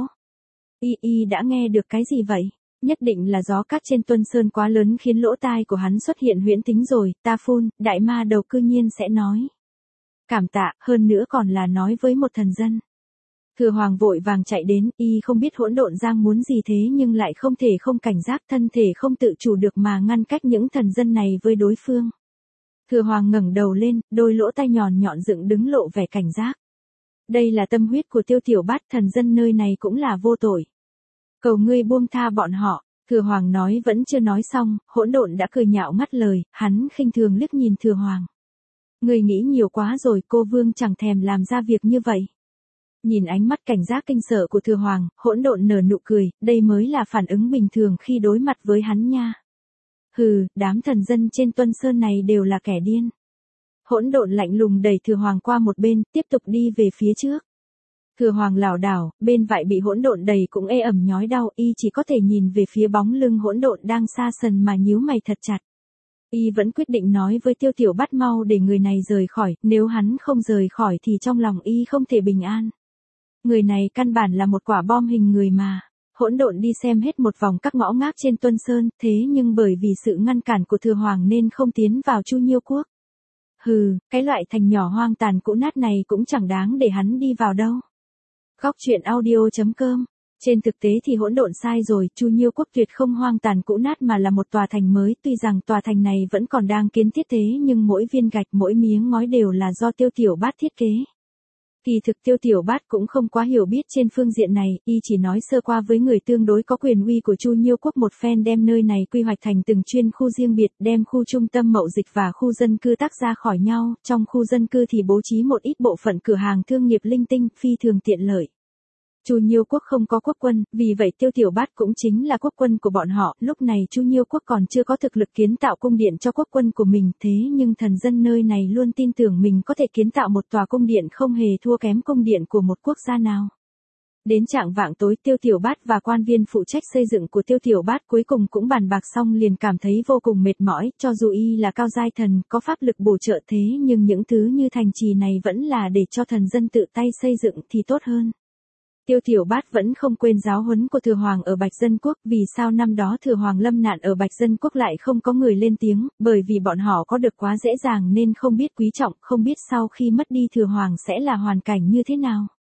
Y đã nghe được cái gì vậy? Nhất định là gió cát trên Tuân Sơn quá lớn khiến lỗ tai của hắn xuất hiện huyễn tính rồi, ta phun, đại ma đầu cư nhiên sẽ nói. Cảm tạ, hơn nữa còn là nói với một thần dân. Thừa Hoàng vội vàng chạy đến, y không biết Hỗn Độn giang muốn gì thế nhưng lại không thể không cảnh giác, thân thể không tự chủ được mà ngăn cách những thần dân này với đối phương. Thừa Hoàng ngẩng đầu lên, đôi lỗ tai nhọn dựng đứng lộ vẻ cảnh giác. Đây là tâm huyết của Tiêu Tiểu Bát, thần dân nơi này cũng là vô tội. Cầu ngươi buông tha bọn họ. Thừa Hoàng nói vẫn chưa nói xong, Hỗn Độn đã cười nhạo ngắt lời, hắn khinh thường liếc nhìn Thừa Hoàng. Ngươi nghĩ nhiều quá rồi, cô vương chẳng thèm làm ra việc như vậy. Nhìn ánh mắt cảnh giác kinh sợ của Thừa Hoàng, Hỗn Độn nở nụ cười, đây mới là phản ứng bình thường khi đối mặt với hắn nha. Hừ, đám thần dân trên Tuân Sơn này đều là kẻ điên. Hỗn Độn lạnh lùng đẩy Thừa Hoàng qua một bên, tiếp tục đi về phía trước. Thừa Hoàng lảo đảo, bên vai bị Hỗn Độn đẩy cũng ê ẩm nhói đau, y chỉ có thể nhìn về phía bóng lưng Hỗn Độn đang xa sần mà nhíu mày thật chặt. Y vẫn quyết định nói với Tiêu Tiểu Bát mau để người này rời khỏi, nếu hắn không rời khỏi thì trong lòng y không thể bình an. Người này căn bản là một quả bom hình người mà. Hỗn Độn đi xem hết một vòng các ngõ ngách trên Tuân Sơn, thế nhưng bởi vì sự ngăn cản của Thừa Hoàng nên không tiến vào Chu Nhiêu quốc. Hừ, cái loại thành nhỏ hoang tàn cũ nát này cũng chẳng đáng để hắn đi vào đâu. Góc truyện audio.com. Trên thực tế thì Hỗn Độn sai rồi, Chu Nhiêu quốc tuyệt không hoang tàn cũ nát mà là một tòa thành mới, tuy rằng tòa thành này vẫn còn đang kiến thiết thế nhưng mỗi viên gạch mỗi miếng ngói đều là do Tiêu Tiểu Bát thiết kế. Kỳ thực Tiêu Tiểu Bát cũng không quá hiểu biết trên phương diện này, y chỉ nói sơ qua với người tương đối có quyền uy của Chu Nhiêu quốc một phen đem nơi này quy hoạch thành từng chuyên khu riêng biệt, đem khu trung tâm mậu dịch và khu dân cư tách ra khỏi nhau, trong khu dân cư thì bố trí một ít bộ phận cửa hàng thương nghiệp linh tinh, phi thường tiện lợi. Chu Nhiêu quốc không có quốc quân, vì vậy Tiêu Tiểu Bát cũng chính là quốc quân của bọn họ, lúc này Chu Nhiêu quốc còn chưa có thực lực kiến tạo cung điện cho quốc quân của mình, thế nhưng thần dân nơi này luôn tin tưởng mình có thể kiến tạo một tòa cung điện không hề thua kém cung điện của một quốc gia nào. Đến trạng vạng tối, Tiêu Tiểu Bát và quan viên phụ trách xây dựng của Tiêu Tiểu Bát cuối cùng cũng bàn bạc xong liền cảm thấy vô cùng mệt mỏi, cho dù y là cao giai thần, có pháp lực bổ trợ thế nhưng những thứ như thành trì này vẫn là để cho thần dân tự tay xây dựng thì tốt hơn. Tiêu Tiểu Bát vẫn không quên giáo huấn của Thừa Hoàng ở Bạch Dân Quốc, vì sao năm đó Thừa Hoàng lâm nạn ở Bạch Dân Quốc lại không có người lên tiếng, bởi vì bọn họ có được quá dễ dàng nên không biết quý trọng, không biết sau khi mất đi Thừa Hoàng sẽ là hoàn cảnh như thế nào.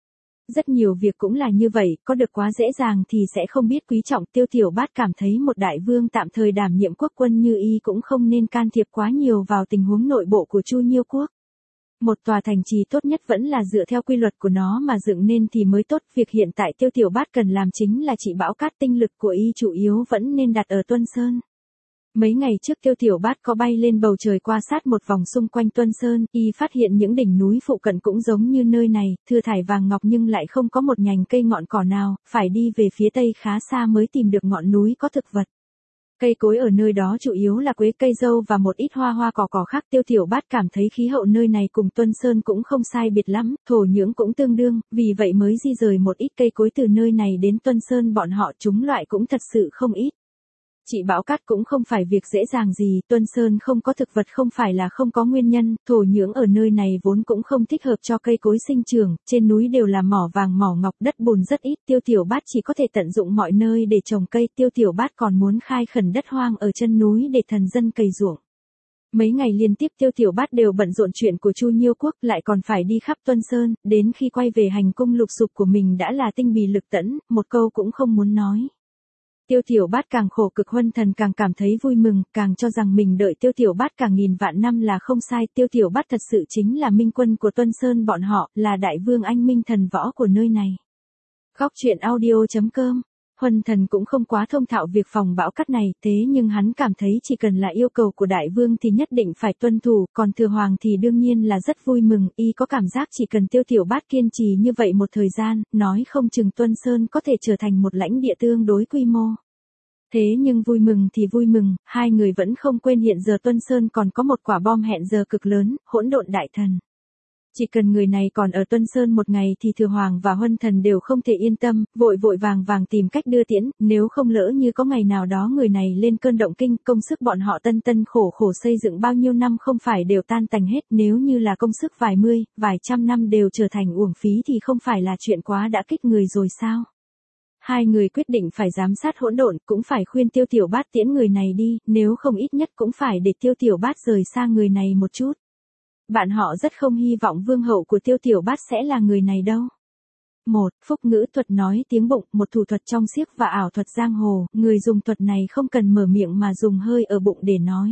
Rất nhiều việc cũng là như vậy, có được quá dễ dàng thì sẽ không biết quý trọng. Tiêu Tiểu Bát cảm thấy một đại vương tạm thời đảm nhiệm quốc quân như y cũng không nên can thiệp quá nhiều vào tình huống nội bộ của Chu Nhiêu quốc. Một tòa thành trì tốt nhất vẫn là dựa theo quy luật của nó mà dựng nên thì mới tốt. Việc hiện tại Tiêu Tiểu Bát cần làm chính là trị bão cát, tinh lực của y chủ yếu vẫn nên đặt ở Tuân Sơn. Mấy ngày trước Tiêu Tiểu Bát có bay lên bầu trời quan sát một vòng xung quanh Tuân Sơn, y phát hiện những đỉnh núi phụ cận cũng giống như nơi này, thưa thải vàng ngọc nhưng lại không có một nhành cây ngọn cỏ nào, phải đi về phía tây khá xa mới tìm được ngọn núi có thực vật. Cây cối ở nơi đó chủ yếu là quế, cây dâu và một ít hoa cỏ khác. Tiêu Tiểu Bát cảm thấy khí hậu nơi này cùng Tuân Sơn cũng không sai biệt lắm, thổ nhưỡng cũng tương đương, vì vậy mới di rời một ít cây cối từ nơi này đến Tuân Sơn. Bọn họ chúng loại cũng thật sự không ít. Trị bão cát cũng không phải việc dễ dàng gì, Tuân Sơn không có thực vật không phải là không có nguyên nhân, thổ nhưỡng ở nơi này vốn cũng không thích hợp cho cây cối sinh trưởng, trên núi đều là mỏ vàng mỏ ngọc, đất bùn rất ít. Tiêu Tiểu Bát chỉ có thể tận dụng mọi nơi để trồng cây. Tiêu Tiểu Bát còn muốn khai khẩn đất hoang ở chân núi để thần dân cày ruộng. Mấy ngày liên tiếp Tiêu Tiểu Bát đều bận rộn chuyện của Chu Nhiêu quốc, lại còn phải đi khắp Tuân Sơn, đến khi quay về hành cung lục dục của mình đã là tinh bì lực tẫn, một câu cũng không muốn nói. Tiêu Tiểu Bát càng khổ cực, Huân Thần càng cảm thấy vui mừng, càng cho rằng mình đợi Tiêu Tiểu Bát càng nghìn vạn năm là không sai. Tiêu Tiểu Bát thật sự chính là minh quân của Tuân Sơn bọn họ, là đại vương anh minh thần võ của nơi này. Góc truyện audio.com. Huân Thần cũng không quá thông thạo việc phòng bão cát này, thế nhưng hắn cảm thấy chỉ cần là yêu cầu của đại vương thì nhất định phải tuân thủ, còn thừa hoàng thì đương nhiên là rất vui mừng. Y có cảm giác chỉ cần Tiêu Tiểu Bát kiên trì như vậy một thời gian, nói không chừng Tuân Sơn có thể trở thành một lãnh địa tương đối quy mô. Thế nhưng vui mừng thì vui mừng, hai người vẫn không quên hiện giờ Tuân Sơn còn có một quả bom hẹn giờ cực lớn, Hỗn Độn Đại Thần. Chỉ cần người này còn ở Tuân Sơn một ngày thì Thừa Hoàng và Huân Thần đều không thể yên tâm, vội vàng tìm cách đưa tiễn, nếu không lỡ như có ngày nào đó người này lên cơn động kinh, công sức bọn họ tân khổ xây dựng bao nhiêu năm không phải đều tan tành hết, nếu như là công sức vài trăm năm đều trở thành uổng phí thì không phải là chuyện quá đã kích người rồi sao? Hai người quyết định phải giám sát Hỗn Độn, cũng phải khuyên Tiêu Tiểu Bát tiễn người này đi, nếu không ít nhất cũng phải để Tiêu Tiểu Bát rời xa người này một chút. Bạn họ rất không hy vọng vương hậu của Tiêu Tiểu Bát sẽ là người này đâu. Một, phúc ngữ thuật nói tiếng bụng, một thủ thuật trong xiếc và ảo thuật giang hồ, người dùng thuật này không cần mở miệng mà dùng hơi ở bụng để nói.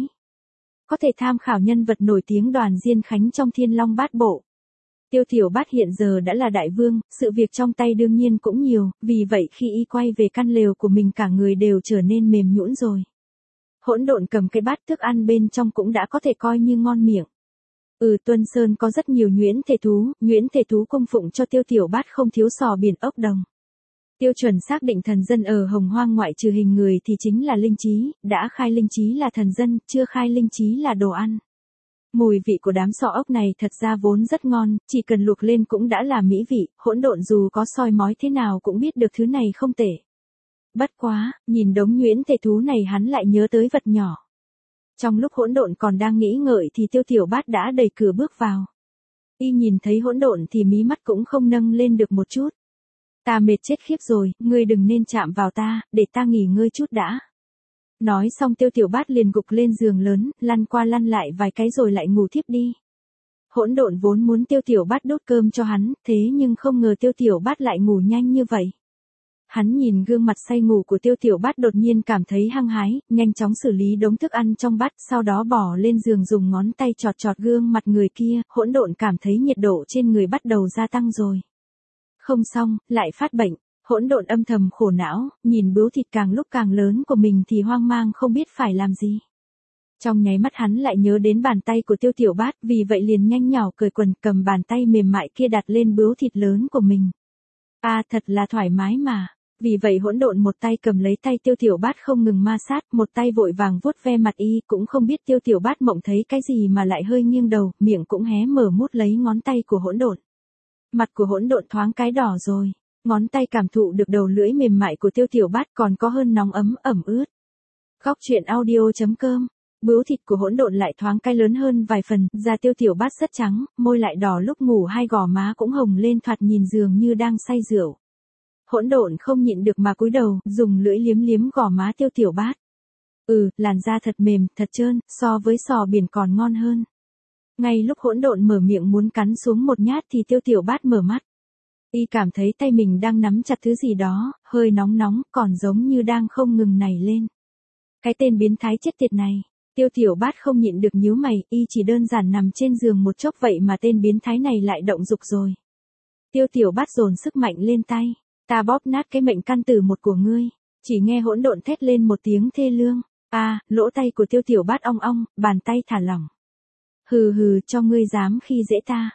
Có thể tham khảo nhân vật nổi tiếng Đoàn Diên Khánh trong Thiên Long Bát Bộ. Tiêu Tiểu Bát hiện giờ đã là đại vương, sự việc trong tay đương nhiên cũng nhiều, vì vậy khi y quay về căn lều của mình cả người đều trở nên mềm nhũn rồi. Hỗn Độn cầm cái bát thức ăn bên trong cũng đã có thể coi như ngon miệng. Tuân Sơn có rất nhiều nhuyễn thể thú cung phụng cho Tiêu Tiểu Bát không thiếu sò biển ốc đồng. Tiêu chuẩn xác định thần dân ở Hồng Hoang ngoại trừ hình người thì chính là linh trí, đã khai linh trí là thần dân, chưa khai linh trí là đồ ăn. Mùi vị của đám sò ốc này thật ra vốn rất ngon, chỉ cần luộc lên cũng đã là mỹ vị. Hỗn Độn dù có soi mói thế nào cũng biết được thứ này không tệ. Bất quá, nhìn đống nhuyễn thể thú này hắn lại nhớ tới vật nhỏ. Trong lúc Hỗn Độn còn đang nghĩ ngợi thì Tiêu Tiểu Bát đã đẩy cửa bước vào. Y nhìn thấy Hỗn Độn thì mí mắt cũng không nâng lên được một chút. Ta mệt chết khiếp rồi, ngươi đừng nên chạm vào ta, để ta nghỉ ngơi chút đã. Nói xong Tiêu Tiểu Bát liền gục lên giường lớn, lăn qua lăn lại vài cái rồi lại ngủ thiếp đi. Hỗn Độn vốn muốn Tiêu Tiểu Bát đốt cơm cho hắn, thế nhưng không ngờ Tiêu Tiểu Bát lại ngủ nhanh như vậy. Hắn nhìn gương mặt say ngủ của Tiêu Tiểu Bát đột nhiên cảm thấy hăng hái, nhanh chóng xử lý đống thức ăn trong bát, sau đó bỏ lên giường dùng ngón tay chọt gương mặt người kia. Hỗn Độn cảm thấy nhiệt độ trên người bắt đầu gia tăng rồi. Không xong, lại phát bệnh. Hỗn Độn âm thầm khổ não, nhìn bướu thịt càng lúc càng lớn của mình thì hoang mang không biết phải làm gì. Trong nháy mắt hắn lại nhớ đến bàn tay của Tiêu Tiểu Bát, vì vậy liền nhanh nhỏ cởi quần, cầm bàn tay mềm mại kia đặt lên bướu thịt lớn của mình. Thật là thoải mái mà. Vì vậy Hỗn Độn một tay cầm lấy tay Tiêu Tiểu Bát không ngừng ma sát, một tay vội vàng vuốt ve mặt y, cũng không biết Tiêu Tiểu Bát mộng thấy cái gì mà lại hơi nghiêng đầu, miệng cũng hé mở mút lấy ngón tay của Hỗn Độn. Mặt của Hỗn Độn thoáng cái đỏ rồi, ngón tay cảm thụ được đầu lưỡi mềm mại của Tiêu Tiểu Bát còn có hơn nóng ấm ẩm ướt. Góc truyện audio.com. Bướu thịt của Hỗn Độn lại thoáng cái lớn hơn vài phần, da Tiêu Tiểu Bát rất trắng, môi lại đỏ, lúc ngủ hai gò má cũng hồng lên, thoạt nhìn dường như đang say rượu. Hỗn Độn không nhịn được mà cúi đầu, dùng lưỡi liếm gò má Tiêu Tiểu Bát. Làn da thật mềm, thật trơn, so với sò biển còn ngon hơn. Ngay lúc Hỗn Độn mở miệng muốn cắn xuống một nhát thì Tiêu Tiểu Bát mở mắt. Y cảm thấy tay mình đang nắm chặt thứ gì đó, hơi nóng nóng, còn giống như đang không ngừng nảy lên. Cái tên biến thái chết tiệt này. Tiêu Tiểu Bát không nhịn được nhíu mày, y chỉ đơn giản nằm trên giường một chốc vậy mà tên biến thái này lại động dục rồi. Tiêu Tiểu Bát dồn sức mạnh lên tay, ta bóp nát cái mệnh căn tử một của ngươi. Chỉ nghe hỗn độn thét lên một tiếng thê lương. Lỗ tay của Tiêu Tiểu Bát ong ong, bàn tay thả lỏng. Hừ hừ, cho ngươi dám khi dễ ta.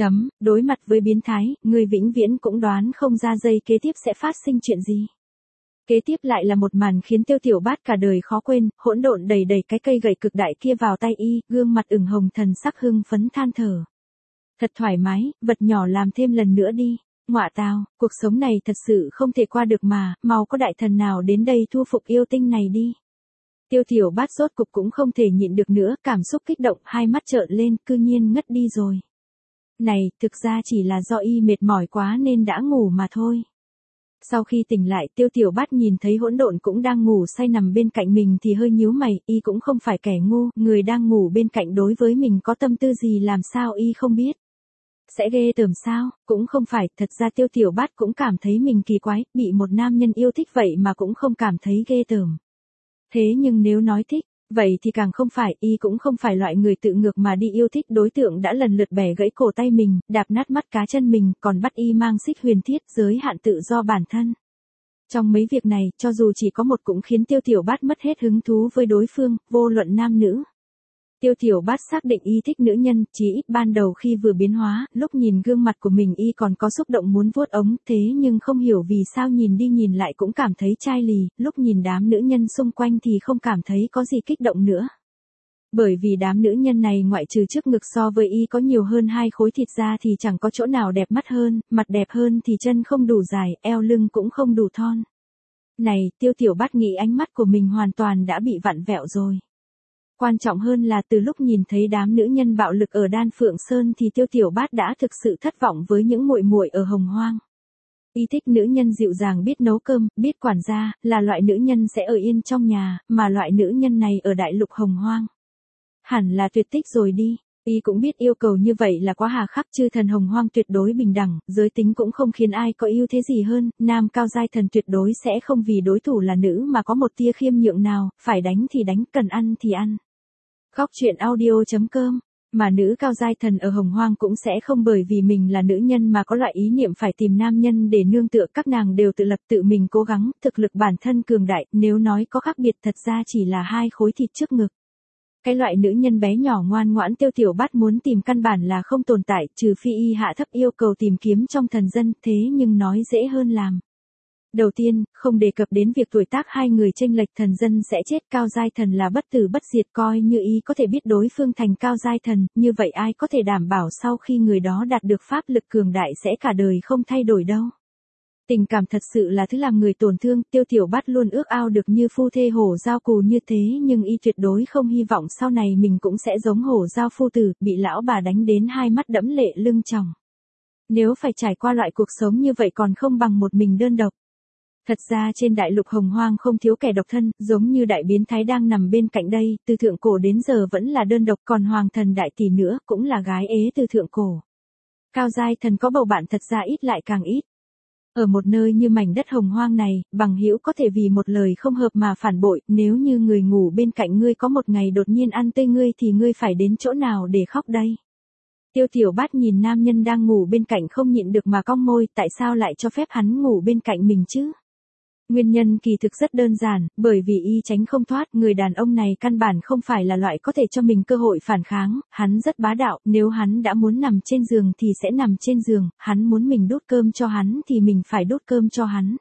Đối mặt với biến thái, ngươi vĩnh viễn cũng đoán không ra giây kế tiếp sẽ phát sinh chuyện gì. Kế tiếp lại là một màn khiến Tiêu Tiểu Bát cả đời khó quên, hỗn độn đẩy cái cây gậy cực đại kia vào tay y, gương mặt ửng hồng thần sắc hưng phấn than thở. Thật thoải mái, vật nhỏ làm thêm lần nữa đi. Ngọa tào, cuộc sống này thật sự không thể qua được mà, mau có đại thần nào đến đây thu phục yêu tinh này đi. Tiêu Tiểu Bát rốt cục cũng không thể nhịn được nữa, cảm xúc kích động, hai mắt trợn lên, cư nhiên ngất đi rồi. Này, thực ra chỉ là do y mệt mỏi quá nên đã ngủ mà thôi. Sau khi tỉnh lại, Tiêu Tiểu Bát nhìn thấy hỗn độn cũng đang ngủ say nằm bên cạnh mình thì hơi nhíu mày, y cũng không phải kẻ ngu, người đang ngủ bên cạnh đối với mình có tâm tư gì làm sao y không biết. Sẽ ghê tởm sao, cũng không phải, thật ra Tiêu Tiểu Bát cũng cảm thấy mình kỳ quái, bị một nam nhân yêu thích vậy mà cũng không cảm thấy ghê tởm. Thế nhưng nếu nói thích, vậy thì càng không phải, y cũng không phải loại người tự ngược mà đi yêu thích đối tượng đã lần lượt bẻ gãy cổ tay mình, đạp nát mắt cá chân mình, còn bắt y mang xích huyền thiết, giới hạn tự do bản thân. Trong mấy việc này, cho dù chỉ có một cũng khiến Tiêu Tiểu Bát mất hết hứng thú với đối phương, vô luận nam nữ. Tiêu Tiểu Bát xác định y thích nữ nhân, chỉ ít ban đầu khi vừa biến hóa, lúc nhìn gương mặt của mình y còn có xúc động muốn vuốt ống, thế nhưng không hiểu vì sao nhìn đi nhìn lại cũng cảm thấy chai lì, lúc nhìn đám nữ nhân xung quanh thì không cảm thấy có gì kích động nữa. Bởi vì đám nữ nhân này ngoại trừ trước ngực so với y có nhiều hơn 2 khối thịt ra thì chẳng có chỗ nào đẹp mắt hơn, mặt đẹp hơn thì chân không đủ dài, eo lưng cũng không đủ thon. Này, Tiêu Tiểu Bát nghĩ ánh mắt của mình hoàn toàn đã bị vặn vẹo rồi. Quan trọng hơn là từ lúc nhìn thấy đám nữ nhân bạo lực ở Đan Phượng Sơn thì Tiêu Tiểu Bát đã thực sự thất vọng với những muội muội ở Hồng Hoang. Y thích nữ nhân dịu dàng biết nấu cơm, biết quản gia, là loại nữ nhân sẽ ở yên trong nhà, mà loại nữ nhân này ở đại lục Hồng Hoang. Hẳn là tuyệt tích rồi đi. Y cũng biết yêu cầu như vậy là quá hà khắc, chư thần Hồng Hoang tuyệt đối bình đẳng, giới tính cũng không khiến ai có ưu thế gì hơn, nam cao giai thần tuyệt đối sẽ không vì đối thủ là nữ mà có một tia khiêm nhượng nào, phải đánh thì đánh, cần ăn thì ăn. Góc truyện audio.com. Mà nữ cao giai thần ở Hồng Hoang cũng sẽ không bởi vì mình là nữ nhân mà có loại ý niệm phải tìm nam nhân để nương tựa, các nàng đều tự lập tự mình cố gắng, thực lực bản thân cường đại, nếu nói có khác biệt thật ra chỉ là 2 khối thịt trước ngực. Cái loại nữ nhân bé nhỏ ngoan ngoãn Tiêu Tiểu Bát muốn tìm căn bản là không tồn tại, trừ phi y hạ thấp yêu cầu tìm kiếm trong thần dân, thế nhưng nói dễ hơn làm. Đầu tiên, không đề cập đến việc tuổi tác hai người chênh lệch, thần dân sẽ chết, cao giai thần là bất tử bất diệt, coi như y có thể biết đối phương thành cao giai thần, như vậy ai có thể đảm bảo sau khi người đó đạt được pháp lực cường đại sẽ cả đời không thay đổi đâu. Tình cảm thật sự là thứ làm người tổn thương, Tiêu Tiểu Bát luôn ước ao được như phu thê hổ giao cù như thế nhưng y tuyệt đối không hy vọng sau này mình cũng sẽ giống hổ giao phu tử, bị lão bà đánh đến hai mắt đẫm lệ lưng tròng. Nếu phải trải qua loại cuộc sống như vậy còn không bằng một mình đơn độc. Thật ra trên đại lục Hồng Hoang không thiếu kẻ độc thân, giống như đại biến thái đang nằm bên cạnh đây, từ thượng cổ đến giờ vẫn là đơn độc, còn hoàng thần đại tỷ nữa cũng là gái ế từ thượng cổ. Cao giai thần có bầu bạn thật ra ít lại càng ít. Ở một nơi như mảnh đất Hồng Hoang này, bằng hữu có thể vì một lời không hợp mà phản bội, nếu như người ngủ bên cạnh ngươi có một ngày đột nhiên ăn tươi ngươi thì ngươi phải đến chỗ nào để khóc đây? Tiêu Tiểu Bát nhìn nam nhân đang ngủ bên cạnh không nhịn được mà cong môi, tại sao lại cho phép hắn ngủ bên cạnh mình chứ? Nguyên nhân kỳ thực rất đơn giản, bởi vì y tránh không thoát, người đàn ông này căn bản không phải là loại có thể cho mình cơ hội phản kháng, hắn rất bá đạo, nếu hắn đã muốn nằm trên giường thì sẽ nằm trên giường, hắn muốn mình đút cơm cho hắn thì mình phải đút cơm cho hắn.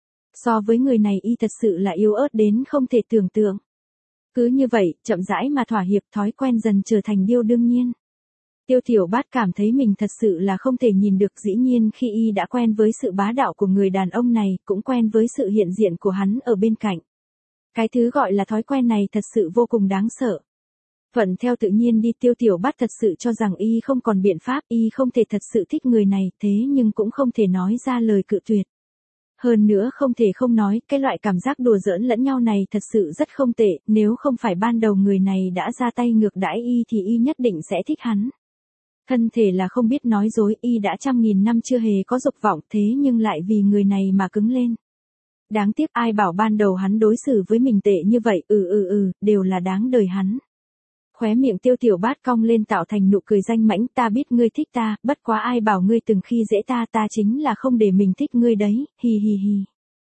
So với người này y thật sự là yếu ớt đến không thể tưởng tượng. Cứ như vậy, chậm rãi mà thỏa hiệp, thói quen dần trở thành điều đương nhiên. Tiêu Tiểu Bát cảm thấy mình thật sự là không thể nhìn được, dĩ nhiên khi y đã quen với sự bá đạo của người đàn ông này, cũng quen với sự hiện diện của hắn ở bên cạnh. Cái thứ gọi là thói quen này thật sự vô cùng đáng sợ. Thuận theo tự nhiên đi, Tiêu Tiểu Bát thật sự cho rằng y không còn biện pháp, y không thể thật sự thích người này, thế nhưng cũng không thể nói ra lời cự tuyệt. Hơn nữa không thể không nói, cái loại cảm giác đùa giỡn lẫn nhau này thật sự rất không tệ, nếu không phải ban đầu người này đã ra tay ngược đãi y thì y nhất định sẽ thích hắn. Thân thể là không biết nói dối, y đã trăm nghìn năm chưa hề có dục vọng thế nhưng lại vì người này mà cứng lên. Đáng tiếc ai bảo ban đầu hắn đối xử với mình tệ như vậy, đều là đáng đời hắn. Khóe miệng Tiêu Tiểu Bát cong lên tạo thành nụ cười danh mãnh, ta biết ngươi thích ta, bất quá ai bảo ngươi từng khi dễ ta, ta chính là không để mình thích ngươi đấy, hi hi hi.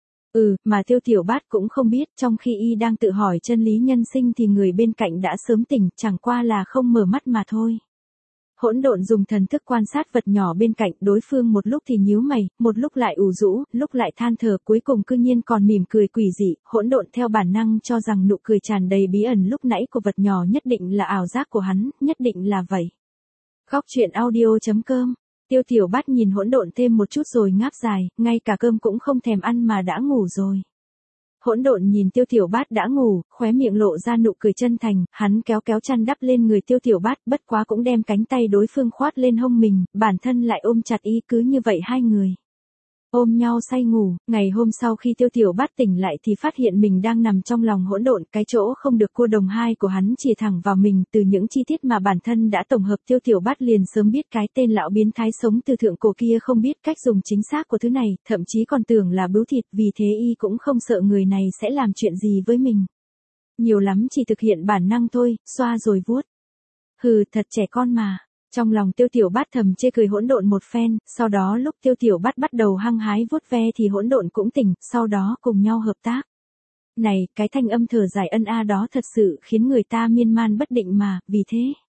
Mà Tiêu Tiểu Bát cũng không biết, trong khi y đang tự hỏi chân lý nhân sinh thì người bên cạnh đã sớm tỉnh, chẳng qua là không mở mắt mà thôi. Hỗn độn dùng thần thức quan sát vật nhỏ bên cạnh, đối phương một lúc thì nhíu mày, một lúc lại ủ rũ, lúc lại than thở, cuối cùng cư nhiên còn mỉm cười quỷ dị. Hỗn độn theo bản năng cho rằng nụ cười tràn đầy bí ẩn lúc nãy của vật nhỏ nhất định là ảo giác của hắn, nhất định là vậy. Góc truyện audio.com. Tiêu Tiểu Bát nhìn Hỗn độn thêm một chút rồi ngáp dài, ngay cả cơm cũng không thèm ăn mà đã ngủ rồi. Hỗn độn nhìn Tiêu Tiểu Bát đã ngủ, khóe miệng lộ ra nụ cười chân thành, hắn kéo kéo chăn đắp lên người Tiêu Tiểu Bát, bất quá cũng đem cánh tay đối phương khoát lên hông mình, bản thân lại ôm chặt y, cứ như vậy hai người ôm nhau say ngủ. Ngày hôm sau khi Tiêu Tiểu Bát tỉnh lại thì phát hiện mình đang nằm trong lòng Hỗn độn, cái chỗ không được cua đồng hai của hắn chỉ thẳng vào mình, từ những chi tiết mà bản thân đã tổng hợp Tiêu Tiểu Bát liền sớm biết cái tên lão biến thái sống từ thượng cổ kia không biết cách dùng chính xác của thứ này, thậm chí còn tưởng là bướu thịt, vì thế y cũng không sợ người này sẽ làm chuyện gì với mình. Nhiều lắm chỉ thực hiện bản năng thôi, xoa rồi vuốt. Thật trẻ con mà. Trong lòng Tiêu Tiểu Bát thầm chê cười Hỗn độn một phen, sau đó lúc Tiêu Tiểu Bát bắt đầu hăng hái vuốt ve thì Hỗn độn cũng tỉnh, sau đó cùng nhau hợp tác. Này, cái thanh âm thở dài ân a đó thật sự khiến người ta miên man bất định mà, vì thế.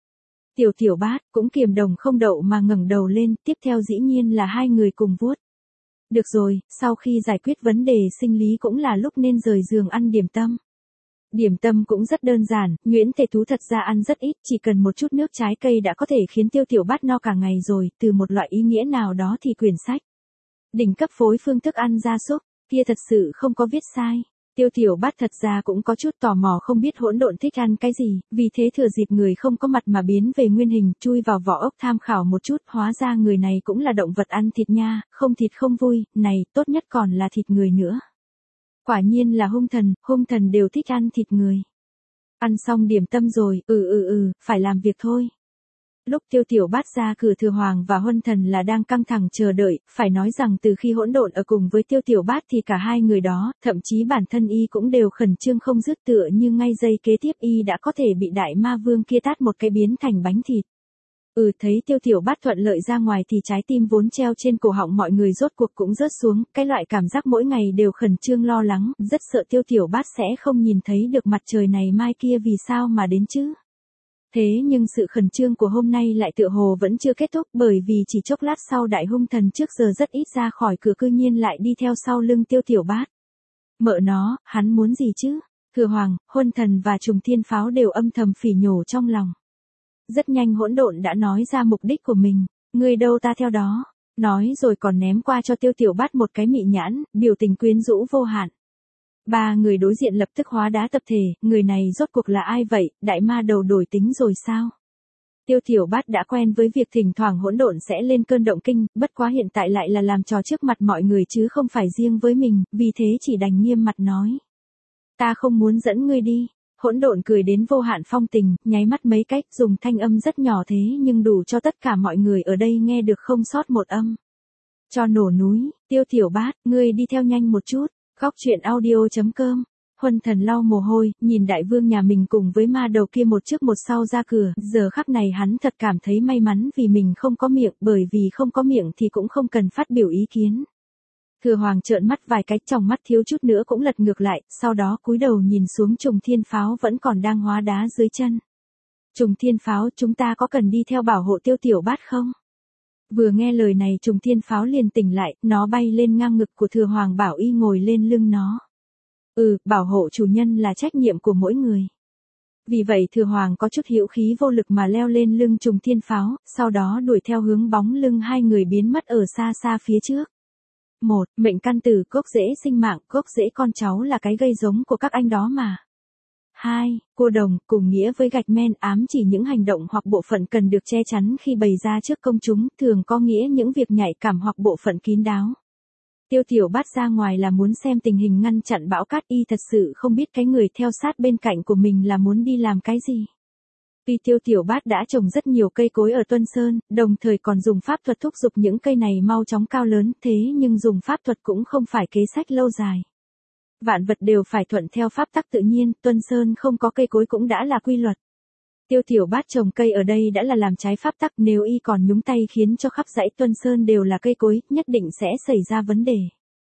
Tiểu Bát cũng kiềm đồng không đậu mà ngẩng đầu lên, tiếp theo dĩ nhiên là hai người cùng vuốt. Được rồi, sau khi giải quyết vấn đề sinh lý cũng là lúc nên rời giường ăn điểm tâm. Điểm tâm cũng rất đơn giản, Nguyễn Tề Tú thật ra ăn rất ít, chỉ cần một chút nước trái cây đã có thể khiến Tiêu Tiểu Bát no cả ngày rồi, từ một loại ý nghĩa nào đó thì quyển sách đỉnh cấp phối phương thức ăn gia súc, kia thật sự không có viết sai. Tiêu Tiểu Bát thật ra cũng có chút tò mò không biết Hỗn độn thích ăn cái gì, vì thế thừa dịp người không có mặt mà biến về nguyên hình, chui vào vỏ ốc tham khảo một chút, hóa ra người này cũng là động vật ăn thịt nha, không thịt không vui, này, tốt nhất còn là thịt người nữa. Quả nhiên là hung thần đều thích ăn thịt người. Ăn xong điểm tâm rồi, phải làm việc thôi. Lúc Tiêu Tiểu Bát ra cửa Thừa Hoàng và Huân Thần là đang căng thẳng chờ đợi, phải nói rằng từ khi Hỗn độn ở cùng với Tiêu Tiểu Bát thì cả hai người đó, thậm chí bản thân y cũng đều khẩn trương không dứt tựa như ngay giây kế tiếp y đã có thể bị đại ma vương kia tát một cái biến thành bánh thịt. Thấy Tiêu Tiểu Bát thuận lợi ra ngoài thì trái tim vốn treo trên cổ họng mọi người rốt cuộc cũng rớt xuống, cái loại cảm giác mỗi ngày đều khẩn trương lo lắng, rất sợ Tiêu Tiểu Bát sẽ không nhìn thấy được mặt trời này mai kia vì sao mà đến chứ. Thế nhưng sự khẩn trương của hôm nay lại tựa hồ vẫn chưa kết thúc bởi vì chỉ chốc lát sau đại hung thần trước giờ rất ít ra khỏi cửa cư nhiên lại đi theo sau lưng Tiêu Tiểu Bát. Mợ nó, hắn muốn gì chứ? Thừa Hoàng, Huân Thần và Trùng Thiên Pháo đều âm thầm phỉ nhổ trong lòng. Rất nhanh Hỗn độn đã nói ra mục đích của mình, người đâu ta theo đó, nói rồi còn ném qua cho Tiêu Tiểu Bát một cái mị nhãn, biểu tình quyến rũ vô hạn. Ba người đối diện lập tức hóa đá tập thể, người này rốt cuộc là ai vậy, đại ma đầu đổi tính rồi sao? Tiêu Tiểu Bát đã quen với việc thỉnh thoảng Hỗn độn sẽ lên cơn động kinh, bất quá hiện tại lại là làm trò trước mặt mọi người chứ không phải riêng với mình, vì thế chỉ đành nghiêm mặt nói. Ta không muốn dẫn ngươi đi. Hỗn độn cười đến vô hạn phong tình, nháy mắt mấy cách, dùng thanh âm rất nhỏ thế nhưng đủ cho tất cả mọi người ở đây nghe được không sót một âm. Cho nổ núi, Tiêu Tiểu Bát, ngươi đi theo nhanh một chút. Góc truyện audio.com. Huân Thần lau mồ hôi, nhìn đại vương nhà mình cùng với ma đầu kia một trước một sau ra cửa, giờ khắc này hắn thật cảm thấy may mắn vì mình không có miệng, bởi vì không có miệng thì cũng không cần phát biểu ý kiến. Thừa Hoàng trợn mắt vài cái, trong mắt thiếu chút nữa cũng lật ngược lại, sau đó cúi đầu nhìn xuống Trùng Thiên Pháo vẫn còn đang hóa đá dưới chân. Trùng Thiên Pháo, chúng ta có cần đi theo bảo hộ Tiêu Tiểu Bát không? Vừa nghe lời này Trùng Thiên Pháo liền tỉnh lại, nó bay lên ngang ngực của Thừa Hoàng bảo y ngồi lên lưng nó. Bảo hộ chủ nhân là trách nhiệm của mỗi người. Vì vậy Thừa Hoàng có chút hữu khí vô lực mà leo lên lưng Trùng Thiên Pháo, sau đó đuổi theo hướng bóng lưng hai người biến mất ở xa xa phía trước. 1. Mệnh căn tử, gốc rễ sinh mạng, gốc rễ con cháu là cái gây giống của các anh đó mà. 2. Cô đồng, cùng nghĩa với gạch men ám chỉ những hành động hoặc bộ phận cần được che chắn khi bày ra trước công chúng, thường có nghĩa những việc nhạy cảm hoặc bộ phận kín đáo. Tiêu Tiểu Bát ra ngoài là muốn xem tình hình ngăn chặn bão cát, y thật sự không biết cái người theo sát bên cạnh của mình là muốn đi làm cái gì. Tuy Tiêu Tiểu Bát đã trồng rất nhiều cây cối ở Tuân Sơn, đồng thời còn dùng pháp thuật thúc giục những cây này mau chóng cao lớn, thế nhưng dùng pháp thuật cũng không phải kế sách lâu dài. Vạn vật đều phải thuận theo pháp tắc tự nhiên, Tuân Sơn không có cây cối cũng đã là quy luật. Tiêu Tiểu Bát trồng cây ở đây đã là làm trái pháp tắc, nếu y còn nhúng tay khiến cho khắp dãy Tuân Sơn đều là cây cối, nhất định sẽ xảy ra vấn đề.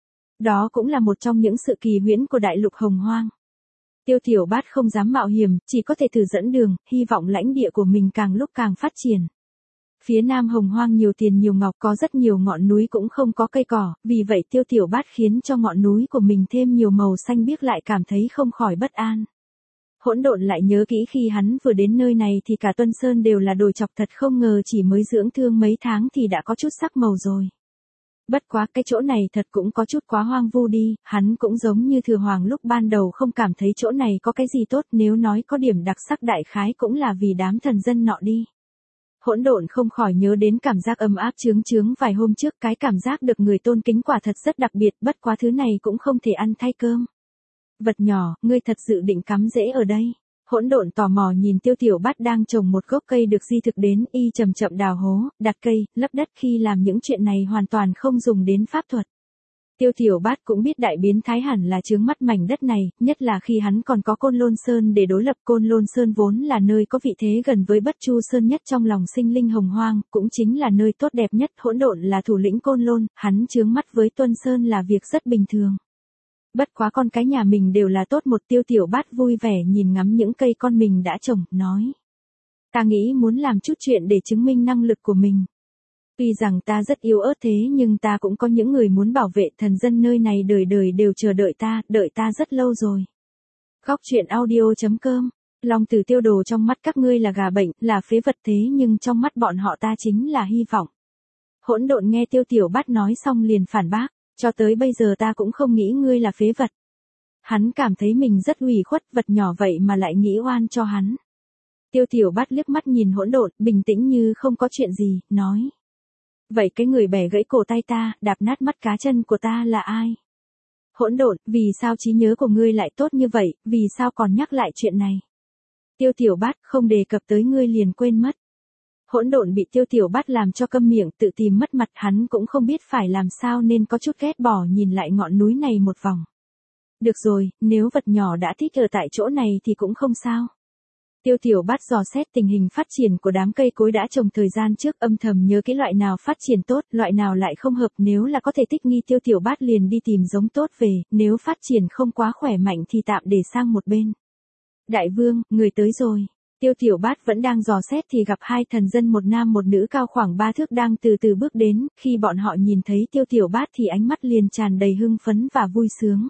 Đó cũng là một trong những sự kỳ huyễn của đại lục Hồng Hoang. Tiêu Tiểu Bát không dám mạo hiểm, chỉ có thể thử dẫn đường, hy vọng lãnh địa của mình càng lúc càng phát triển. Phía nam Hồng Hoang nhiều tiền nhiều ngọc, có rất nhiều ngọn núi cũng không có cây cỏ, vì vậy Tiêu Tiểu Bát khiến cho ngọn núi của mình thêm nhiều màu xanh biếc lại cảm thấy không khỏi bất an. Hỗn Độn lại nhớ kỹ khi hắn vừa đến nơi này thì cả Tuân Sơn đều là đồi chọc, thật không ngờ chỉ mới dưỡng thương mấy tháng thì đã có chút sắc màu rồi. Bất quá cái chỗ này thật cũng có chút quá hoang vu đi, hắn cũng giống như Thừa Hoàng lúc ban đầu không cảm thấy chỗ này có cái gì tốt, nếu nói có điểm đặc sắc đại khái cũng là vì đám thần dân nọ đi. Hỗn Độn không khỏi nhớ đến cảm giác ấm áp chướng chướng vài hôm trước, cái cảm giác được người tôn kính quả thật rất đặc biệt, bất quá thứ này cũng không thể ăn thay cơm. Vật nhỏ, ngươi thật dự định cắm rễ ở đây? Hỗn Độn tò mò nhìn Tiêu Tiểu Bát đang trồng một gốc cây được di thực đến, y chậm chậm đào hố, đặt cây, lấp đất, khi làm những chuyện này hoàn toàn không dùng đến pháp thuật. Tiêu Tiểu Bát cũng biết đại biến thái hẳn là chướng mắt mảnh đất này, nhất là khi hắn còn có Côn Lôn Sơn để đối lập. Côn Lôn Sơn vốn là nơi có vị thế gần với Bất Chu Sơn nhất trong lòng sinh linh Hồng Hoang, cũng chính là nơi tốt đẹp nhất. Hỗn Độn là thủ lĩnh Côn Lôn, hắn chướng mắt với Tuân Sơn là việc rất bình thường. Bất quá con cái nhà mình đều là tốt một. Tiêu Tiểu Bát vui vẻ nhìn ngắm những cây con mình đã trồng, nói. Ta nghĩ muốn làm chút chuyện để chứng minh năng lực của mình. Tuy rằng ta rất yếu ớt thế nhưng ta cũng có những người muốn bảo vệ, thần dân nơi này đời đời đều chờ đợi ta rất lâu rồi. Góc truyện audio.com. Long Tử Tiêu Đồ trong mắt các ngươi là gà bệnh, là phế vật, thế nhưng trong mắt bọn họ ta chính là hy vọng. Hỗn Độn nghe Tiêu Tiểu Bát nói xong liền phản bác. Cho tới bây giờ ta cũng không nghĩ ngươi là phế vật. Hắn cảm thấy mình rất ủy khuất, vật nhỏ vậy mà lại nghĩ oan cho hắn. Tiêu Tiểu Bát liếc mắt nhìn Hỗn Độn, bình tĩnh như không có chuyện gì, nói. Vậy cái người bẻ gãy cổ tay ta, đạp nát mắt cá chân của ta là ai? Hỗn Độn, vì sao trí nhớ của ngươi lại tốt như vậy, vì sao còn nhắc lại chuyện này? Tiêu Tiểu Bát, không đề cập tới ngươi liền quên mất. Hỗn Độn bị Tiêu Tiểu Bát làm cho câm miệng, tự tìm mất mặt, hắn cũng không biết phải làm sao nên có chút ghét bỏ nhìn lại ngọn núi này một vòng. Được rồi, nếu vật nhỏ đã thích ở tại chỗ này thì cũng không sao. Tiêu Tiểu Bát dò xét tình hình phát triển của đám cây cối đã trồng thời gian trước, âm thầm nhớ cái loại nào phát triển tốt, loại nào lại không hợp, nếu là có thể thích nghi Tiêu Tiểu Bát liền đi tìm giống tốt về, nếu phát triển không quá khỏe mạnh thì tạm để sang một bên. Đại vương, người tới rồi. Tiêu Tiểu Bát vẫn đang dò xét thì gặp hai thần dân một nam một nữ cao khoảng 3 thước đang từ từ bước đến, khi bọn họ nhìn thấy Tiêu Tiểu Bát thì ánh mắt liền tràn đầy hưng phấn và vui sướng.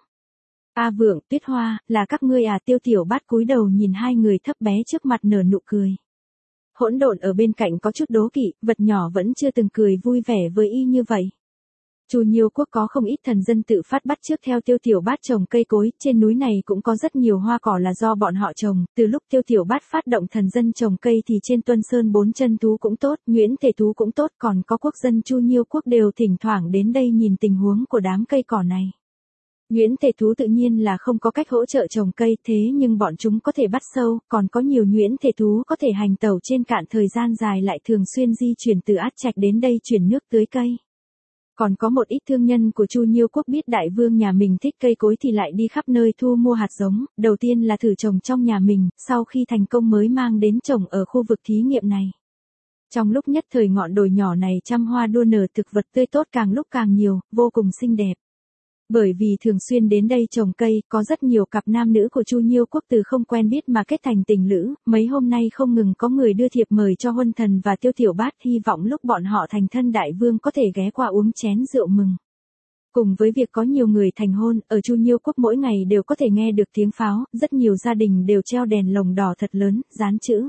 A Vượng, Tuyết Hoa, là các ngươi à? Tiêu Tiểu Bát cúi đầu nhìn hai người thấp bé trước mặt nở nụ cười. Hỗn Độn ở bên cạnh có chút đố kỵ, vật nhỏ vẫn chưa từng cười vui vẻ với y như vậy. Chu Nhiêu Quốc có không ít thần dân tự phát bắt chước theo Tiêu Tiểu Bát trồng cây cối, trên núi này cũng có rất nhiều hoa cỏ là do bọn họ trồng, từ lúc Tiêu Tiểu Bát phát động thần dân trồng cây thì trên Tuân Sơn 4 chân thú cũng tốt, nhuyễn thể thú cũng tốt, còn có quốc dân Chu Nhiêu Quốc đều thỉnh thoảng đến đây nhìn tình huống của đám cây cỏ này. Nhuyễn thể thú tự nhiên là không có cách hỗ trợ trồng cây, thế nhưng bọn chúng có thể bắt sâu, còn có nhiều nhuyễn thể thú có thể hành tẩu trên cạn thời gian dài lại thường xuyên di chuyển từ Át Trạch đến đây chuyển nước tưới cây. Còn có một ít thương nhân của Chu Nhiêu Quốc biết đại vương nhà mình thích cây cối thì lại đi khắp nơi thu mua hạt giống, đầu tiên là thử trồng trong nhà mình, sau khi thành công mới mang đến trồng ở khu vực thí nghiệm này. Trong lúc nhất thời ngọn đồi nhỏ này trăm hoa đua nở, thực vật tươi tốt càng lúc càng nhiều, vô cùng xinh đẹp. Bởi vì thường xuyên đến đây trồng cây, có rất nhiều cặp nam nữ của Chu Nhiêu Quốc từ không quen biết mà kết thành tình lữ, mấy hôm nay không ngừng có người đưa thiệp mời cho Huân Thần và Tiêu Tiểu Bát, hy vọng lúc bọn họ thành thân đại vương có thể ghé qua uống chén rượu mừng. Cùng với việc có nhiều người thành hôn, ở Chu Nhiêu Quốc mỗi ngày đều có thể nghe được tiếng pháo, rất nhiều gia đình đều treo đèn lồng đỏ thật lớn, dán chữ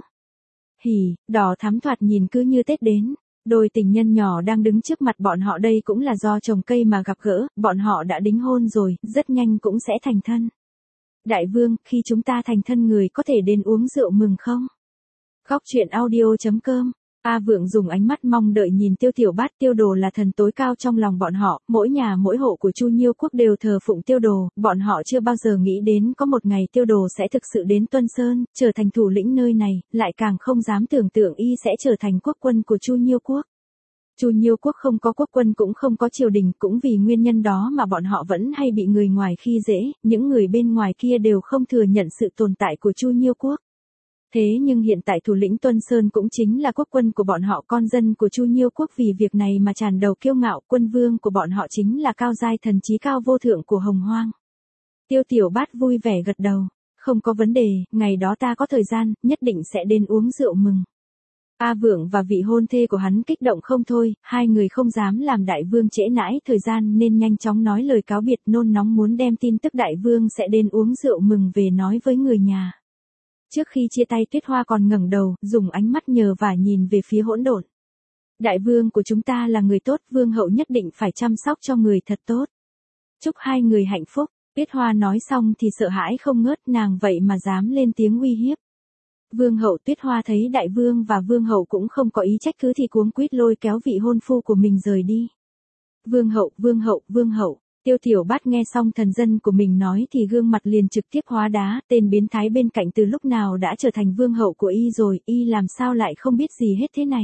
hỉ, đỏ thắm, thoạt nhìn cứ như Tết đến. Đôi tình nhân nhỏ đang đứng trước mặt bọn họ đây cũng là do trồng cây mà gặp gỡ, bọn họ đã đính hôn rồi, rất nhanh cũng sẽ thành thân. Đại vương, khi chúng ta thành thân người có thể đến uống rượu mừng không? Góc truyện audio.com A Vượng dùng ánh mắt mong đợi nhìn Tiêu Tiểu Bát. Tiêu Đồ là thần tối cao trong lòng bọn họ, mỗi nhà mỗi hộ của Chu Nhiêu quốc đều thờ phụng Tiêu Đồ, bọn họ chưa bao giờ nghĩ đến có một ngày Tiêu Đồ sẽ thực sự đến Tuân Sơn, trở thành thủ lĩnh nơi này, lại càng không dám tưởng tượng y sẽ trở thành quốc quân của Chu Nhiêu quốc. Chu Nhiêu quốc không có quốc quân cũng không có triều đình, cũng vì nguyên nhân đó mà bọn họ vẫn hay bị người ngoài khi dễ, những người bên ngoài kia đều không thừa nhận sự tồn tại của Chu Nhiêu quốc. Thế nhưng hiện tại thủ lĩnh Tuân Sơn cũng chính là quốc quân của bọn họ, con dân của Chu Nhiêu quốc vì việc này mà tràn đầu kiêu ngạo, quân vương của bọn họ chính là cao giai thần chí cao vô thượng của Hồng Hoang. Tiêu Tiểu Bát vui vẻ gật đầu, không có vấn đề, ngày đó ta có thời gian, nhất định sẽ đến uống rượu mừng. A Vượng và vị hôn thê của hắn kích động không thôi, hai người không dám làm đại vương trễ nãi thời gian nên nhanh chóng nói lời cáo biệt, nôn nóng muốn đem tin tức đại vương sẽ đến uống rượu mừng về nói với người nhà. Trước khi chia tay Tuyết Hoa còn ngẩng đầu, dùng ánh mắt nhờ vả nhìn về phía Hỗn Độn. Đại vương của chúng ta là người tốt, vương hậu nhất định phải chăm sóc cho người thật tốt. Chúc hai người hạnh phúc. Tuyết Hoa nói xong thì sợ hãi không ngớt, nàng vậy mà dám lên tiếng uy hiếp. Vương hậu. Tuyết Hoa thấy đại vương và vương hậu cũng không có ý trách cứ thì cuống quýt lôi kéo vị hôn phu của mình rời đi. Vương hậu, vương hậu, vương hậu. Tiêu Tiểu Bát nghe xong thần dân của mình nói thì gương mặt liền trực tiếp hóa đá, tên biến thái bên cạnh từ lúc nào đã trở thành vương hậu của y rồi, y làm sao lại không biết gì hết thế này.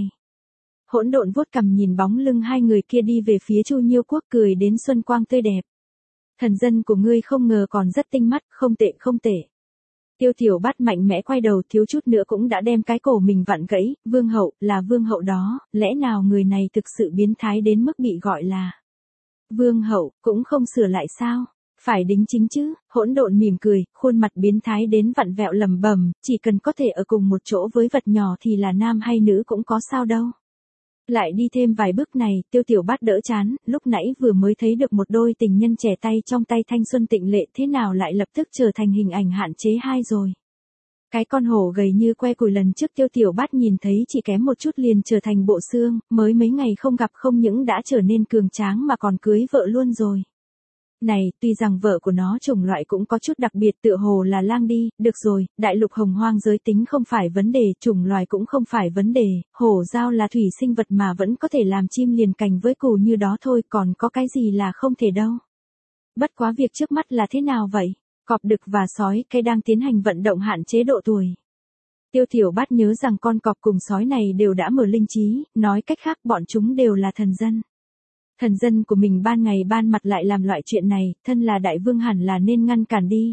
Hỗn Độn vuốt cằm nhìn bóng lưng hai người kia đi về phía Chu Nhiêu quốc, cười đến xuân quang tươi đẹp. Thần dân của ngươi không ngờ còn rất tinh mắt, không tệ không tệ. Tiêu Tiểu Bát mạnh mẽ quay đầu, thiếu chút nữa cũng đã đem cái cổ mình vặn gãy. Vương hậu, là vương hậu đó, lẽ nào người này thực sự biến thái đến mức bị gọi là vương hậu, cũng không sửa lại sao? Phải đính chính chứ. Hỗn Độn mỉm cười, khuôn mặt biến thái đến vặn vẹo lẩm bẩm, chỉ cần có thể ở cùng một chỗ với vật nhỏ thì là nam hay nữ cũng có sao đâu. Lại đi thêm vài bước này, Tiêu Tiểu Bát đỡ chán, lúc nãy vừa mới thấy được một đôi tình nhân trẻ tay trong tay thanh xuân tịnh lệ, thế nào lại lập tức trở thành hình ảnh hạn chế hai rồi. Cái con hổ gầy như que củi lần trước Tiêu Tiểu Bát nhìn thấy chỉ kém một chút liền trở thành bộ xương, mới mấy ngày không gặp không những đã trở nên cường tráng mà còn cưới vợ luôn rồi. Này, tuy rằng vợ của nó chủng loại cũng có chút đặc biệt, tựa hồ là lang đi, được rồi, đại lục Hồng Hoang giới tính không phải vấn đề, chủng loài cũng không phải vấn đề, hổ giao là thủy sinh vật mà vẫn có thể làm chim liền cành với cù như đó thôi, còn có cái gì là không thể đâu. Bất quá việc trước mắt là thế nào vậy? Cọp đực và sói cái đang tiến hành vận động hạn chế độ tuổi. Tiêu Tiểu Bát nhớ rằng con cọp cùng sói này đều đã mở linh trí, nói cách khác bọn chúng đều là thần dân. Thần dân của mình ban ngày ban mặt lại làm loại chuyện này, thân là đại vương hẳn là nên ngăn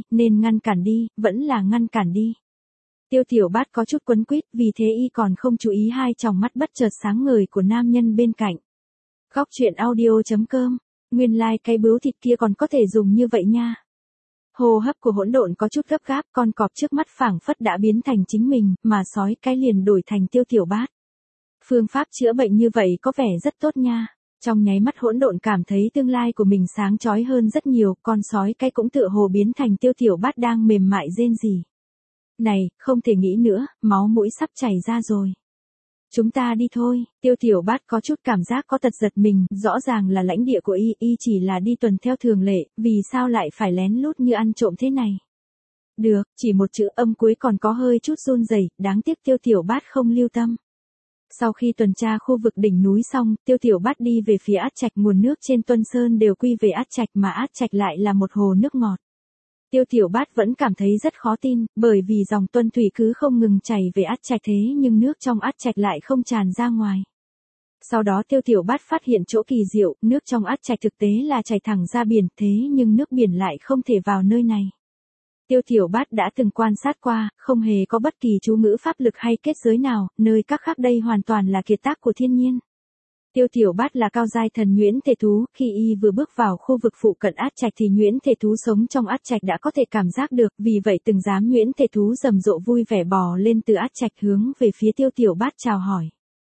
cản đi, vẫn là ngăn cản đi. Tiêu Tiểu Bát có chút quấn quýt, vì thế y còn không chú ý hai tròng mắt bất chợt sáng ngời của nam nhân bên cạnh. Góc truyện audio.com, nguyên lai cái bướu thịt kia còn có thể dùng như vậy nha. Hô hấp của Hỗn Độn có chút gấp gáp, con cọp trước mắt phảng phất đã biến thành chính mình, mà sói cái liền đổi thành Tiêu Tiểu Bát. Phương pháp chữa bệnh như vậy có vẻ rất tốt nha. Trong nháy mắt Hỗn Độn cảm thấy tương lai của mình sáng chói hơn rất nhiều, con sói cái cũng tựa hồ biến thành Tiêu Tiểu Bát đang mềm mại rên rỉ. Này, không thể nghĩ nữa, máu mũi sắp chảy ra rồi. Chúng ta đi thôi. Tiêu Tiểu Bát có chút cảm giác có tật giật mình, rõ ràng là lãnh địa của y chỉ là đi tuần theo thường lệ, vì sao lại phải lén lút như ăn trộm thế này. Được, chỉ một chữ âm cuối còn có hơi chút run rẩy, đáng tiếc Tiêu Tiểu Bát không lưu tâm. Sau khi tuần tra khu vực đỉnh núi xong, Tiêu Tiểu Bát đi về phía Át Trạch, nguồn nước trên Tuân Sơn đều quy về Át Trạch mà Át Trạch lại là một hồ nước ngọt. Tiêu Tiểu Bát vẫn cảm thấy rất khó tin, bởi vì dòng tuân thủy cứ không ngừng chảy về Át Trạch thế nhưng nước trong Át Trạch lại không tràn ra ngoài. Sau đó Tiêu Tiểu Bát phát hiện chỗ kỳ diệu, nước trong Át Trạch thực tế là chảy thẳng ra biển, thế nhưng nước biển lại không thể vào nơi này. Tiêu Tiểu Bát đã từng quan sát qua, không hề có bất kỳ chú ngữ pháp lực hay kết giới nào, nơi các khác đây hoàn toàn là kiệt tác của thiên nhiên. Tiêu Tiểu Bát là cao giai thần nhuyễn thể thú, khi y vừa bước vào khu vực phụ cận Át Trạch thì nhuyễn thể thú sống trong Át Trạch đã có thể cảm giác được, vì vậy từng dám nhuyễn thể thú rầm rộ vui vẻ bò lên từ Át Trạch hướng về phía Tiêu Tiểu Bát chào hỏi.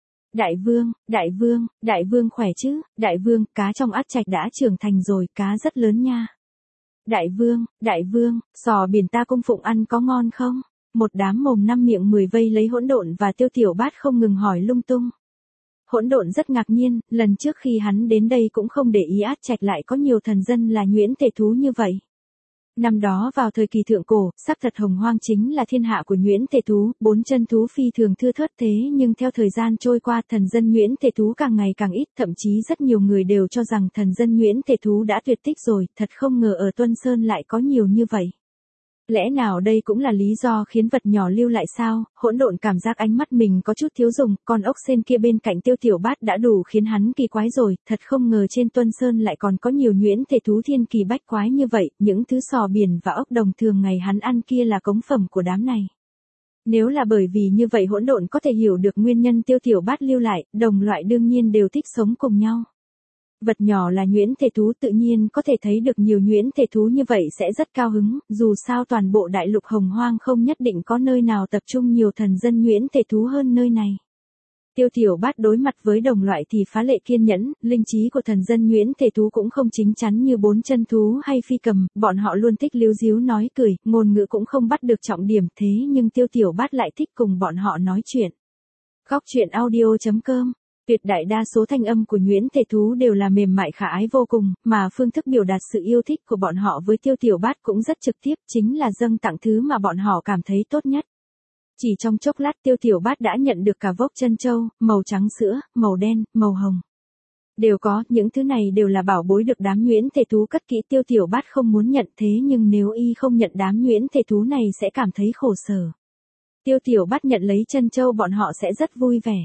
Đại vương khỏe chứ, đại vương, cá trong Át Trạch đã trưởng thành rồi, cá rất lớn nha. Đại vương, sò biển ta cung phụng ăn có ngon không? Một đám mồm năm miệng mười vây lấy Hỗn Độn và Tiêu Tiểu Bát không ngừng hỏi lung tung. Hỗn Độn rất ngạc nhiên, lần trước khi hắn đến đây cũng không để ý Át Trạch lại có nhiều thần dân là nhuyễn thể thú như vậy. Năm đó vào thời kỳ thượng cổ, xác thật Hồng Hoang chính là thiên hạ của nhuyễn thể thú, bốn chân thú phi thường thưa thớt thế nhưng theo thời gian trôi qua thần dân nhuyễn thể thú càng ngày càng ít, thậm chí rất nhiều người đều cho rằng thần dân nhuyễn thể thú đã tuyệt tích rồi, thật không ngờ ở Tuân Sơn lại có nhiều như vậy. Lẽ nào đây cũng là lý do khiến vật nhỏ lưu lại sao? Hỗn Độn cảm giác ánh mắt mình có chút thiếu dùng, con ốc sên kia bên cạnh Tiêu Tiểu Bát đã đủ khiến hắn kỳ quái rồi, thật không ngờ trên Tuân Sơn lại còn có nhiều nhuyễn thể thú thiên kỳ bách quái như vậy, những thứ sò biển và ốc đồng thường ngày hắn ăn kia là cống phẩm của đám này. Nếu là bởi vì như vậy Hỗn Độn có thể hiểu được nguyên nhân Tiêu Tiểu Bát lưu lại, đồng loại đương nhiên đều thích sống cùng nhau. Vật nhỏ là nhuyễn thể thú tự nhiên có thể thấy được nhiều nhuyễn thể thú như vậy sẽ rất cao hứng, dù sao toàn bộ đại lục Hồng Hoang không nhất định có nơi nào tập trung nhiều thần dân nhuyễn thể thú hơn nơi này. Tiêu Tiểu Bát đối mặt với đồng loại thì phá lệ kiên nhẫn, linh trí của thần dân nhuyễn thể thú cũng không chính chắn như bốn chân thú hay phi cầm, bọn họ luôn thích líu díu nói cười, ngôn ngữ cũng không bắt được trọng điểm thế nhưng Tiêu Tiểu Bát lại thích cùng bọn họ nói chuyện. Góc truyện audio.com. Tuyệt đại đa số thanh âm của nhuyễn thể thú đều là mềm mại khả ái vô cùng, mà phương thức biểu đạt sự yêu thích của bọn họ với Tiêu Tiểu Bát cũng rất trực tiếp, chính là dâng tặng thứ mà bọn họ cảm thấy tốt nhất. Chỉ trong chốc lát Tiêu Tiểu Bát đã nhận được cả vốc chân châu, màu trắng sữa, màu đen, màu hồng. Đều có, những thứ này đều là bảo bối được đám nhuyễn thể thú cất kỹ. Tiêu Tiểu Bát không muốn nhận thế nhưng nếu y không nhận đám nhuyễn thể thú này sẽ cảm thấy khổ sở. Tiêu Tiểu Bát nhận lấy chân châu bọn họ sẽ rất vui vẻ.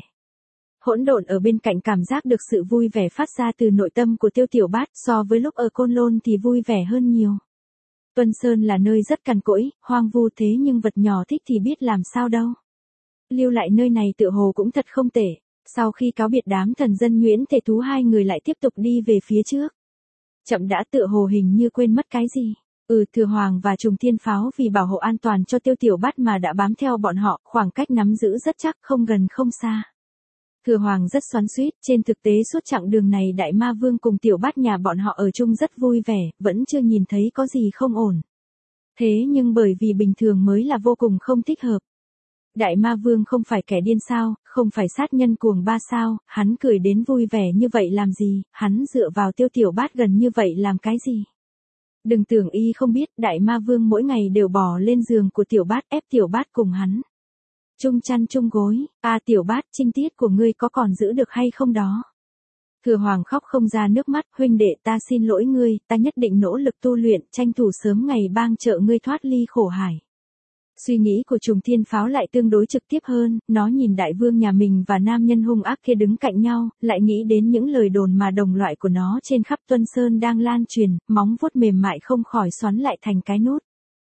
Hỗn Độn ở bên cạnh cảm giác được sự vui vẻ phát ra từ nội tâm của Tiêu Tiểu Bát, so với lúc ở Côn Lôn thì vui vẻ hơn nhiều. Tuân Sơn là nơi rất cằn cỗi, hoang vu thế nhưng vật nhỏ thích thì biết làm sao đâu. Lưu lại nơi này tựa hồ cũng thật không tệ. Sau khi cáo biệt đám thần dân nhuyễn thể thú hai người lại tiếp tục đi về phía trước. Chậm đã tựa hồ hình như quên mất cái gì. Thừa Hoàng và Trùng Thiên Pháo vì bảo hộ an toàn cho Tiêu Tiểu Bát mà đã bám theo bọn họ, khoảng cách nắm giữ rất chắc, không gần không xa. Thừa Hoàng rất xoắn xuýt, trên thực tế suốt chặng đường này Đại Ma Vương cùng Tiểu Bát nhà bọn họ ở chung rất vui vẻ, vẫn chưa nhìn thấy có gì không ổn. Thế nhưng bởi vì bình thường mới là vô cùng không thích hợp. Đại Ma Vương không phải kẻ điên sao, không phải sát nhân cuồng ba sao, hắn cười đến vui vẻ như vậy làm gì, hắn dựa vào Tiêu Tiểu Bát gần như vậy làm cái gì. Đừng tưởng y không biết, Đại Ma Vương mỗi ngày đều bò lên giường của Tiểu Bát ép Tiểu Bát cùng hắn. Chung chăn chung gối, Tiểu Bát, trinh tiết của ngươi có còn giữ được hay không đó? Thừa Hoàng khóc không ra nước mắt, huynh đệ ta xin lỗi ngươi, ta nhất định nỗ lực tu luyện, tranh thủ sớm ngày bang trợ ngươi thoát ly khổ hải. Suy nghĩ của Trùng Thiên Pháo lại tương đối trực tiếp hơn, nó nhìn đại vương nhà mình và nam nhân hung ác kia đứng cạnh nhau, lại nghĩ đến những lời đồn mà đồng loại của nó trên khắp Tuân Sơn đang lan truyền, móng vuốt mềm mại không khỏi xoắn lại thành cái nút.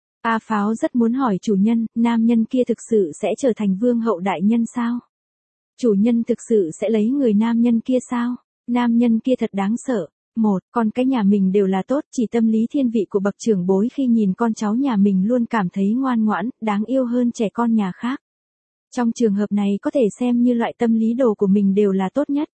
Pháo rất muốn hỏi chủ nhân, nam nhân kia thực sự sẽ trở thành vương hậu đại nhân sao? Chủ nhân thực sự sẽ lấy người nam nhân kia sao? Nam nhân kia thật đáng sợ. Con cái nhà mình đều là tốt, chỉ tâm lý thiên vị của bậc trưởng bối khi nhìn con cháu nhà mình luôn cảm thấy ngoan ngoãn, đáng yêu hơn trẻ con nhà khác. Trong trường hợp này có thể xem như loại tâm lý đồ của mình đều là tốt nhất.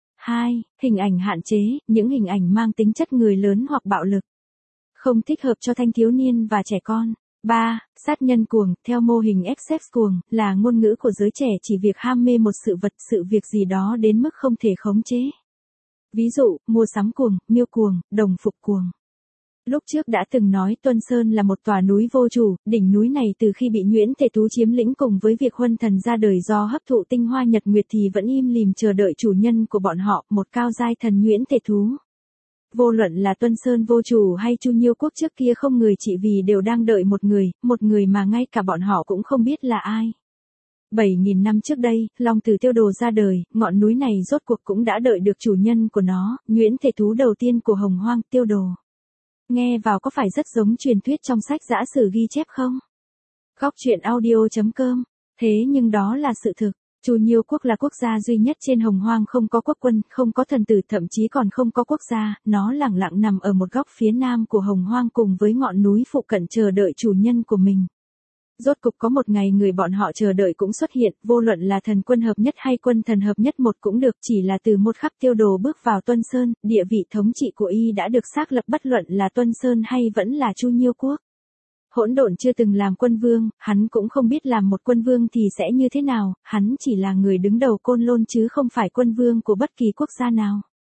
2. Hình ảnh hạn chế, những hình ảnh mang tính chất người lớn hoặc bạo lực. Không thích hợp cho thanh thiếu niên và trẻ con. 3. Sát nhân cuồng, theo mô hình Essex cuồng, là ngôn ngữ của giới trẻ chỉ việc ham mê một sự vật, sự việc gì đó đến mức không thể khống chế. Ví dụ, mua sắm cuồng, miêu cuồng, đồng phục cuồng. Lúc trước đã từng nói Tuân Sơn là một tòa núi vô chủ, đỉnh núi này từ khi bị nhuyễn thể thú chiếm lĩnh cùng với việc huân thần ra đời do hấp thụ tinh hoa nhật nguyệt thì vẫn im lìm chờ đợi chủ nhân của bọn họ, một cao giai thần nhuyễn thể thú. Vô luận là Tuân Sơn vô chủ hay Chu Nhiêu quốc trước kia không người trị vì đều đang đợi một người mà ngay cả bọn họ cũng không biết là ai. 7.000 năm trước đây, Long Tử Tiêu Đồ ra đời, ngọn núi này rốt cuộc cũng đã đợi được chủ nhân của nó, nhuyễn thể thú đầu tiên của Hồng Hoang, Tiêu Đồ. Nghe vào có phải rất giống truyền thuyết trong sách giã sử ghi chép không? Góc truyện audio.com. Thế nhưng đó là sự thực. Chu Nhiêu quốc là quốc gia duy nhất trên Hồng Hoang không có quốc quân, không có thần tử, thậm chí còn không có quốc gia, nó lẳng lặng nằm ở một góc phía nam của Hồng Hoang cùng với ngọn núi phụ cận chờ đợi chủ nhân của mình. Rốt cục có một ngày người bọn họ chờ đợi cũng xuất hiện, vô luận là thần quân hợp nhất hay quân thần hợp nhất một cũng được, chỉ là từ một khắc Tiêu Đồ bước vào Tuân Sơn, địa vị thống trị của y đã được xác lập bất luận là Tuân Sơn hay vẫn là Chu Nhiêu quốc. Hỗn Độn chưa từng làm quân vương, hắn cũng không biết làm một quân vương thì sẽ như thế nào, hắn chỉ là người đứng đầu Côn Lôn chứ không phải quân vương của bất kỳ quốc gia nào.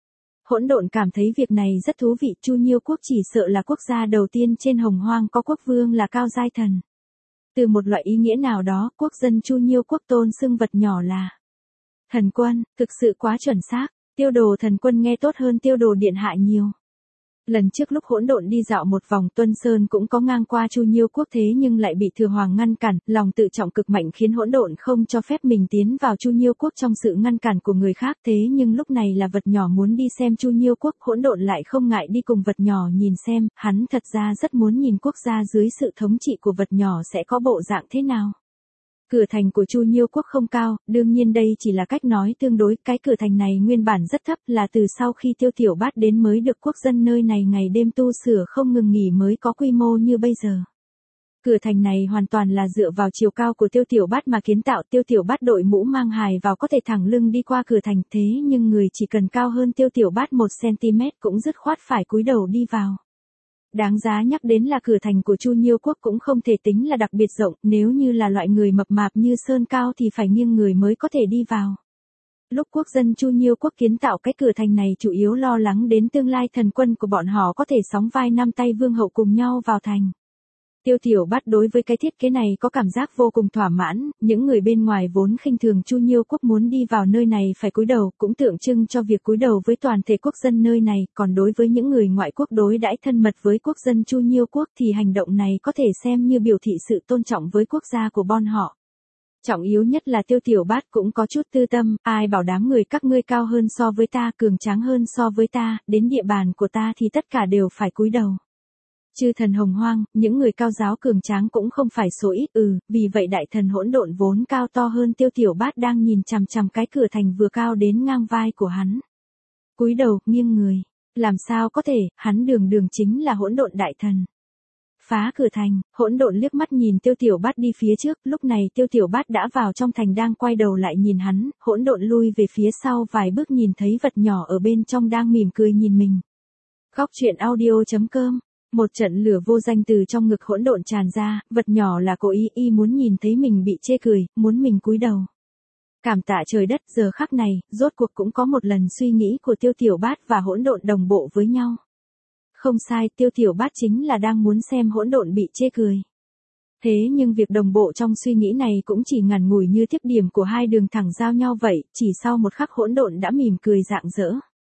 Hỗn độn cảm thấy việc này rất thú vị, Chu Nhiêu quốc chỉ sợ là quốc gia đầu tiên trên Hồng Hoang có quốc vương là cao giai thần. Từ một loại ý nghĩa nào đó, quốc dân Chu Nhiêu quốc tôn xưng vật nhỏ là thần quân, thực sự quá chuẩn xác. Tiêu đồ thần quân nghe tốt hơn tiêu đồ điện hạ nhiều. Lần trước lúc hỗn độn đi dạo một vòng, Tuân Sơn cũng có ngang qua Chu Nhiêu quốc thế nhưng lại bị Thừa Hoàng ngăn cản, lòng tự trọng cực mạnh khiến hỗn độn không cho phép mình tiến vào Chu Nhiêu quốc trong sự ngăn cản của người khác, thế nhưng lúc này là vật nhỏ muốn đi xem Chu Nhiêu quốc, hỗn độn lại không ngại đi cùng vật nhỏ nhìn xem, hắn thật ra rất muốn nhìn quốc gia dưới sự thống trị của vật nhỏ sẽ có bộ dạng thế nào. Cửa thành của Chu Nhiêu quốc không cao, đương nhiên đây chỉ là cách nói tương đối, cái cửa thành này nguyên bản rất thấp, là từ sau khi Tiêu Tiểu Bát đến mới được quốc dân nơi này ngày đêm tu sửa không ngừng nghỉ mới có quy mô như bây giờ. Cửa thành này hoàn toàn là dựa vào chiều cao của Tiêu Tiểu Bát mà kiến tạo, Tiêu Tiểu Bát đội mũ mang hài vào có thể thẳng lưng đi qua cửa thành, thế nhưng người chỉ cần cao hơn Tiêu Tiểu Bát 1 cm cũng dứt khoát phải cúi đầu đi vào. Đáng giá nhắc đến là cửa thành của Chu Nhiêu quốc cũng không thể tính là đặc biệt rộng, nếu như là loại người mập mạp như Sơn Cao thì phải nghiêng người mới có thể đi vào. Lúc quốc dân Chu Nhiêu quốc kiến tạo cái cửa thành này chủ yếu lo lắng đến tương lai thần quân của bọn họ có thể sóng vai năm tay vương hậu cùng nhau vào thành. Tiêu Tiểu Bát đối với cái thiết kế này có cảm giác vô cùng thỏa mãn, những người bên ngoài vốn khinh thường Chu Nhiêu quốc muốn đi vào nơi này phải cúi đầu, cũng tượng trưng cho việc cúi đầu với toàn thể quốc dân nơi này, còn đối với những người ngoại quốc đối đãi thân mật với quốc dân Chu Nhiêu quốc thì hành động này có thể xem như biểu thị sự tôn trọng với quốc gia của bọn họ. Trọng yếu nhất là Tiêu Tiểu Bát cũng có chút tư tâm, ai bảo đám người các ngươi cao hơn so với ta, cường tráng hơn so với ta, đến địa bàn của ta thì tất cả đều phải cúi đầu. Chư thần Hồng Hoang, những người cao giáo cường tráng cũng không phải số ít, vì vậy đại thần hỗn độn vốn cao to hơn Tiêu Tiểu Bát đang nhìn chằm chằm cái cửa thành vừa cao đến ngang vai của hắn. Cúi đầu, nghiêng người. Làm sao có thể, hắn đường đường chính là hỗn độn đại thần. Phá cửa thành, hỗn độn liếc mắt nhìn Tiêu Tiểu Bát đi phía trước, lúc này Tiêu Tiểu Bát đã vào trong thành đang quay đầu lại nhìn hắn, hỗn độn lui về phía sau vài bước nhìn thấy vật nhỏ ở bên trong đang mỉm cười nhìn mình. Góc truyện audio.com. Một trận lửa vô danh từ trong ngực hỗn độn tràn ra, vật nhỏ là cố ý muốn nhìn thấy mình bị chê cười, muốn mình cúi đầu. Cảm tạ trời đất, giờ khắc này, rốt cuộc cũng có một lần suy nghĩ của Tiêu Tiểu Bát và hỗn độn đồng bộ với nhau. Không sai, Tiêu Tiểu Bát chính là đang muốn xem hỗn độn bị chê cười. Thế nhưng việc đồng bộ trong suy nghĩ này cũng chỉ ngắn ngủi như tiếp điểm của hai đường thẳng giao nhau vậy, chỉ sau một khắc hỗn độn đã mỉm cười rạng rỡ.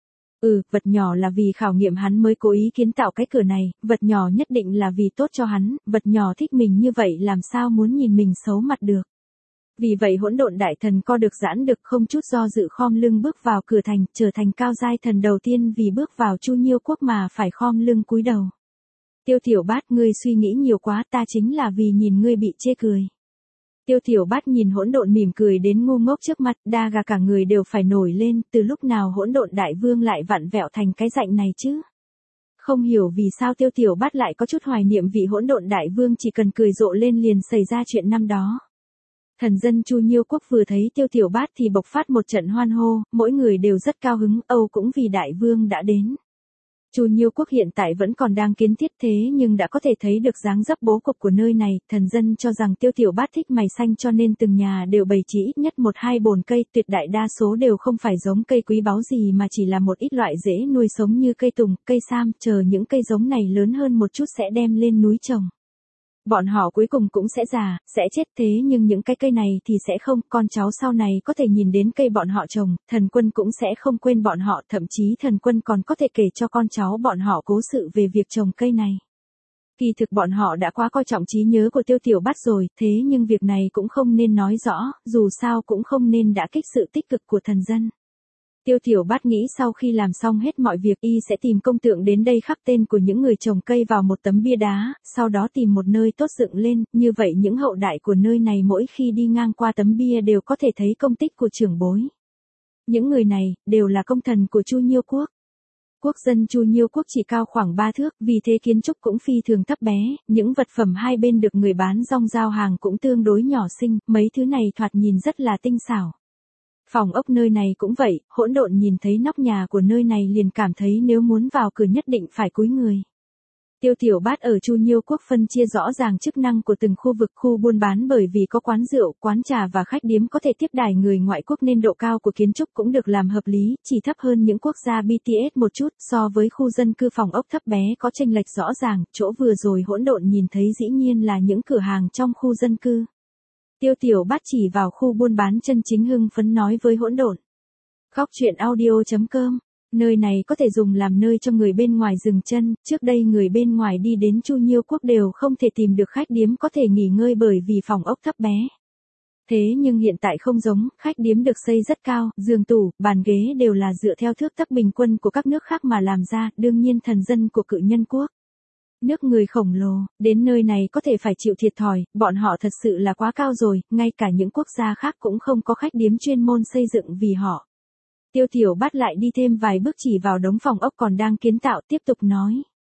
Vật nhỏ là vì khảo nghiệm hắn mới cố ý kiến tạo cái cửa này, vật nhỏ nhất định là vì tốt cho hắn, vật nhỏ thích mình như vậy làm sao muốn nhìn mình xấu mặt được. Vì vậy hỗn độn đại thần co được giãn được không chút do dự khom lưng bước vào cửa thành, trở thành cao giai thần đầu tiên vì bước vào Chu Nhiêu quốc mà phải khom lưng cúi đầu. Tiêu Tiểu Bát, ngươi suy nghĩ nhiều quá, ta chính là vì nhìn ngươi bị chê cười. Tiêu Tiểu Bát nhìn hỗn độn mỉm cười đến ngu ngốc trước mặt, đa gà cả người đều phải nổi lên, từ lúc nào hỗn độn đại vương lại vặn vẹo thành cái dạnh này chứ? Không hiểu vì sao Tiêu Tiểu Bát lại có chút hoài niệm vị hỗn độn đại vương chỉ cần cười rộ lên liền xảy ra chuyện năm đó. Thần dân Chu Nhiêu quốc vừa thấy Tiêu Tiểu Bát thì bộc phát một trận hoan hô, mỗi người đều rất cao hứng, Âu cũng vì đại vương đã đến. Chu Nhiêu quốc hiện tại vẫn còn đang kiến thiết thế nhưng đã có thể thấy được dáng dấp bố cục của nơi này, thần dân cho rằng Tiêu Tiểu Bát thích mày xanh cho nên từng nhà đều bày trí ít nhất 1-2 bồn cây, tuyệt đại đa số đều không phải giống cây quý báu gì mà chỉ là một ít loại dễ nuôi sống như cây tùng, cây sam, chờ những cây giống này lớn hơn một chút sẽ đem lên núi trồng. Bọn họ cuối cùng cũng sẽ già, sẽ chết thế nhưng những cái cây này thì sẽ không, con cháu sau này có thể nhìn đến cây bọn họ trồng, thần quân cũng sẽ không quên bọn họ, thậm chí thần quân còn có thể kể cho con cháu bọn họ cố sự về việc trồng cây này. Kỳ thực bọn họ đã quá coi trọng trí nhớ của Tiêu Tiểu Bát rồi, thế nhưng việc này cũng không nên nói rõ, dù sao cũng không nên đã kích sự tích cực của thần dân. Tiêu Tiểu Bát nghĩ sau khi làm xong hết mọi việc y sẽ tìm công tượng đến đây khắc tên của những người trồng cây vào một tấm bia đá, sau đó tìm một nơi tốt dựng lên, như vậy những hậu đại của nơi này mỗi khi đi ngang qua tấm bia đều có thể thấy công tích của trưởng bối. Những người này, đều là công thần của Chu Nhiêu quốc. Quốc dân Chu Nhiêu quốc chỉ cao khoảng 3 thước, vì thế kiến trúc cũng phi thường thấp bé, những vật phẩm hai bên được người bán rong giao hàng cũng tương đối nhỏ xinh, mấy thứ này thoạt nhìn rất là tinh xảo. Phòng ốc nơi này cũng vậy, hỗn độn nhìn thấy nóc nhà của nơi này liền cảm thấy nếu muốn vào cửa nhất định phải cúi người. Tiêu Tiểu Bát ở Chu Nhiêu Quốc phân chia rõ ràng chức năng của từng khu vực khu buôn bán bởi vì có quán rượu, quán trà và khách điếm có thể tiếp đãi người ngoại quốc nên độ cao của kiến trúc cũng được làm hợp lý, chỉ thấp hơn những quốc gia BTS một chút, so với khu dân cư phòng ốc thấp bé có chênh lệch rõ ràng, chỗ vừa rồi Hỗn Độn nhìn thấy dĩ nhiên là những cửa hàng trong khu dân cư. Tiêu Tiểu Bát chỉ vào khu buôn bán chân chính hưng phấn nói với Hỗn Độn. Góc truyện audio.com. Nơi này có thể dùng làm nơi cho người bên ngoài dừng chân, trước đây người bên ngoài đi đến Chu Nhiêu Quốc đều không thể tìm được khách điếm có thể nghỉ ngơi bởi vì phòng ốc thấp bé. Thế nhưng hiện tại không giống, khách điếm được xây rất cao, giường tủ, bàn ghế đều là dựa theo thước tấc bình quân của các nước khác mà làm ra, đương nhiên thần dân của cự nhân quốc. Nước người khổng lồ, đến nơi này có thể phải chịu thiệt thòi, bọn họ thật sự là quá cao rồi, ngay cả những quốc gia khác cũng không có khách điếm chuyên môn xây dựng vì họ. Tiêu Tiểu Bát lại đi thêm vài bước chỉ vào đống phòng ốc còn đang kiến tạo tiếp tục nói.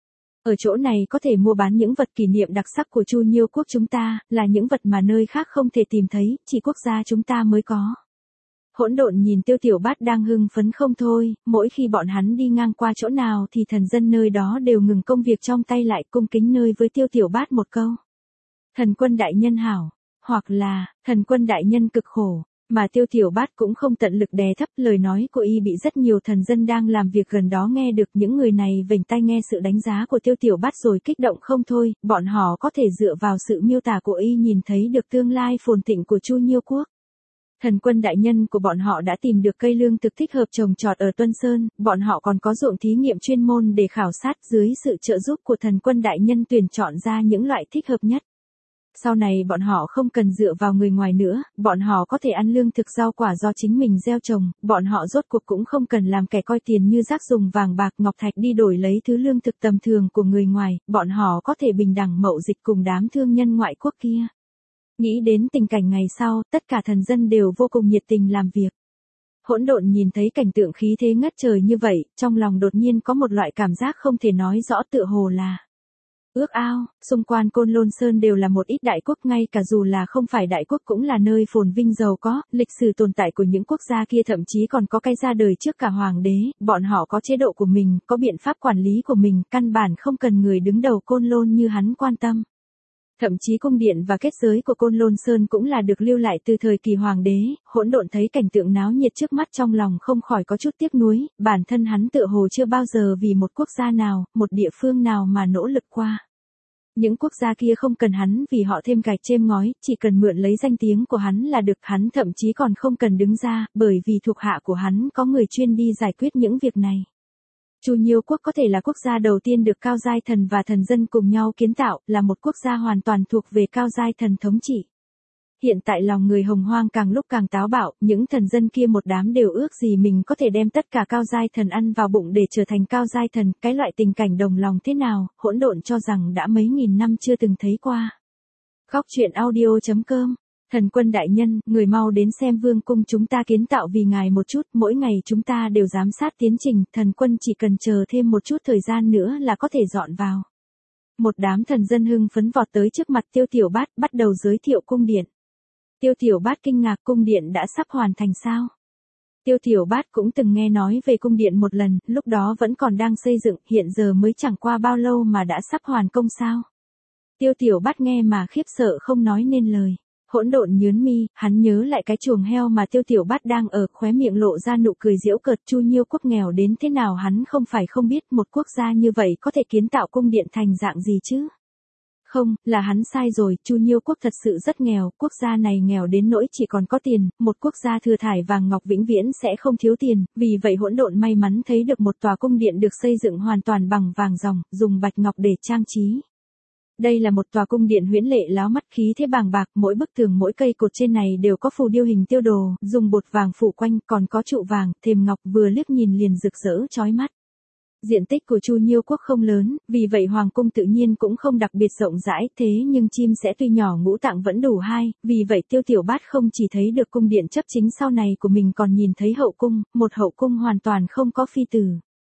Ở chỗ này có thể mua bán những vật kỷ niệm đặc sắc của Chu Nhiêu Quốc chúng ta, là những vật mà nơi khác không thể tìm thấy, chỉ quốc gia chúng ta mới có. Hỗn Độn nhìn Tiêu Tiểu Bát đang hưng phấn không thôi, mỗi khi bọn hắn đi ngang qua chỗ nào thì thần dân nơi đó đều ngừng công việc trong tay lại cung kính nơi với Tiêu Tiểu Bát một câu. Thần quân đại nhân hảo, hoặc là, thần quân đại nhân cực khổ. Mà Tiêu Tiểu Bát cũng không tận lực đè thấp lời nói của y bị rất nhiều thần dân đang làm việc gần đó nghe được những người này vểnh tai nghe sự đánh giá của Tiêu Tiểu Bát rồi kích động không thôi, bọn họ có thể dựa vào sự miêu tả của y nhìn thấy được tương lai phồn thịnh của Chu Nhiêu Quốc. Thần quân đại nhân của bọn họ đã tìm được cây lương thực thích hợp trồng trọt ở Tuân Sơn, bọn họ còn có ruộng thí nghiệm chuyên môn để khảo sát dưới sự trợ giúp của thần quân đại nhân tuyển chọn ra những loại thích hợp nhất. Sau này bọn họ không cần dựa vào người ngoài nữa, bọn họ có thể ăn lương thực rau quả do chính mình gieo trồng, bọn họ rốt cuộc cũng không cần làm kẻ coi tiền như rác dùng vàng bạc ngọc thạch đi đổi lấy thứ lương thực tầm thường của người ngoài, bọn họ có thể bình đẳng mậu dịch cùng đám thương nhân ngoại quốc kia. Nghĩ đến tình cảnh ngày sau, tất cả thần dân đều vô cùng nhiệt tình làm việc. Hỗn Độn nhìn thấy cảnh tượng khí thế ngất trời như vậy, trong lòng đột nhiên có một loại cảm giác không thể nói rõ tựa hồ là ước ao, xung quanh Côn Lôn Sơn đều là một ít đại quốc ngay cả dù là không phải đại quốc cũng là nơi phồn vinh giàu có, lịch sử tồn tại của những quốc gia kia thậm chí còn có cái ra đời trước cả hoàng đế, bọn họ có chế độ của mình, có biện pháp quản lý của mình, căn bản không cần người đứng đầu Côn Lôn như hắn quan tâm. Thậm chí cung điện và kết giới của Côn Lôn Sơn cũng là được lưu lại từ thời kỳ hoàng đế, Hỗn Độn thấy cảnh tượng náo nhiệt trước mắt trong lòng không khỏi có chút tiếc nuối, bản thân hắn tựa hồ chưa bao giờ vì một quốc gia nào, một địa phương nào mà nỗ lực qua. Những quốc gia kia không cần hắn vì họ thêm gạch chêm ngói, chỉ cần mượn lấy danh tiếng của hắn là được, hắn thậm chí còn không cần đứng ra, bởi vì thuộc hạ của hắn có người chuyên đi giải quyết những việc này. Chu Nhiêu Quốc có thể là quốc gia đầu tiên được Cao Giai Thần và thần dân cùng nhau kiến tạo, là một quốc gia hoàn toàn thuộc về Cao Giai Thần thống trị. Hiện tại lòng người Hồng Hoang càng lúc càng táo bạo, những thần dân kia một đám đều ước gì mình có thể đem tất cả Cao Giai Thần ăn vào bụng để trở thành Cao Giai Thần, cái loại tình cảnh đồng lòng thế nào, Hỗn Độn cho rằng đã mấy nghìn năm chưa từng thấy qua. Góc truyện audio.com. Thần quân đại nhân, người mau đến xem vương cung chúng ta kiến tạo vì ngài một chút, mỗi ngày chúng ta đều giám sát tiến trình, thần quân chỉ cần chờ thêm một chút thời gian nữa là có thể dọn vào. Một đám thần dân hưng phấn vọt tới trước mặt Tiêu Tiểu Bát, bắt đầu giới thiệu cung điện. Tiêu Tiểu Bát kinh ngạc, cung điện đã sắp hoàn thành sao? Tiêu Tiểu Bát cũng từng nghe nói về cung điện một lần, lúc đó vẫn còn đang xây dựng, hiện giờ mới chẳng qua bao lâu mà đã sắp hoàn công sao? Tiêu Tiểu Bát nghe mà khiếp sợ không nói nên lời. Hỗn Độn nhướng mi, hắn nhớ lại cái chuồng heo mà Tiêu Tiểu Bát đang ở, khóe miệng lộ ra nụ cười giễu cợt. Chu Nhiêu Quốc nghèo đến thế nào hắn không phải không biết, một quốc gia như vậy có thể kiến tạo cung điện thành dạng gì chứ? Không, là hắn sai rồi, Chu Nhiêu Quốc thật sự rất nghèo, quốc gia này nghèo đến nỗi chỉ còn có tiền, một quốc gia thừa thải vàng ngọc vĩnh viễn sẽ không thiếu tiền, vì vậy Hỗn Độn may mắn thấy được một tòa cung điện được xây dựng hoàn toàn bằng vàng ròng, dùng bạch ngọc để trang trí. Đây là một tòa cung điện huyễn lệ láo mắt, khí thế bàng bạc, mỗi bức tường mỗi cây cột trên này đều có phù điêu hình tiêu đồ, dùng bột vàng phủ quanh, còn có trụ vàng, thềm ngọc, vừa liếc nhìn liền rực rỡ chói mắt. Diện tích của Chu Nhiêu Quốc không lớn, vì vậy hoàng cung tự nhiên cũng không đặc biệt rộng rãi, thế nhưng chim sẻ tuy nhỏ ngũ tạng vẫn đủ hai, vì vậy Tiêu Tiểu Bát không chỉ thấy được cung điện chấp chính sau này của mình còn nhìn thấy hậu cung, một hậu cung hoàn toàn không có phi tử.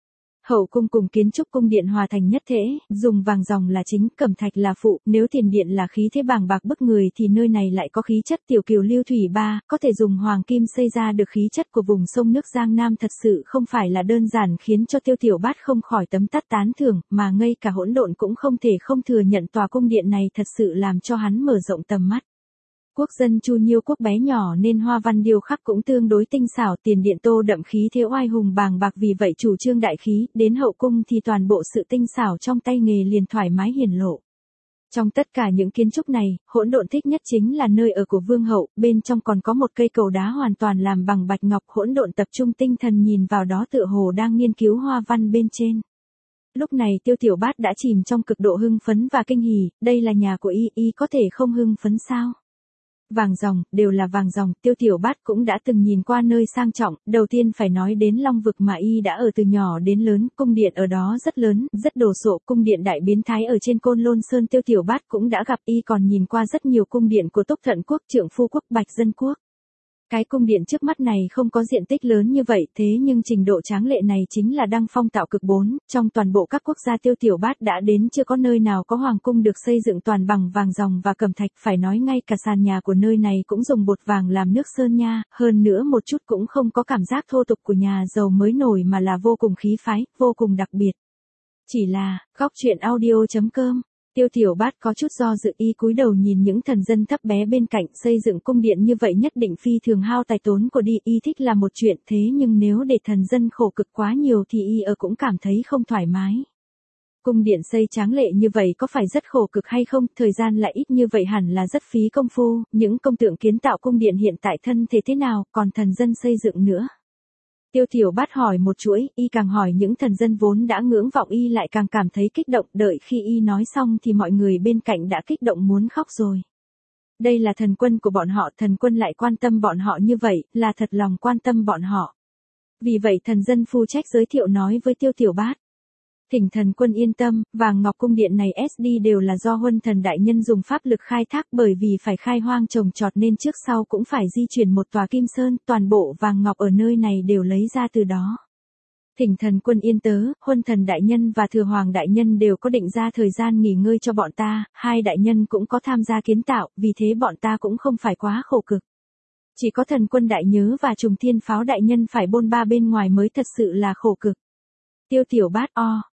Hậu cung cùng kiến trúc cung điện hòa thành nhất thể, dùng vàng ròng là chính, cẩm thạch là phụ, nếu tiền điện là khí thế bàng bạc bức người thì nơi này lại có khí chất tiểu kiều lưu thủy ba, có thể dùng hoàng kim xây ra được khí chất của vùng sông nước Giang Nam thật sự không phải là đơn giản khiến cho Tiêu Tiểu Bát không khỏi tấm tắc tán thưởng, mà ngay cả Hỗn Độn cũng không thể không thừa nhận tòa cung điện này thật sự làm cho hắn mở rộng tầm mắt. Quốc dân Chu Nhiêu quốc bé nhỏ nên hoa văn điêu khắc cũng tương đối tinh xảo, tiền điện tô đậm khí thế oai hùng bàng bạc, vì vậy chủ trương đại khí, đến hậu cung thì toàn bộ sự tinh xảo trong tay nghề liền thoải mái hiển lộ. Trong tất cả những kiến trúc này, Hỗn Độn thích nhất chính là nơi ở của vương hậu, bên trong còn có một cây cầu đá hoàn toàn làm bằng bạch ngọc. Hỗn Độn tập trung tinh thần nhìn vào đó tựa hồ đang nghiên cứu hoa văn bên trên. Lúc này Tiêu Tiểu Bát đã chìm trong cực độ hưng phấn và kinh hỉ, đây là nhà của y có thể không hưng phấn sao? Vàng ròng, đều là vàng ròng, Tiêu Tiểu Bát cũng đã từng nhìn qua nơi sang trọng, đầu tiên phải nói đến Long Vực mà y đã ở từ nhỏ đến lớn, cung điện ở đó rất lớn, rất đồ sộ, cung điện đại biến thái ở trên Côn Lôn Sơn Tiêu Tiểu Bát cũng đã gặp, y còn nhìn qua rất nhiều cung điện của Túc Thận Quốc, Trượng Phu Quốc, Bạch Dân Quốc. Cái cung điện trước mắt này không có diện tích lớn như vậy, thế nhưng trình độ tráng lệ này chính là đăng phong tạo cực 4, trong toàn bộ các quốc gia Tiêu Tiểu Bát đã đến chưa có nơi nào có hoàng cung được xây dựng toàn bằng vàng ròng và cẩm thạch, phải nói ngay cả sàn nhà của nơi này cũng dùng bột vàng làm nước sơn nha, hơn nữa một chút cũng không có cảm giác thô tục của nhà giàu mới nổi mà là vô cùng khí phái, vô cùng đặc biệt. Chỉ là, góc truyện audio.com Tiêu Tiểu Bát có chút do dự, y cúi đầu nhìn những thần dân thấp bé bên cạnh, xây dựng cung điện như vậy nhất định phi thường hao tài tốn của đi, y thích là một chuyện, thế nhưng nếu để thần dân khổ cực quá nhiều thì y cũng cảm thấy không thoải mái. Cung điện xây tráng lệ như vậy có phải rất khổ cực hay không, thời gian lại ít như vậy hẳn là rất phí công phu, những công tượng kiến tạo cung điện hiện tại thân thế thế nào, còn thần dân xây dựng nữa. Tiêu Tiểu Bát hỏi một chuỗi, y càng hỏi những thần dân vốn đã ngưỡng vọng y lại càng cảm thấy kích động, đợi khi y nói xong thì mọi người bên cạnh đã kích động muốn khóc rồi. Đây là thần quân của bọn họ, thần quân lại quan tâm bọn họ như vậy, là thật lòng quan tâm bọn họ. Vì vậy thần dân phụ trách giới thiệu nói với Tiêu Tiểu Bát. Thỉnh thần quân yên tâm, vàng ngọc cung điện này SD đều là do Huân Thần đại nhân dùng pháp lực khai thác, bởi vì phải khai hoang trồng trọt nên trước sau cũng phải di chuyển một tòa kim sơn, toàn bộ vàng ngọc ở nơi này đều lấy ra từ đó. Thỉnh thần quân yên tớ, Huân Thần đại nhân và Thừa Hoàng đại nhân đều có định ra thời gian nghỉ ngơi cho bọn ta, hai đại nhân cũng có tham gia kiến tạo, vì thế bọn ta cũng không phải quá khổ cực. Chỉ có thần quân đại nhớ và Trùng Thiên Pháo đại nhân phải bôn ba bên ngoài mới thật sự là khổ cực. Tiêu Tiểu Bát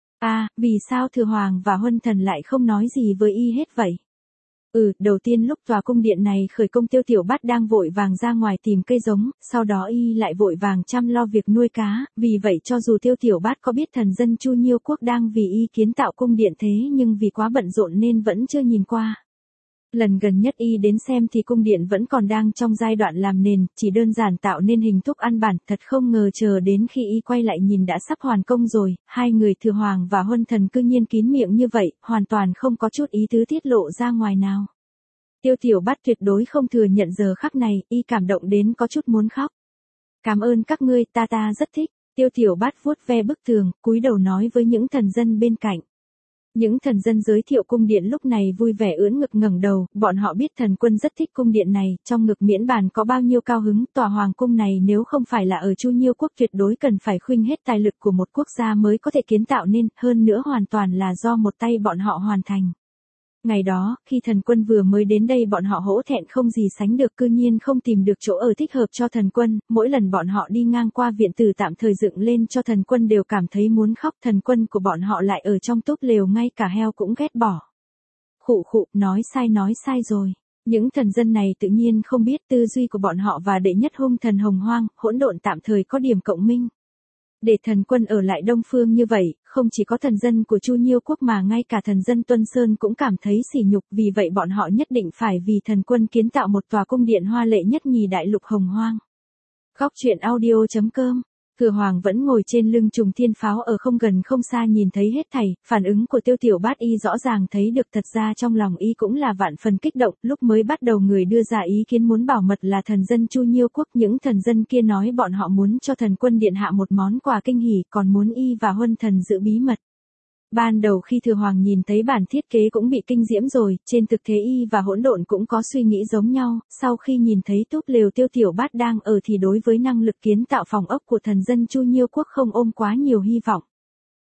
vì sao Thừa Hoàng và Huân Thần lại không nói gì với y hết vậy? Đầu tiên lúc tòa cung điện này khởi công Tiêu Tiểu Bát đang vội vàng ra ngoài tìm cây giống, sau đó y lại vội vàng chăm lo việc nuôi cá, vì vậy cho dù Tiêu Tiểu Bát có biết thần dân Chu Nhiêu quốc đang vì y kiến tạo cung điện thế nhưng vì quá bận rộn nên vẫn chưa nhìn qua. Lần gần nhất y đến xem thì cung điện vẫn còn đang trong giai đoạn làm nền, chỉ đơn giản tạo nên hình thức ăn bản, thật không ngờ chờ đến khi y quay lại nhìn đã sắp hoàn công rồi, hai người Thừa Hoàng và Huân Thần cư nhiên kín miệng như vậy, hoàn toàn không có chút ý tứ tiết lộ ra ngoài nào. Tiêu Tiểu Bát tuyệt đối không thừa nhận giờ khắc này, y cảm động đến có chút muốn khóc. Cảm ơn các ngươi, ta rất thích. Tiêu Tiểu Bát vuốt ve bức tường, cúi đầu nói với những thần dân bên cạnh. Những thần dân giới thiệu cung điện lúc này vui vẻ ưỡn ngực ngẩng đầu, bọn họ biết thần quân rất thích cung điện này, trong ngực miễn bàn có bao nhiêu cao hứng, tòa hoàng cung này nếu không phải là ở Chu Nhiêu quốc tuyệt đối cần phải khuynh hết tài lực của một quốc gia mới có thể kiến tạo nên, hơn nữa hoàn toàn là do một tay bọn họ hoàn thành. Ngày đó, khi thần quân vừa mới đến đây bọn họ hổ thẹn không gì sánh được, cư nhiên không tìm được chỗ ở thích hợp cho thần quân, mỗi lần bọn họ đi ngang qua viện tử tạm thời dựng lên cho thần quân đều cảm thấy muốn khóc, thần quân của bọn họ lại ở trong túp lều ngay cả heo cũng ghét bỏ. Khụ, nói sai rồi. Những thần dân này tự nhiên không biết tư duy của bọn họ và đệ nhất hung thần Hồng Hoang, Hỗn Độn tạm thời có điểm cộng minh. Để thần quân ở lại Đông Phương như vậy, không chỉ có thần dân của Chu Nhiêu quốc mà ngay cả thần dân Tuân Sơn cũng cảm thấy sỉ nhục, vì vậy bọn họ nhất định phải vì thần quân kiến tạo một tòa cung điện hoa lệ nhất nhì đại lục Hồng Hoang. Góc truyện audio.com Thừa Hoàng vẫn ngồi trên lưng Trùng Thiên Pháo ở không gần không xa nhìn thấy hết thảy, phản ứng của Tiêu Tiểu Bát y rõ ràng thấy được, thật ra trong lòng y cũng là vạn phần kích động, lúc mới bắt đầu người đưa ra ý kiến muốn bảo mật là thần dân Chu Nhiêu quốc, những thần dân kia nói bọn họ muốn cho thần quân điện hạ một món quà kinh hỉ, còn muốn y và Huân Thần giữ bí mật. Ban đầu khi Thừa Hoàng nhìn thấy bản thiết kế cũng bị kinh diễm rồi, trên thực tế y và Hỗn Độn cũng có suy nghĩ giống nhau, sau khi nhìn thấy túp lều Tiêu Tiểu Bát đang ở thì đối với năng lực kiến tạo phòng ốc của thần dân Chu Nhiêu quốc không ôm quá nhiều hy vọng.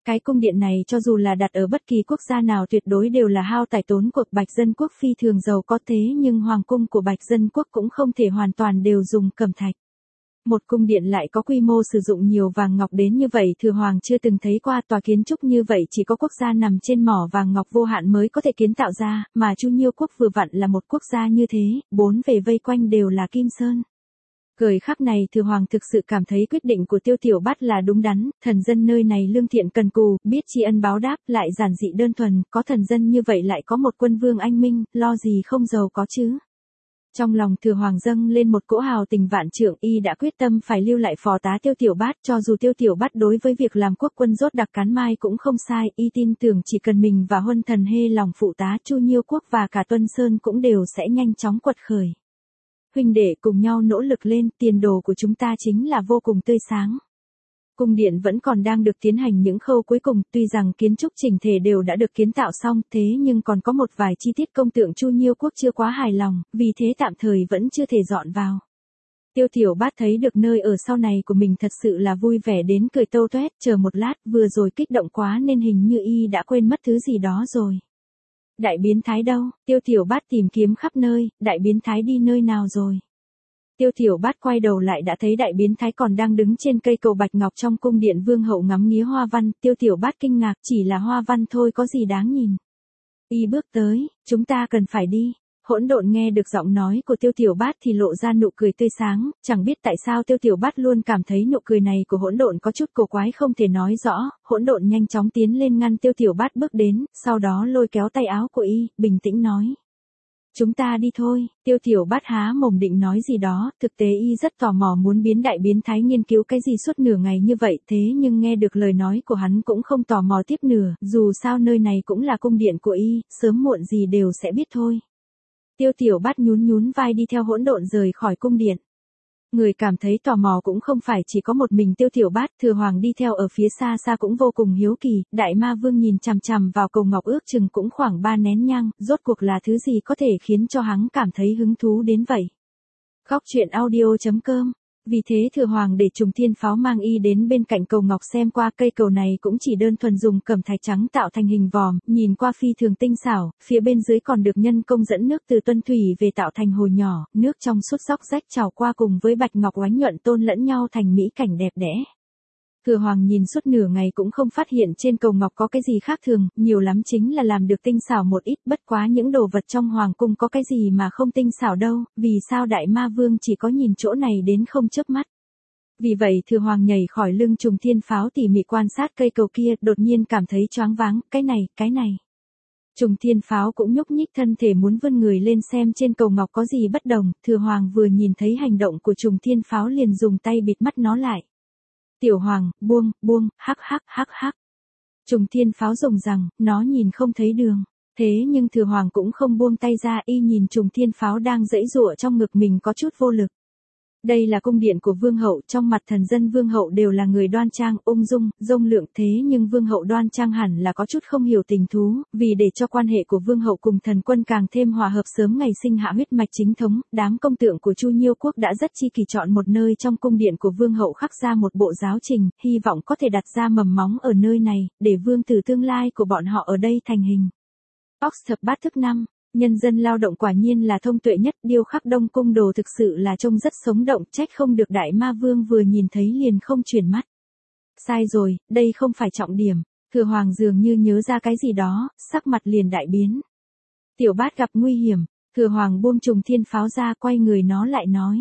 Cái cung điện này cho dù là đặt ở bất kỳ quốc gia nào tuyệt đối đều là hao tài tốn của. Bạch Dân Quốc phi thường giàu có thế nhưng hoàng cung của Bạch Dân Quốc cũng không thể hoàn toàn đều dùng cẩm thạch. Một cung điện lại có quy mô sử dụng nhiều vàng ngọc đến như vậy Thừa Hoàng chưa từng thấy qua. Tòa kiến trúc như vậy chỉ có quốc gia nằm trên mỏ vàng ngọc vô hạn mới có thể kiến tạo ra, mà Chu Nhiêu quốc vừa vặn là một quốc gia như thế, bốn bề vây quanh đều là kim sơn. Thời khắc này Thừa Hoàng thực sự cảm thấy quyết định của Tiêu Tiểu Bát là đúng đắn, thần dân nơi này lương thiện cần cù, biết tri ân báo đáp, lại giản dị đơn thuần, có thần dân như vậy lại có một quân vương anh minh, lo gì không giàu có chứ. Trong lòng Thừa Hoàng dâng lên một cỗ hào tình vạn trượng, y đã quyết tâm phải lưu lại phò tá Tiêu Tiểu Bát, cho dù Tiêu Tiểu Bát đối với việc làm quốc quân rốt đặc cán mai cũng không sai, y tin tưởng chỉ cần mình và Huân Thần Hê lòng phụ tá Chu Nhiêu quốc và cả Tuân Sơn cũng đều sẽ nhanh chóng quật khởi. Huynh đệ cùng nhau nỗ lực lên, tiền đồ của chúng ta chính là vô cùng tươi sáng. Cung điện vẫn còn đang được tiến hành những khâu cuối cùng, tuy rằng kiến trúc chỉnh thể đều đã được kiến tạo xong, thế nhưng còn có một vài chi tiết công tượng Chu Nhiêu quốc chưa quá hài lòng, vì thế tạm thời vẫn chưa thể dọn vào. Tiêu Tiểu Bát thấy được nơi ở sau này của mình thật sự là vui vẻ đến cười tâu toét, chờ một lát, vừa rồi kích động quá nên hình như y đã quên mất thứ gì đó rồi. Đại biến thái đâu? Tiêu Tiểu Bát tìm kiếm khắp nơi, đại biến thái đi nơi nào rồi? Tiêu Tiểu Bát quay đầu lại đã thấy đại biến thái còn đang đứng trên cây cầu bạch ngọc trong cung điện vương hậu ngắm nghía hoa văn, Tiêu Tiểu Bát kinh ngạc, chỉ là hoa văn thôi có gì đáng nhìn. Y bước tới, chúng ta cần phải đi. Hỗn Độn nghe được giọng nói của Tiêu Tiểu Bát thì lộ ra nụ cười tươi sáng, chẳng biết tại sao Tiêu Tiểu Bát luôn cảm thấy nụ cười này của Hỗn Độn có chút cổ quái không thể nói rõ. Hỗn Độn nhanh chóng tiến lên ngăn Tiêu Tiểu Bát bước đến, sau đó lôi kéo tay áo của y, bình tĩnh nói. Chúng ta đi thôi. Tiêu Tiểu Bát há mồm định nói gì đó, thực tế y rất tò mò muốn biến đại biến thái nghiên cứu cái gì suốt nửa ngày như vậy, thế nhưng nghe được lời nói của hắn cũng không tò mò tiếp nửa, dù sao nơi này cũng là cung điện của y, sớm muộn gì đều sẽ biết thôi. Tiêu Tiểu Bát nhún nhún vai đi theo Hỗn Độn rời khỏi cung điện. Người cảm thấy tò mò cũng không phải chỉ có một mình Tiêu Tiểu Bát, Thừa Hoàng đi theo ở phía xa xa cũng vô cùng hiếu kỳ, Đại Ma Vương nhìn chằm chằm vào cầu ngọc ước chừng cũng khoảng 3 nén nhang, rốt cuộc là thứ gì có thể khiến cho hắn cảm thấy hứng thú đến vậy. Góc truyện audio.com. Vì thế Thừa Hoàng để Trùng Thiên Pháo mang y đến bên cạnh cầu ngọc xem qua, cây cầu này cũng chỉ đơn thuần dùng cẩm thạch trắng tạo thành hình vòm, nhìn qua phi thường tinh xảo, phía bên dưới còn được nhân công dẫn nước từ tuân thủy về tạo thành hồ nhỏ, nước trong suốt róc rách trào qua cùng với bạch ngọc oánh nhuận tôn lẫn nhau thành mỹ cảnh đẹp đẽ. Thừa Hoàng nhìn suốt nửa ngày cũng không phát hiện trên cầu ngọc có cái gì khác thường, nhiều lắm chính là làm được tinh xảo một ít, bất quá những đồ vật trong hoàng cung có cái gì mà không tinh xảo đâu, vì sao Đại Ma Vương chỉ có nhìn chỗ này đến không chớp mắt. Vì vậy Thừa Hoàng nhảy khỏi lưng Trùng Thiên Pháo tỉ mỉ quan sát cây cầu kia, đột nhiên cảm thấy choáng váng, cái này. Trùng Thiên Pháo cũng nhúc nhích thân thể muốn vươn người lên xem trên cầu ngọc có gì bất đồng, Thừa Hoàng vừa nhìn thấy hành động của Trùng Thiên Pháo liền dùng tay bịt mắt nó lại. Tiểu Hoàng, buông, hắc. Trùng Thiên Pháo rồng rằng, nó nhìn không thấy đường. Thế nhưng Thừa Hoàng cũng không buông tay ra, y nhìn Trùng Thiên Pháo đang giãy giụa trong ngực mình có chút vô lực. Đây là cung điện của vương hậu, trong mặt thần dân vương hậu đều là người đoan trang, ung dung, rông lượng, thế nhưng vương hậu đoan trang hẳn là có chút không hiểu tình thú, vì để cho quan hệ của vương hậu cùng thần quân càng thêm hòa hợp sớm ngày sinh hạ huyết mạch chính thống, đám công tượng của Chu Nhiêu quốc đã rất chi kỳ chọn một nơi trong cung điện của vương hậu khắc ra một bộ giáo trình, hy vọng có thể đặt ra mầm móng ở nơi này, để vương tử tương lai của bọn họ ở đây thành hình. Oxford Bát thức 5. Nhân dân lao động quả nhiên là thông tuệ nhất, điêu khắc Đông Cung đồ thực sự là trông rất sống động, trách không được Đại Ma Vương vừa nhìn thấy liền không chuyển mắt. Sai rồi, đây không phải trọng điểm. Thừa Hoàng dường như nhớ ra cái gì đó, sắc mặt liền đại biến. Tiểu Bát gặp nguy hiểm, Thừa Hoàng buông Trùng Thiên Pháo ra, quay người nó lại nói.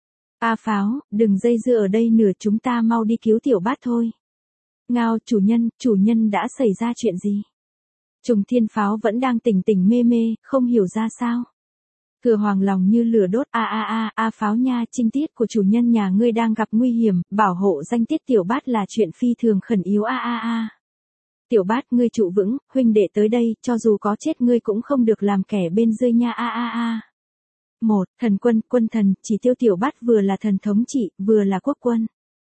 A Pháo, đừng dây dưa ở đây nữa, chúng ta mau đi cứu Tiểu Bát thôi. Ngao, chủ nhân đã xảy ra chuyện gì? Trùng Thiên Pháo vẫn đang tỉnh mê, không hiểu ra sao. Thừa Hoàng lòng như lửa đốt, a Pháo nha, trinh tiết của chủ nhân nhà ngươi đang gặp nguy hiểm, bảo hộ danh tiết Tiểu Bát là chuyện phi thường khẩn yếu a. Tiểu Bát ngươi trụ vững, huynh đệ tới đây, cho dù có chết ngươi cũng không được làm kẻ bên dưới nha a. 1. Thần quân, quân thần, chỉ tiêu Tiểu Bát vừa là thần thống trị, vừa là quốc quân.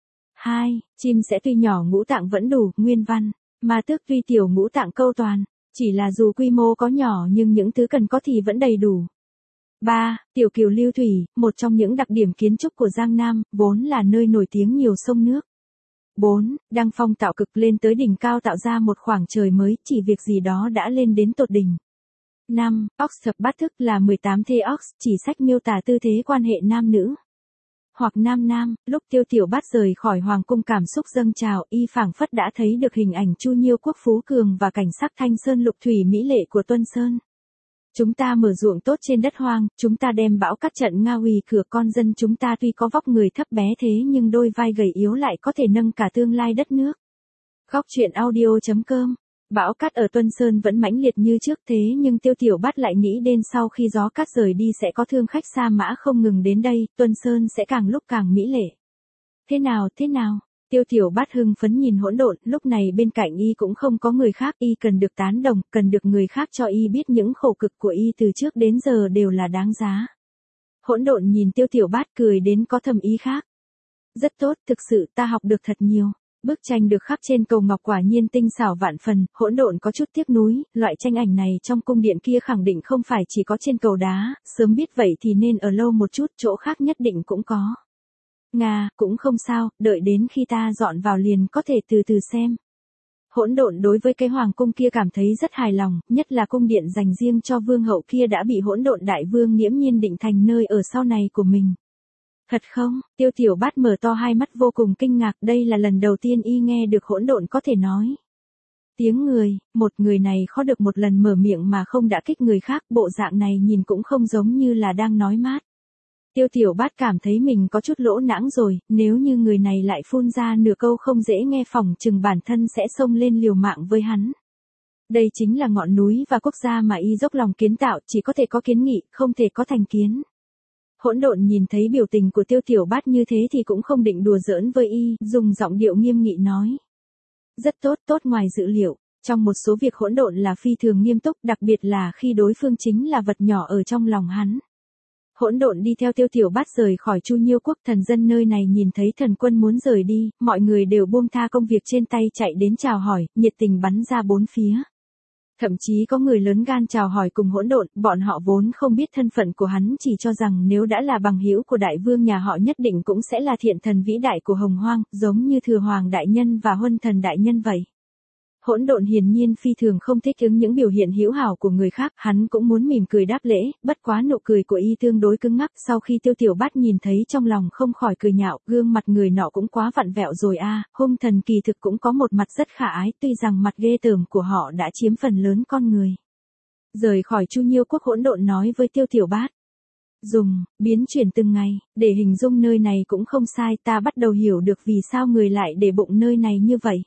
2. Chim sẽ tuy nhỏ ngũ tạng vẫn đủ, nguyên văn, mà tước tuy tiểu ngũ tạng câu toàn. Chỉ là dù quy mô có nhỏ nhưng những thứ cần có thì vẫn đầy đủ. 3. Tiểu Kiều Lưu Thủy, một trong những đặc điểm kiến trúc của Giang Nam, vốn là nơi nổi tiếng nhiều sông nước. 4. Đăng phong tạo cực lên tới đỉnh cao tạo ra một khoảng trời mới, chỉ việc gì đó đã lên đến tột đỉnh. 5. Ox thập bát thức là 18 thế ox, chỉ sách miêu tả tư thế quan hệ nam nữ. Hoặc nam nam, lúc Tiêu Tiểu Bát rời khỏi hoàng cung cảm xúc dâng trào, y phảng phất đã thấy được hình ảnh Chu Nhiêu quốc phú cường và cảnh sắc thanh sơn lục thủy mỹ lệ của Tuân Sơn. Chúng ta mở ruộng tốt trên đất hoang, chúng ta đem bão cắt trận Nga Uy cửa, con dân chúng ta tuy có vóc người thấp bé thế nhưng đôi vai gầy yếu lại có thể nâng cả tương lai đất nước. Góc truyện audio.com. Bão cát ở Tuân Sơn vẫn mãnh liệt như trước, thế nhưng Tiêu Tiểu Bát lại nghĩ đến sau khi gió cát rời đi sẽ có thương khách xa mã không ngừng đến đây, Tuân Sơn sẽ càng lúc càng mỹ lệ. Thế nào? Tiêu Tiểu Bát hưng phấn nhìn Hỗn Độn, lúc này bên cạnh y cũng không có người khác, y cần được tán đồng, cần được người khác cho y biết những khổ cực của y từ trước đến giờ đều là đáng giá. Hỗn Độn nhìn Tiêu Tiểu Bát cười đến có thầm ý khác. Rất tốt, thực sự ta học được thật nhiều. Bức tranh được khắc trên cầu ngọc quả nhiên tinh xảo vạn phần, Hỗn Độn có chút tiếc nuối, loại tranh ảnh này trong cung điện kia khẳng định không phải chỉ có trên cầu đá, sớm biết vậy thì nên ở lâu một chút, chỗ khác nhất định cũng có. Cũng không sao, đợi đến khi ta dọn vào liền có thể từ từ xem. Hỗn Độn đối với cái hoàng cung kia cảm thấy rất hài lòng, nhất là cung điện dành riêng cho vương hậu kia đã bị Hỗn Độn đại vương nghiễm nhiên định thành nơi ở sau này của mình. Thật không? Tiêu Tiểu Bát mở to hai mắt vô cùng kinh ngạc, đây là lần đầu tiên y nghe được Hỗn Độn có thể nói. Tiếng người, một người này khó được một lần mở miệng mà không đã kích người khác, bộ dạng này nhìn cũng không giống như là đang nói mát. Tiêu Tiểu Bát cảm thấy mình có chút lỗ nãng rồi, nếu như người này lại phun ra nửa câu không dễ nghe phỏng chừng bản thân sẽ xông lên liều mạng với hắn. Đây chính là ngọn núi và quốc gia mà y dốc lòng kiến tạo, chỉ có thể có kiến nghị, không thể có thành kiến. Hỗn Độn nhìn thấy biểu tình của Tiêu Tiểu Bát như thế thì cũng không định đùa giỡn với y, dùng giọng điệu nghiêm nghị nói. Rất tốt ngoài dự liệu, trong một số việc Hỗn Độn là phi thường nghiêm túc, đặc biệt là khi đối phương chính là vật nhỏ ở trong lòng hắn. Hỗn Độn đi theo Tiêu Tiểu Bát rời khỏi Chu Nhiêu quốc, thần dân nơi này nhìn thấy thần quân muốn rời đi, mọi người đều buông tha công việc trên tay chạy đến chào hỏi, nhiệt tình bắn ra bốn phía. Thậm chí có người lớn gan chào hỏi cùng Hỗn Độn, bọn họ vốn không biết thân phận của hắn, chỉ cho rằng nếu đã là bằng hữu của đại vương nhà họ nhất định cũng sẽ là thiện thần vĩ đại của Hồng Hoang, giống như Thừa Hoàng đại nhân và Huân Thần đại nhân vậy. Hỗn Độn hiển nhiên phi thường không thích ứng những biểu hiện hữu hảo của người khác, hắn cũng muốn mỉm cười đáp lễ, bất quá nụ cười của y tương đối cứng ngắc, sau khi Tiêu Tiểu Bát nhìn thấy trong lòng không khỏi cười nhạo, gương mặt người nọ cũng quá vặn vẹo rồi a, Hung Thần kỳ thực cũng có một mặt rất khả ái, tuy rằng mặt ghê tởm của họ đã chiếm phần lớn con người. Rời khỏi Chu Nhiêu quốc, Hỗn Độn nói với Tiêu Tiểu Bát. Biến chuyển từng ngày, để hình dung nơi này cũng không sai, ta bắt đầu hiểu được vì sao người lại để bụng nơi này như vậy.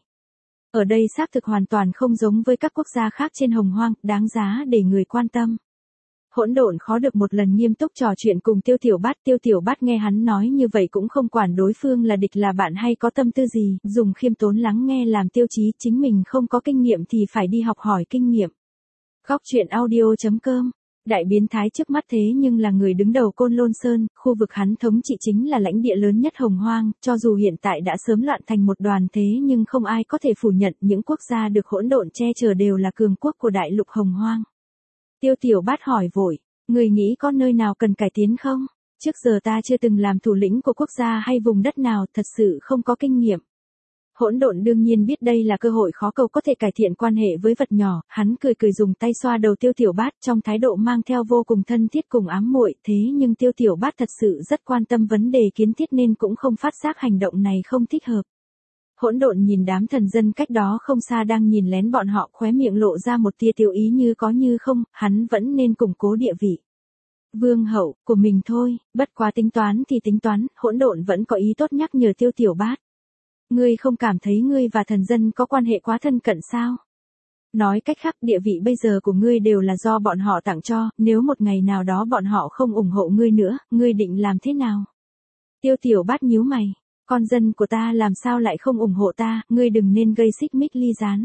Ở đây xác thực hoàn toàn không giống với các quốc gia khác trên Hồng Hoang, đáng giá để người quan tâm. Hỗn Độn khó được một lần nghiêm túc trò chuyện cùng Tiêu Tiểu Bát nghe hắn nói như vậy cũng không quản đối phương là địch là bạn hay có tâm tư gì, dùng khiêm tốn lắng nghe làm tiêu chí, chính mình không có kinh nghiệm thì phải đi học hỏi kinh nghiệm. Góc truyện audio.com. Đại biến thái trước mắt thế nhưng là người đứng đầu Côn Lôn Sơn, khu vực hắn thống trị chính là lãnh địa lớn nhất Hồng Hoang, cho dù hiện tại đã sớm loạn thành một đoàn thế nhưng không ai có thể phủ nhận những quốc gia được Hỗn Độn che chở đều là cường quốc của đại lục Hồng Hoang. Tiêu Tiểu Bát hỏi vội, người nghĩ có nơi nào cần cải tiến không? Trước giờ ta chưa từng làm thủ lĩnh của quốc gia hay vùng đất nào, thật sự không có kinh nghiệm. Hỗn Độn đương nhiên biết đây là cơ hội khó cầu có thể cải thiện quan hệ với vật nhỏ, hắn cười dùng tay xoa đầu Tiêu Tiểu Bát trong thái độ mang theo vô cùng thân thiết cùng ám muội, thế nhưng Tiêu Tiểu Bát thật sự rất quan tâm vấn đề kiến thiết nên cũng không phát giác hành động này không thích hợp. Hỗn Độn nhìn đám thần dân cách đó không xa đang nhìn lén bọn họ, khóe miệng lộ ra một tia tiêu ý như có như không, hắn vẫn nên củng cố địa vị vương hậu của mình thôi, bất quá tính toán thì tính toán, Hỗn Độn vẫn có ý tốt nhắc nhở Tiêu Tiểu Bát. Ngươi không cảm thấy ngươi và thần dân có quan hệ quá thân cận sao? Nói cách khác, địa vị bây giờ của ngươi đều là do bọn họ tặng cho, nếu một ngày nào đó bọn họ không ủng hộ ngươi nữa, ngươi định làm thế nào? Tiêu Tiểu Bát nhíu mày, con dân của ta làm sao lại không ủng hộ ta, ngươi đừng nên gây xích mích ly gián.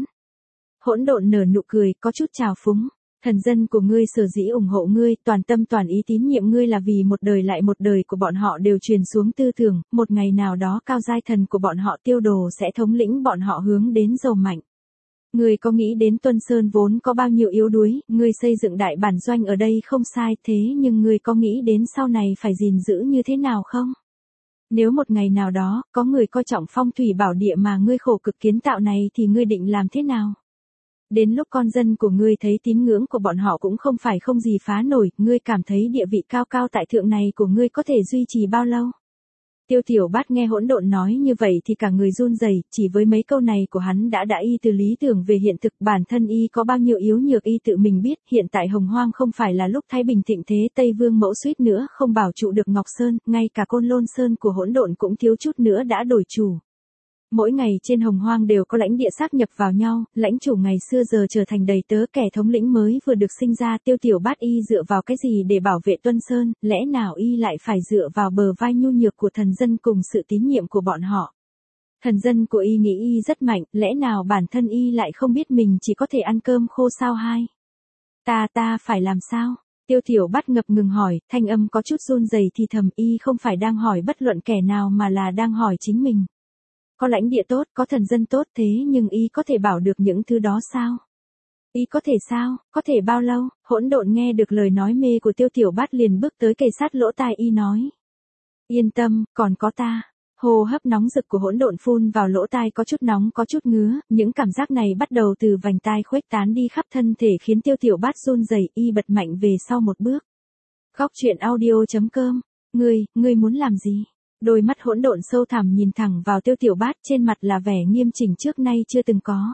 Hỗn Độn nở nụ cười, có chút trào phúng. Thần dân của ngươi sở dĩ ủng hộ ngươi, toàn tâm toàn ý tín nhiệm ngươi là vì một đời lại một đời của bọn họ đều truyền xuống tư tưởng, một ngày nào đó cao giai thần của bọn họ Tiêu Đồ sẽ thống lĩnh bọn họ hướng đến giàu mạnh. Ngươi có nghĩ đến Tuân Sơn vốn có bao nhiêu yếu đuối, ngươi xây dựng đại bản doanh ở đây không sai, thế nhưng ngươi có nghĩ đến sau này phải gìn giữ như thế nào không? Nếu một ngày nào đó, có người coi trọng phong thủy bảo địa mà ngươi khổ cực kiến tạo này thì ngươi định làm thế nào? Đến lúc con dân của ngươi thấy tín ngưỡng của bọn họ cũng không phải không gì phá nổi, ngươi cảm thấy địa vị cao cao tại thượng này của ngươi có thể duy trì bao lâu? Tiêu Tiểu Bát nghe Hỗn Độn nói như vậy thì cả người run rẩy, chỉ với mấy câu này của hắn đã y từ lý tưởng về hiện thực, bản thân y có bao nhiêu yếu nhược y tự mình biết, hiện tại Hồng Hoang không phải là lúc thái bình thịnh thế, Tây Vương mẫu suýt nữa không bảo trụ được Ngọc Sơn, ngay cả Côn Lôn Sơn của Hỗn Độn cũng thiếu chút nữa đã đổi chủ. Mỗi ngày trên Hồng Hoang đều có lãnh địa sáp nhập vào nhau, lãnh chủ ngày xưa giờ trở thành đầy tớ, kẻ thống lĩnh mới vừa được sinh ra. Tiêu Tiểu Bát y dựa vào cái gì để bảo vệ Tuân Sơn, lẽ nào y lại phải dựa vào bờ vai nhu nhược của thần dân cùng sự tín nhiệm của bọn họ. Thần dân của y nghĩ y rất mạnh, lẽ nào bản thân y lại không biết mình chỉ có thể ăn cơm khô sao hai? Ta phải làm sao? Tiêu Tiểu Bát ngập ngừng hỏi, thanh âm có chút run rẩy thì thầm, y không phải đang hỏi bất luận kẻ nào mà là đang hỏi chính mình. Có lãnh địa tốt, có thần dân tốt, thế nhưng y có thể bảo được những thứ đó sao? Y có thể sao? Có thể bao lâu? Hỗn Độn nghe được lời nói mê của Tiêu Tiểu Bát liền bước tới kề sát lỗ tai y nói. Yên tâm, còn có ta. Hô hấp nóng rực của Hỗn Độn phun vào lỗ tai có chút nóng có chút ngứa, những cảm giác này bắt đầu từ vành tai khuếch tán đi khắp thân thể khiến Tiêu Tiểu Bát run rẩy, y bật mạnh về sau một bước. Góc truyện audio.com. Ngươi muốn làm gì? Đôi mắt Hỗn Độn sâu thẳm nhìn thẳng vào Tiêu Tiểu Bát, trên mặt là vẻ nghiêm chỉnh trước nay chưa từng có.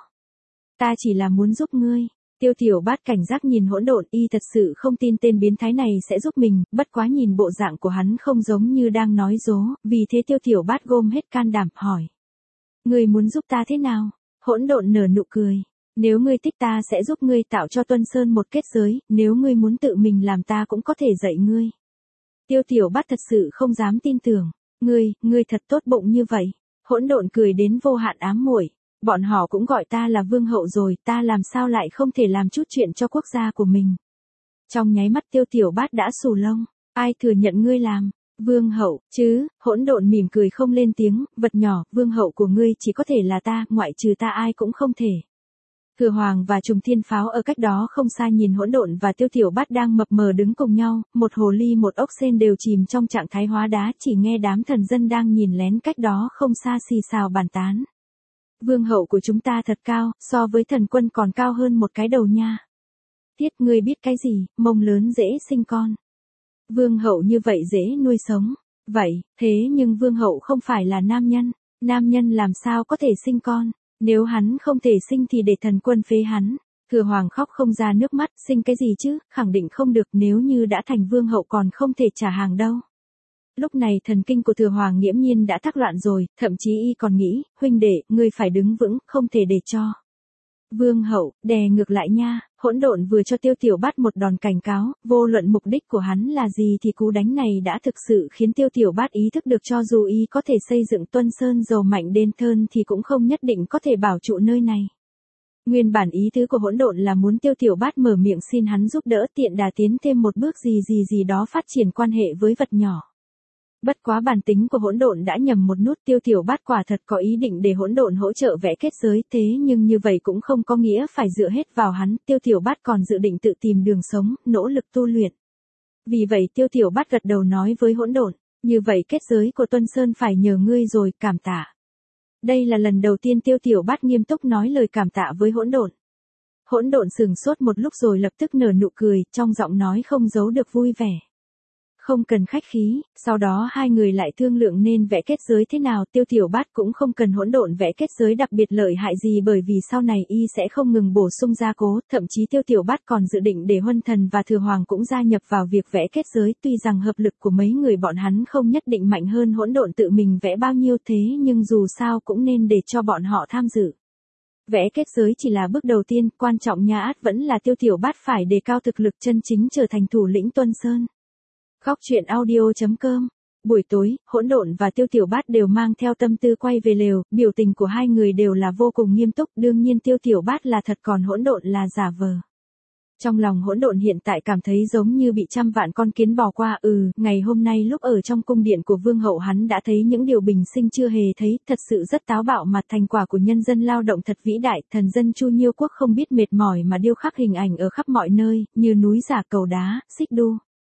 Ta chỉ là muốn giúp ngươi. Tiêu Tiểu Bát cảnh giác nhìn Hỗn Độn, y thật sự không tin tên biến thái này sẽ giúp mình, bất quá nhìn bộ dạng của hắn không giống như đang nói dối, vì thế Tiêu Tiểu Bát gom hết can đảm hỏi. Ngươi muốn giúp ta thế nào? Hỗn Độn nở nụ cười. Nếu ngươi thích ta sẽ giúp ngươi tạo cho Tuân Sơn một kết giới, nếu ngươi muốn tự mình làm ta cũng có thể dạy ngươi. Tiêu Tiểu Bát thật sự không dám tin tưởng. Ngươi thật tốt bụng như vậy. Hỗn Độn cười đến vô hạn ám muội. Bọn họ cũng gọi ta là vương hậu rồi, ta làm sao lại không thể làm chút chuyện cho quốc gia của mình. Trong nháy mắt Tiêu Tiểu Bát đã xù lông. Ai thừa nhận ngươi làm? Vương hậu, chứ? Hỗn Độn mỉm cười không lên tiếng, vật nhỏ, vương hậu của ngươi chỉ có thể là ta, ngoại trừ ta ai cũng không thể. Thừa Hoàng và Trùng Thiên Pháo ở cách đó không xa nhìn Hỗn Độn và Tiêu Tiểu Bát đang mập mờ đứng cùng nhau, một hồ ly một ốc sên đều chìm trong trạng thái hóa đá, chỉ nghe đám thần dân đang nhìn lén cách đó không xa xì xào bàn tán. Vương hậu của chúng ta thật cao, so với thần quân còn cao hơn một cái đầu nha. Tiết, ngươi biết cái gì, mông lớn dễ sinh con. Vương hậu như vậy dễ nuôi sống. Vậy, thế nhưng vương hậu không phải là nam nhân làm sao có thể sinh con? Nếu hắn không thể sinh thì để thần quân phế hắn. Thừa Hoàng khóc không ra nước mắt, sinh cái gì chứ, khẳng định không được, nếu như đã thành vương hậu còn không thể trả hàng đâu. Lúc này thần kinh của Thừa Hoàng nghiễm nhiên đã thắc loạn rồi, thậm chí y còn nghĩ, huynh đệ, ngươi phải đứng vững, không thể để cho. Vương hậu, đè ngược lại nha. Hỗn Độn vừa cho Tiêu Tiểu Bát một đòn cảnh cáo, vô luận mục đích của hắn là gì thì cú đánh này đã thực sự khiến Tiêu Tiểu Bát ý thức được cho dù y có thể xây dựng Tuân Sơn giàu mạnh đến thơn thì cũng không nhất định có thể bảo trụ nơi này. Nguyên bản ý tứ của Hỗn Độn là muốn Tiêu Tiểu Bát mở miệng xin hắn giúp đỡ, tiện đà tiến thêm một bước gì đó phát triển quan hệ với vật nhỏ. Bất quá bản tính của Hỗn Độn đã nhầm một nút, Tiêu Tiểu Bát quả thật có ý định để Hỗn Độn hỗ trợ vẽ kết giới, thế nhưng như vậy cũng không có nghĩa phải dựa hết vào hắn, Tiêu Tiểu Bát còn dự định tự tìm đường sống, nỗ lực tu luyện. Vì vậy Tiêu Tiểu Bát gật đầu nói với Hỗn Độn, như vậy kết giới của Tuân Sơn phải nhờ ngươi rồi, cảm tạ. Đây là lần đầu tiên Tiêu Tiểu Bát nghiêm túc nói lời cảm tạ với Hỗn Độn. Hỗn Độn sững sốt một lúc rồi lập tức nở nụ cười, trong giọng nói không giấu được vui vẻ. Không cần khách khí, sau đó hai người lại thương lượng nên vẽ kết giới thế nào. Tiêu Tiểu Bát cũng không cần Hỗn Độn vẽ kết giới đặc biệt lợi hại gì, bởi vì sau này y sẽ không ngừng bổ sung gia cố, thậm chí Tiêu Tiểu Bát còn dự định để Huân Thần và Thừa Hoàng cũng gia nhập vào việc vẽ kết giới, tuy rằng hợp lực của mấy người bọn hắn không nhất định mạnh hơn Hỗn Độn tự mình vẽ bao nhiêu, thế nhưng dù sao cũng nên để cho bọn họ tham dự. Vẽ kết giới chỉ là bước đầu tiên, quan trọng nha vẫn là Tiêu Tiểu Bát phải đề cao thực lực chân chính trở thành thủ lĩnh Tuân Sơn. Góc truyện audio.com. Buổi tối, Hỗn Độn và Tiêu Tiểu Bát đều mang theo tâm tư quay về lều, biểu tình của hai người đều là vô cùng nghiêm túc, đương nhiên Tiêu Tiểu Bát là thật còn Hỗn Độn là giả vờ. Trong lòng Hỗn Độn hiện tại cảm thấy giống như bị trăm vạn con kiến bò qua, ngày hôm nay lúc ở trong cung điện của vương hậu hắn đã thấy những điều bình sinh chưa hề thấy, thật sự rất táo bạo mà thành quả của nhân dân lao động thật vĩ đại, thần dân Chu Nhiêu quốc không biết mệt mỏi mà điêu khắc hình ảnh ở khắp mọi nơi, như núi giả cầu đá, xích đu.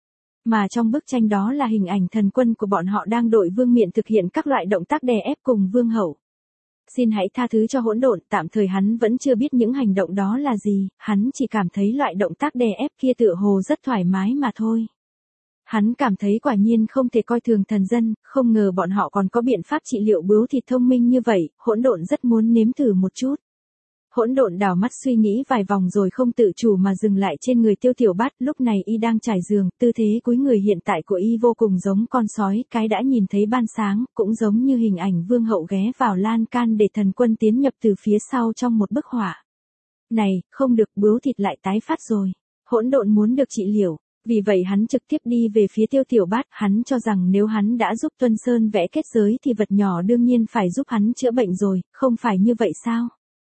Mà trong bức tranh đó là hình ảnh thần quân của bọn họ đang đội vương miện thực hiện các loại động tác đè ép cùng vương hậu. Xin hãy tha thứ cho hỗn độn, tạm thời hắn vẫn chưa biết những hành động đó là gì, hắn chỉ cảm thấy loại động tác đè ép kia tựa hồ rất thoải mái mà thôi. Hắn cảm thấy quả nhiên không thể coi thường thần dân, không ngờ bọn họ còn có biện pháp trị liệu bướu thịt thông minh như vậy, hỗn độn rất muốn nếm thử một chút. Hỗn độn đảo mắt suy nghĩ vài vòng rồi không tự chủ mà dừng lại trên người Tiêu Tiểu Bát, lúc này y đang trải giường, tư thế cúi người hiện tại của y vô cùng giống con sói cái đã nhìn thấy ban sáng, cũng giống như hình ảnh vương hậu ghé vào lan can để thần quân tiến nhập từ phía sau trong một bức họa. Này, không được, bướu thịt lại tái phát rồi. Hỗn độn muốn được trị liệu. Vì vậy hắn trực tiếp đi về phía Tiêu Tiểu Bát, hắn cho rằng nếu hắn đã giúp Tuân Sơn vẽ kết giới thì vật nhỏ đương nhiên phải giúp hắn chữa bệnh rồi, không phải như vậy sao?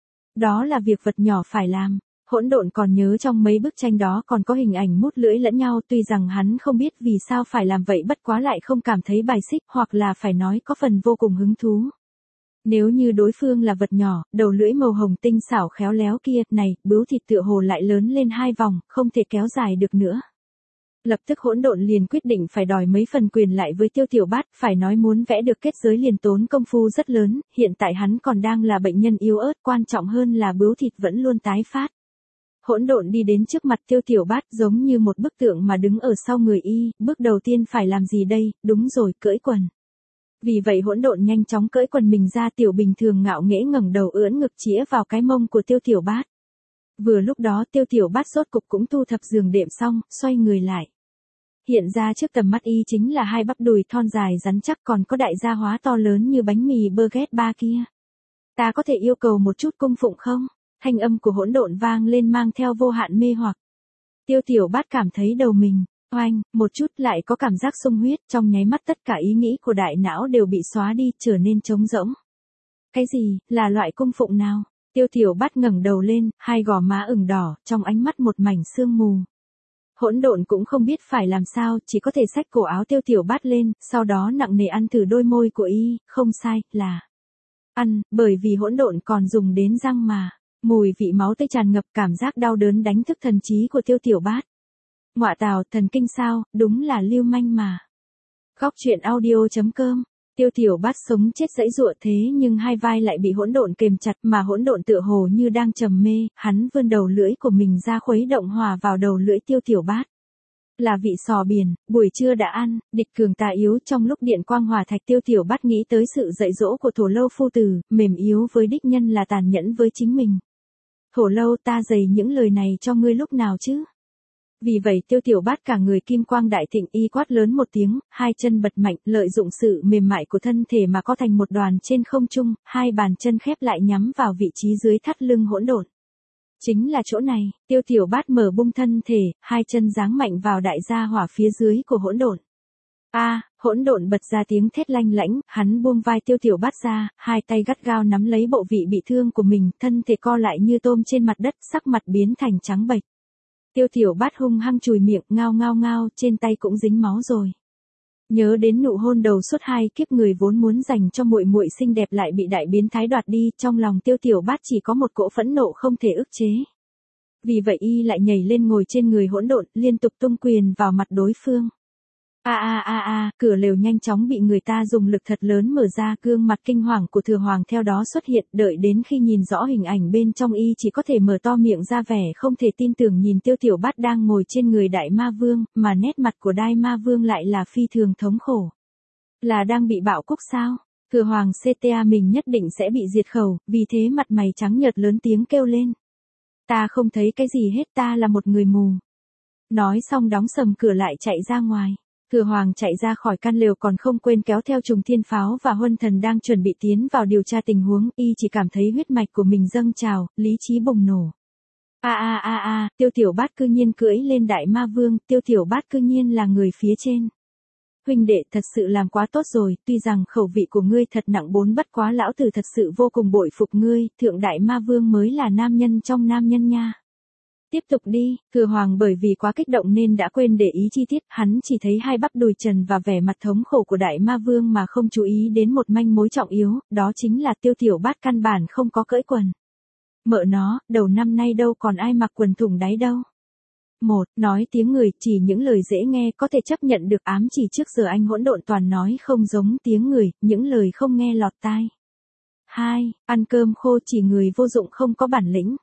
Đó là việc vật nhỏ phải làm. Hỗn độn còn nhớ trong mấy bức tranh đó còn có hình ảnh mút lưỡi lẫn nhau, tuy rằng hắn không biết vì sao phải làm vậy, bất quá lại không cảm thấy bài xích, hoặc là phải nói có phần vô cùng hứng thú. Nếu như đối phương là vật nhỏ, đầu lưỡi màu hồng tinh xảo khéo léo kia, này, bướu thịt tựa hồ lại lớn lên 2 vòng, không thể kéo dài được nữa. Lập tức hỗn độn liền quyết định phải đòi mấy phần quyền lại với Tiêu Tiểu Bát, phải nói muốn vẽ được kết giới liền tốn công phu rất lớn, hiện tại hắn còn đang là bệnh nhân yếu ớt, quan trọng hơn là bướu thịt vẫn luôn tái phát. Hỗn độn đi đến trước mặt Tiêu Tiểu Bát giống như một bức tượng mà đứng ở sau người y, bước đầu tiên phải làm gì đây, đúng rồi, cởi quần. Vì vậy hỗn độn nhanh chóng cởi quần mình ra, Tiểu Bình thường ngạo nghễ ngẩng đầu ưỡn ngực chĩa vào cái mông của Tiêu Tiểu Bát. Vừa lúc đó Tiêu Tiểu Bát rốt cục cũng thu thập giường đệm xong, xoay người lại. Hiện ra trước tầm mắt y chính là 2 bắp đùi thon dài rắn chắc, còn có đại gia hóa to lớn như bánh mì baguette ba kia. Ta có thể yêu cầu một chút cung phụng không? Thanh âm của hỗn độn vang lên mang theo vô hạn mê hoặc. Tiêu Tiểu Bát cảm thấy đầu mình oanh, một chút lại có cảm giác xung huyết, trong nháy mắt tất cả ý nghĩ của đại não đều bị xóa đi, trở nên trống rỗng. Cái gì, là loại cung phụng nào? Tiêu Tiểu Bát ngẩng đầu lên, 2 gò má ửng đỏ, trong ánh mắt một mảnh sương mù. Hỗn độn cũng không biết phải làm sao, chỉ có thể xách cổ áo Tiêu Tiểu Bát lên, sau đó nặng nề ăn thử đôi môi của y, không sai, là ăn, bởi vì hỗn độn còn dùng đến răng mà. Mùi vị máu tươi tràn ngập, cảm giác đau đớn đánh thức thần trí của Tiêu Tiểu Bát. Ngọa tào, thần kinh sao, đúng là lưu manh mà. Góc truyện audio.com. Tiêu Tiểu Bát sống chết giãy giụa thế nhưng 2 vai lại bị hỗn độn kềm chặt, mà hỗn độn tựa hồ như đang trầm mê, hắn vươn đầu lưỡi của mình ra khuấy động hòa vào đầu lưỡi Tiêu Tiểu Bát. Là vị sò biển, buổi trưa đã ăn, địch cường tà yếu, trong lúc điện quang hỏa thạch Tiêu Tiểu Bát nghĩ tới sự dạy dỗ của Thổ Lâu phu tử, mềm yếu với đích nhân là tàn nhẫn với chính mình. Thổ Lâu, ta dày những lời này cho ngươi lúc nào chứ? Vì vậy Tiêu Tiểu Bát cả người kim quang đại thịnh, y quát lớn một tiếng, 2 chân bật mạnh, lợi dụng sự mềm mại của thân thể mà co thành một đoàn trên không trung, 2 bàn chân khép lại nhắm vào vị trí dưới thắt lưng hỗn độn. Chính là chỗ này, Tiêu Tiểu Bát mở bung thân thể, 2 chân giáng mạnh vào đại gia hỏa phía dưới của hỗn độn. Hỗn độn bật ra tiếng thét lanh lảnh, hắn buông vai Tiêu Tiểu Bát ra, 2 tay gắt gao nắm lấy bộ vị bị thương của mình, thân thể co lại như tôm trên mặt đất, sắc mặt biến thành trắng bệch. Tiêu Tiểu Bát hung hăng chùi miệng, ngao ngao ngao, trên tay cũng dính máu rồi. Nhớ đến nụ hôn đầu suốt 2 kiếp người vốn muốn dành cho muội muội xinh đẹp lại bị đại biến thái đoạt đi, trong lòng Tiêu Tiểu Bát chỉ có một cỗ phẫn nộ không thể ức chế. Vì vậy y lại nhảy lên ngồi trên người hỗn độn, liên tục tung quyền vào mặt đối phương. Cửa lều nhanh chóng bị người ta dùng lực thật lớn mở ra, gương mặt kinh hoàng của Thừa Hoàng theo đó xuất hiện, đợi đến khi nhìn rõ hình ảnh bên trong y chỉ có thể mở to miệng ra vẻ không thể tin tưởng nhìn Tiêu Tiểu Bát đang ngồi trên người Đại Ma Vương, mà nét mặt của Đại Ma Vương lại là phi thường thống khổ. Là đang bị bạo cúc sao? Thừa Hoàng CTA mình nhất định sẽ bị diệt khẩu, vì thế mặt mày trắng nhợt lớn tiếng kêu lên. Ta không thấy cái gì hết, ta là một người mù. Nói xong đóng sầm cửa lại chạy ra ngoài. Thừa Hoàng chạy ra khỏi căn lều còn không quên kéo theo Trùng Thiên Pháo và Huân Thần đang chuẩn bị tiến vào điều tra tình huống, y chỉ cảm thấy huyết mạch của mình dâng trào, lý trí bùng nổ. Tiêu Tiểu Bát cư nhiên cưỡi lên Đại Ma Vương, Tiêu Tiểu Bát cư nhiên là người phía trên. Huynh đệ thật sự làm quá tốt rồi, tuy rằng khẩu vị của ngươi thật nặng bốn, bất quá lão tử thật sự vô cùng bội phục ngươi, thượng Đại Ma Vương mới là nam nhân trong nam nhân nha. Tiếp tục đi, Thừa Hoàng bởi vì quá kích động nên đã quên để ý chi tiết, hắn chỉ thấy 2 bắp đùi trần và vẻ mặt thống khổ của Đại Ma Vương mà không chú ý đến một manh mối trọng yếu, đó chính là Tiêu Tiểu Bát căn bản không có cởi quần. Mợ nó, đầu năm nay đâu còn ai mặc quần thủng đáy đâu. 1. Nói tiếng người, chỉ những lời dễ nghe có thể chấp nhận được, ám chỉ trước giờ anh hỗn độn toàn nói không giống tiếng người, những lời không nghe lọt tai. 2. Ăn cơm khô, chỉ người vô dụng không có bản lĩnh.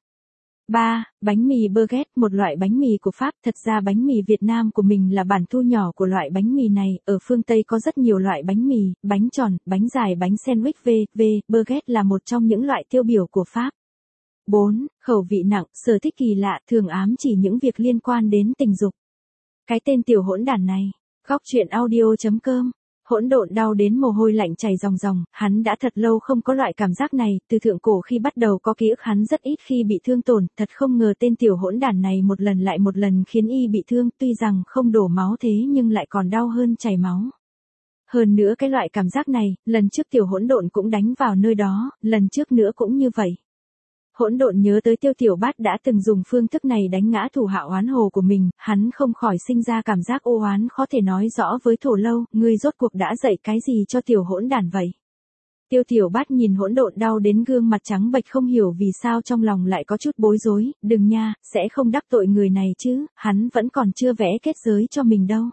3. Bánh mì baguette, một loại bánh mì của Pháp, thật ra bánh mì Việt Nam của mình là bản thu nhỏ của loại bánh mì này, ở phương Tây có rất nhiều loại bánh mì, bánh tròn, bánh dài, bánh sandwich v.v. Baguette là một trong những loại tiêu biểu của Pháp. 4. Khẩu vị nặng, sở thích kỳ lạ, thường ám chỉ những việc liên quan đến tình dục. Cái tên tiểu hỗn đản này. Góc truyện audio.com. Hỗn độn đau đến mồ hôi lạnh chảy ròng ròng, hắn đã thật lâu không có loại cảm giác này, từ thượng cổ khi bắt đầu có ký ức hắn rất ít khi bị thương tổn, thật không ngờ tên tiểu hỗn đản này một lần lại một lần khiến y bị thương, tuy rằng không đổ máu thế nhưng lại còn đau hơn chảy máu. Hơn nữa cái loại cảm giác này, lần trước tiểu hỗn độn cũng đánh vào nơi đó, lần trước nữa cũng như vậy. Hỗn độn nhớ tới Tiêu Tiểu Bát đã từng dùng phương thức này đánh ngã thủ hạ oán hồ của mình, hắn không khỏi sinh ra cảm giác ô oán khó thể nói rõ với Thổ Lâu, ngươi rốt cuộc đã dạy cái gì cho tiểu hỗn đản vậy? Tiêu Tiểu Bát nhìn hỗn độn đau đến gương mặt trắng bệch không hiểu vì sao trong lòng lại có chút bối rối, đừng nha, sẽ không đắc tội người này chứ, hắn vẫn còn chưa vẽ kết giới cho mình đâu.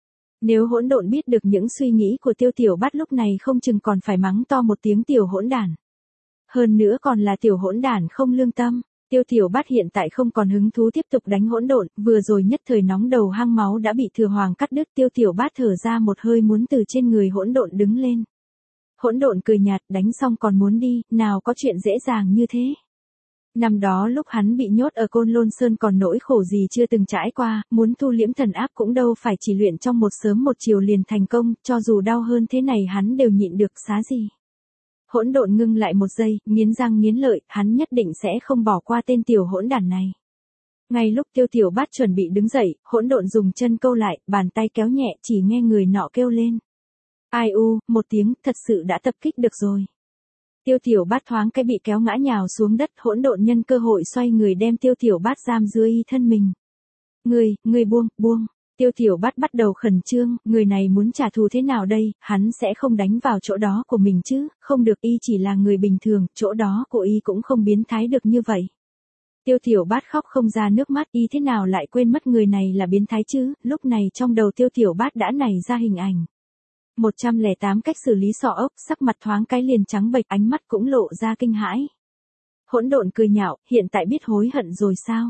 Nếu hỗn độn biết được những suy nghĩ của Tiêu Tiểu Bát lúc này không chừng còn phải mắng to một tiếng tiểu hỗn đản. Hơn nữa còn là tiểu hỗn đản không lương tâm. Tiêu Tiểu Bát hiện tại không còn hứng thú tiếp tục đánh hỗn độn, vừa rồi nhất thời nóng đầu hang máu đã bị Thừa Hoàng cắt đứt. Tiêu Tiểu Bát thở ra một hơi muốn từ trên người hỗn độn đứng lên. Hỗn độn cười nhạt, đánh xong còn muốn đi, nào có chuyện dễ dàng như thế. Năm đó lúc hắn bị nhốt ở Côn Lôn Sơn còn nỗi khổ gì chưa từng trải qua, muốn thu liễm thần áp cũng đâu phải chỉ luyện trong một sớm một chiều liền thành công, cho dù đau hơn thế này hắn đều nhịn được, xá gì. Hỗn độn ngưng lại một giây, nghiến răng nghiến lợi, hắn nhất định sẽ không bỏ qua tên tiểu hỗn đản này. Ngay lúc Tiêu Tiểu Bát chuẩn bị đứng dậy, hỗn độn dùng chân câu lại, bàn tay kéo nhẹ, chỉ nghe người nọ kêu lên. Ai u, một tiếng, thật sự đã tập kích được rồi. Tiêu Tiểu Bát thoáng cái bị kéo ngã nhào xuống đất, hỗn độn nhân cơ hội xoay người đem Tiêu Tiểu Bát giam dưới thân mình. Ngươi buông. Tiêu Tiểu Bát bắt đầu khẩn trương, người này muốn trả thù thế nào đây, hắn sẽ không đánh vào chỗ đó của mình chứ, không được, y chỉ là người bình thường, chỗ đó của y cũng không biến thái được như vậy. Tiêu Tiểu Bát khóc không ra nước mắt, y thế nào lại quên mất người này là biến thái chứ, lúc này trong đầu Tiêu Tiểu Bát đã nảy ra hình ảnh. 108 cách xử lý sọ ốc, sắc mặt thoáng cái liền trắng bệch, ánh mắt cũng lộ ra kinh hãi. Hỗn độn cười nhạo, hiện tại biết hối hận rồi sao?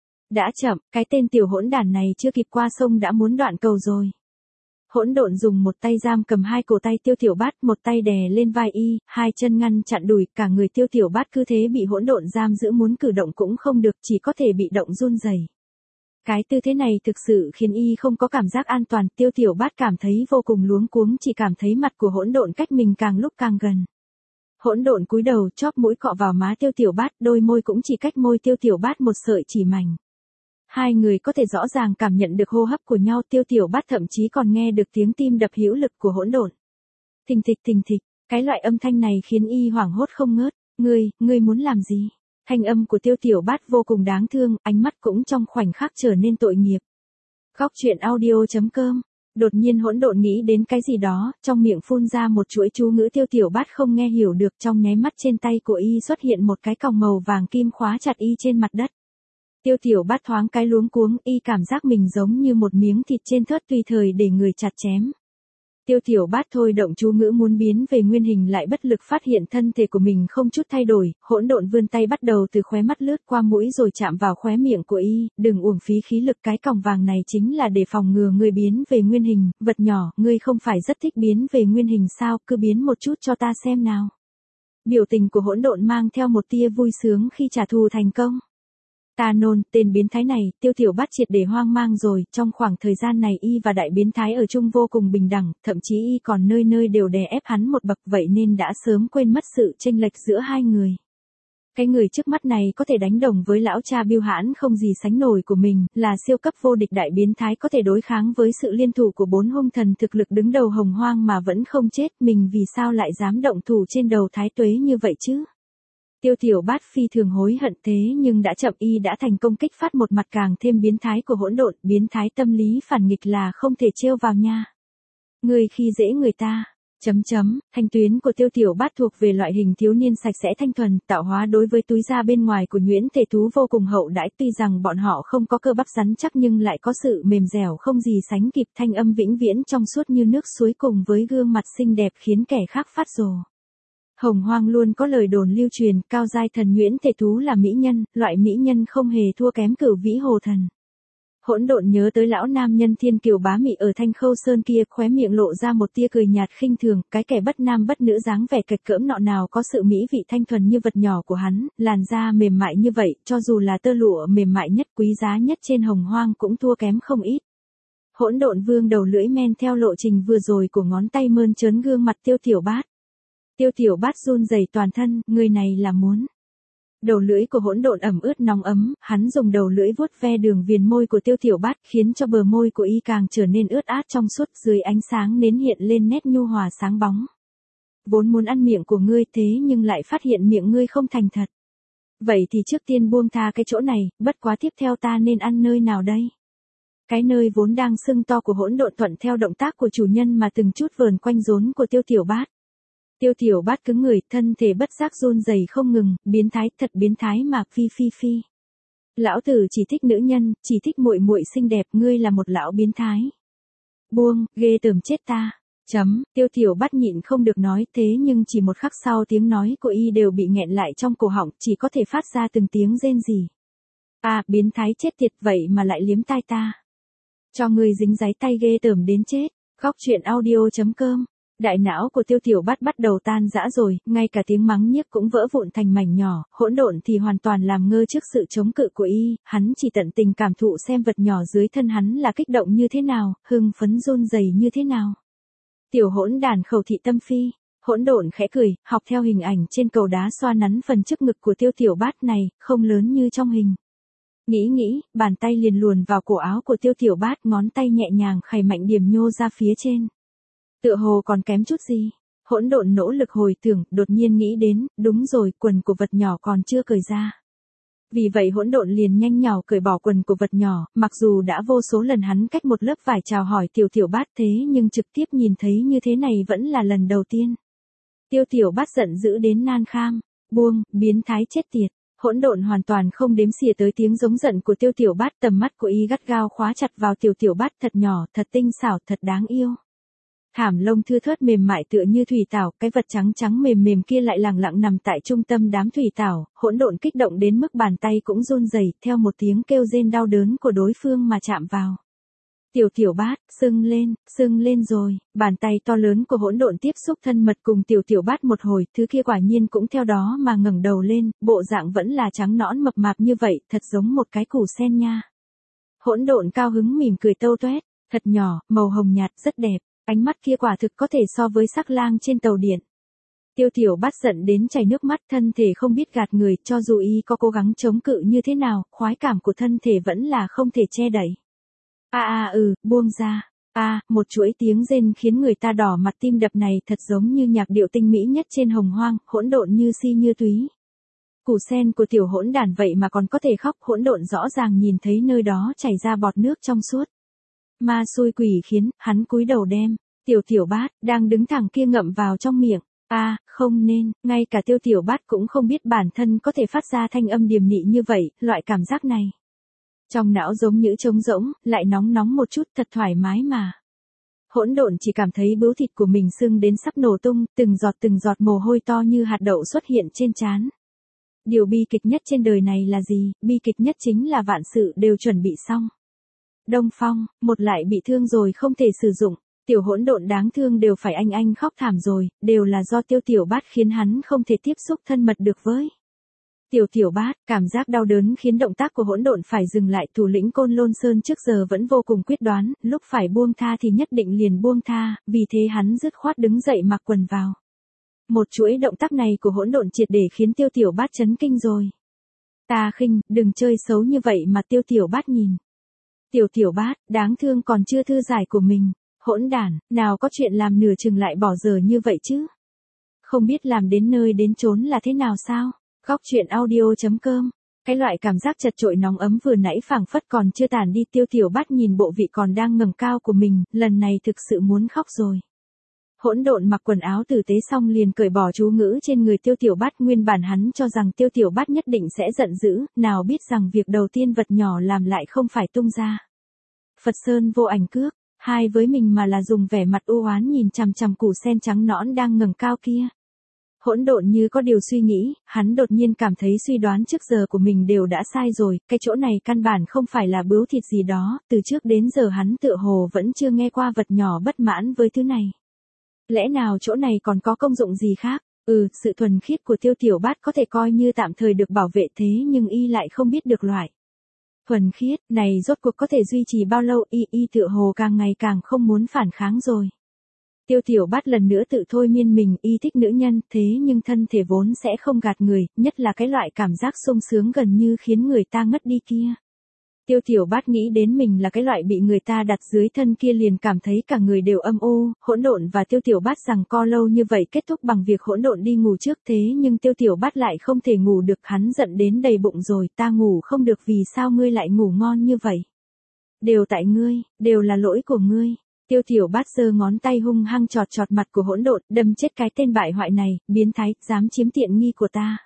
Đã chậm, cái tên tiểu hỗn đản này chưa kịp qua sông đã muốn đoạn cầu rồi. Hỗn độn dùng một tay giam cầm hai cổ tay Tiêu Tiểu Bát, một tay đè lên vai y, hai chân ngăn chặn đùi, cả người Tiêu Tiểu Bát cứ thế bị hỗn độn giam giữ, muốn cử động cũng không được, chỉ có thể bị động run rẩy. Cái tư thế này thực sự khiến y không có cảm giác an toàn, Tiêu Tiểu Bát cảm thấy vô cùng luống cuống, chỉ cảm thấy mặt của hỗn độn cách mình càng lúc càng gần. Hỗn độn cúi đầu, chóp mũi cọ vào má Tiêu Tiểu Bát, đôi môi cũng chỉ cách môi Tiêu Tiểu Bát một sợi chỉ mảnh. Hai người có thể rõ ràng cảm nhận được hô hấp của nhau, Tiêu Tiểu Bát thậm chí còn nghe được tiếng tim đập hữu lực của hỗn độn. Thình thịch, cái loại âm thanh này khiến y hoảng hốt không ngớt. Ngươi muốn làm gì? Thanh âm của Tiêu Tiểu Bát vô cùng đáng thương, ánh mắt cũng trong khoảnh khắc trở nên tội nghiệp. Góc truyện audio.com. Đột nhiên hỗn độn nghĩ đến cái gì đó, trong miệng phun ra một chuỗi chú ngữ Tiêu Tiểu Bát không nghe hiểu được, trong nháy mắt trên tay của y xuất hiện một cái còng màu vàng kim khóa chặt y trên mặt đất. Tiêu Tiểu Bát thoáng cái luống cuống, y cảm giác mình giống như một miếng thịt trên thớt tùy thời để người chặt chém. Tiêu Tiểu Bát thôi động chú ngữ muốn biến về nguyên hình, lại bất lực phát hiện thân thể của mình không chút thay đổi, hỗn độn vươn tay bắt đầu từ khóe mắt lướt qua mũi rồi chạm vào khóe miệng của y, đừng uổng phí khí lực, cái còng vàng này chính là để phòng ngừa ngươi biến về nguyên hình, vật nhỏ, ngươi không phải rất thích biến về nguyên hình sao, cứ biến một chút cho ta xem nào. Biểu tình của hỗn độn mang theo một tia vui sướng khi trả thù thành công. Ta nôn, tên biến thái này, Tiêu Tiểu Bát triệt để hoang mang rồi, trong khoảng thời gian này y và đại biến thái ở chung vô cùng bình đẳng, thậm chí y còn nơi nơi đều đè ép hắn một bậc, vậy nên đã sớm quên mất sự chênh lệch giữa hai người. Cái người trước mắt này có thể đánh đồng với lão cha biêu hãn không gì sánh nổi của mình, là siêu cấp vô địch đại biến thái có thể đối kháng với sự liên thủ của 4 hung thần thực lực đứng đầu hồng hoang mà vẫn không chết, mình vì sao lại dám động thủ trên đầu Thái Tuế như vậy chứ? Tiêu Tiểu Bát phi thường hối hận, thế nhưng đã chậm, y đã thành công kích phát một mặt càng thêm biến thái của hỗn độn, biến thái tâm lý phản nghịch là không thể trêu vào nha. Ngươi khi dễ người ta, Thanh tuyến của Tiêu Tiểu Bát thuộc về loại hình thiếu niên sạch sẽ thanh thuần, tạo hóa đối với túi da bên ngoài của Nguyễn Thể Tú vô cùng hậu đãi, tuy rằng bọn họ không có cơ bắp rắn chắc nhưng lại có sự mềm dẻo không gì sánh kịp, thanh âm vĩnh viễn trong suốt như nước suối cùng với gương mặt xinh đẹp khiến kẻ khác phát rồ. Hồng Hoang luôn có lời đồn lưu truyền, cao giai thần Nguyễn Thể Tú là mỹ nhân, loại mỹ nhân không hề thua kém Cửu Vĩ Hồ Thần. Hỗn độn nhớ tới lão nam nhân thiên kiều bá mị ở Thanh Khâu Sơn kia, khóe miệng lộ ra một tia cười nhạt khinh thường, cái kẻ bất nam bất nữ dáng vẻ kịch cỡm nọ nào có sự mỹ vị thanh thuần như vật nhỏ của hắn, làn da mềm mại như vậy, cho dù là tơ lụa mềm mại nhất quý giá nhất trên Hồng Hoang cũng thua kém không ít. Hỗn độn vương đầu lưỡi men theo lộ trình vừa rồi của ngón tay mơn trớn gương mặt Tiêu Tiểu Bát. Tiêu Tiểu Bát run rẩy toàn thân, người này là muốn. Đầu lưỡi của hỗn độn ẩm ướt nóng ấm, hắn dùng đầu lưỡi vuốt ve đường viền môi của Tiêu Tiểu Bát, khiến cho bờ môi của y càng trở nên ướt át trong suốt, dưới ánh sáng nến hiện lên nét nhu hòa sáng bóng. Vốn muốn ăn miệng của ngươi thế nhưng lại phát hiện miệng ngươi không thành thật. Vậy thì trước tiên buông tha cái chỗ này, bất quá tiếp theo ta nên ăn nơi nào đây? Cái nơi vốn đang sưng to của hỗn độn thuận theo động tác của chủ nhân mà từng chút vờn quanh rốn của Tiêu Tiểu Bát. Tiêu Tiểu Bát cứng người, thân thể bất giác run rẩy không ngừng, biến thái, thật biến thái mà, phi. Lão tử chỉ thích nữ nhân, chỉ thích muội muội xinh đẹp, ngươi là một lão biến thái. Buông, ghê tởm chết ta. Tiêu Tiểu Bát nhịn không được nói, thế nhưng chỉ một khắc sau tiếng nói của y đều bị nghẹn lại trong cổ họng, chỉ có thể phát ra từng tiếng rên rỉ. À, biến thái chết tiệt, vậy mà lại liếm tai ta. Cho ngươi dính dáy tay ghê tởm đến chết. Góc truyện audio.com. Đại não của Tiêu Tiểu Bát bắt đầu tan rã rồi, ngay cả tiếng mắng nhiếc cũng vỡ vụn thành mảnh nhỏ, hỗn độn thì hoàn toàn làm ngơ trước sự chống cự của y, hắn chỉ tận tình cảm thụ xem vật nhỏ dưới thân hắn là kích động như thế nào, hưng phấn run rẩy như thế nào. Tiểu hỗn đản khẩu thị tâm phi, hỗn độn khẽ cười, học theo hình ảnh trên cầu đá xoa nắn phần trước ngực của Tiêu Tiểu Bát này, không lớn như trong hình. Nghĩ, bàn tay liền luồn vào cổ áo của Tiêu Tiểu Bát, ngón tay nhẹ nhàng khày mạnh điểm nhô ra phía trên. Tựa hồ còn kém chút gì. Hỗn độn nỗ lực hồi tưởng, đột nhiên nghĩ đến, đúng rồi, quần của vật nhỏ còn chưa cởi ra. Vì vậy hỗn độn liền nhanh nhảu cởi bỏ quần của vật nhỏ, mặc dù đã vô số lần hắn cách một lớp vải chào hỏi Tiểu Bát thế nhưng trực tiếp nhìn thấy như thế này vẫn là lần đầu tiên. Tiểu Bát giận dữ đến nan kham, buông, biến thái chết tiệt. Hỗn độn hoàn toàn không đếm xỉa tới tiếng giống giận của Tiểu Bát, tầm mắt của y gắt gao khóa chặt vào Tiểu Bát, thật nhỏ, thật tinh xảo, thật đáng yêu. Thảm lông thưa thớt mềm mại tựa như thủy tảo, cái vật trắng trắng mềm kia lại lẳng lặng nằm tại trung tâm đám thủy tảo, hỗn độn kích động đến mức bàn tay cũng run rẩy, theo một tiếng kêu rên đau đớn của đối phương mà chạm vào. Tiểu Bát, sưng lên rồi, bàn tay to lớn của hỗn độn tiếp xúc thân mật cùng Tiểu Bát một hồi, thứ kia quả nhiên cũng theo đó mà ngẩng đầu lên, bộ dạng vẫn là trắng nõn mập mạp như vậy, thật giống một cái củ sen nha. Hỗn độn cao hứng mỉm cười tâu toét, thật nhỏ, màu hồng nhạt, rất đẹp. Ánh mắt kia quả thực có thể so với sắc lang trên tàu điện. Tiểu Bát giận đến chảy nước mắt, thân thể không biết gạt người, cho dù y có cố gắng chống cự như thế nào, khoái cảm của thân thể vẫn là không thể che đậy. Buông ra. Một chuỗi tiếng rên khiến người ta đỏ mặt, tim đập này thật giống như nhạc điệu tinh mỹ nhất trên Hồng Hoang, hỗn độn như si như túy. Củ sen của tiểu hỗn đản vậy mà còn có thể khóc, hỗn độn rõ ràng nhìn thấy nơi đó chảy ra bọt nước trong suốt. Ma xui quỷ khiến, hắn cúi đầu đem Tiểu Bát đang đứng thẳng kia ngậm vào trong miệng. Không nên, ngay cả Tiểu Bát cũng không biết bản thân có thể phát ra thanh âm điềm nị như vậy, loại cảm giác này. Trong não giống như trống rỗng, lại nóng một chút, thật thoải mái mà. Hỗn độn chỉ cảm thấy bướu thịt của mình sưng đến sắp nổ tung, từng giọt mồ hôi to như hạt đậu xuất hiện trên trán. Điều bi kịch nhất trên đời này là gì? Bi kịch nhất chính là vạn sự đều chuẩn bị xong. Đông Phong, một lại bị thương rồi không thể sử dụng, tiểu hỗn độn đáng thương đều phải anh khóc thảm rồi, đều là do Tiểu Bát khiến hắn không thể tiếp xúc thân mật được với Tiểu Bát. Cảm giác đau đớn khiến động tác của hỗn độn phải dừng lại, thủ lĩnh Côn Lôn Sơn trước giờ vẫn vô cùng quyết đoán, lúc phải buông tha thì nhất định liền buông tha, vì thế hắn dứt khoát đứng dậy mặc quần vào. Một chuỗi động tác này của hỗn độn triệt để khiến Tiểu Bát chấn kinh rồi. Ta khinh, đừng chơi xấu như vậy mà. Tiểu Bát nhìn Tiểu Bát, đáng thương còn chưa thư giải của mình, hỗn đản, nào có chuyện làm nửa chừng lại bỏ dở như vậy chứ. Không biết làm đến nơi đến chốn là thế nào sao? Góc truyện audio.com. Cái loại cảm giác chật chội nóng ấm vừa nãy phảng phất còn chưa tàn đi, Tiểu Bát nhìn bộ vị còn đang ngẩng cao của mình, lần này thực sự muốn khóc rồi. Hỗn độn mặc quần áo tử tế xong liền cởi bỏ chú ngữ trên người Tiêu Tiểu Bát, nguyên bản hắn cho rằng Tiêu Tiểu Bát nhất định sẽ giận dữ, nào biết rằng việc đầu tiên vật nhỏ làm lại không phải tung ra Phật Sơn vô ảnh cước, hai với mình mà là dùng vẻ mặt u oán nhìn chằm chằm củ sen trắng nõn đang ngẩng cao kia. Hỗn độn như có điều suy nghĩ, hắn đột nhiên cảm thấy suy đoán trước giờ của mình đều đã sai rồi, cái chỗ này căn bản không phải là bướu thịt gì đó, từ trước đến giờ hắn tựa hồ vẫn chưa nghe qua vật nhỏ bất mãn với thứ này. Lẽ nào chỗ này còn có công dụng gì khác? Sự thuần khiết của Tiêu Tiểu Bát có thể coi như tạm thời được bảo vệ, thế nhưng y lại không biết được loại thuần khiết này rốt cuộc có thể duy trì bao lâu, y tựa hồ càng ngày càng không muốn phản kháng rồi. Tiêu Tiểu Bát lần nữa tự thôi miên mình, y thích nữ nhân, thế nhưng thân thể vốn sẽ không gạt người, nhất là cái loại cảm giác sung sướng gần như khiến người ta ngất đi kia. Tiêu Tiểu Bát nghĩ đến mình là cái loại bị người ta đặt dưới thân kia liền cảm thấy cả người đều âm u. Hỗn độn và Tiêu Tiểu Bát rằng co lâu như vậy kết thúc bằng việc hỗn độn đi ngủ trước, thế nhưng Tiêu Tiểu Bát lại không thể ngủ được, hắn giận đến đầy bụng rồi, ta ngủ không được vì sao ngươi lại ngủ ngon như vậy? Đều tại ngươi, đều là lỗi của ngươi. Tiêu Tiểu Bát giơ ngón tay hung hăng chọt chọt mặt của hỗn độn, đâm chết cái tên bại hoại này, biến thái, dám chiếm tiện nghi của ta.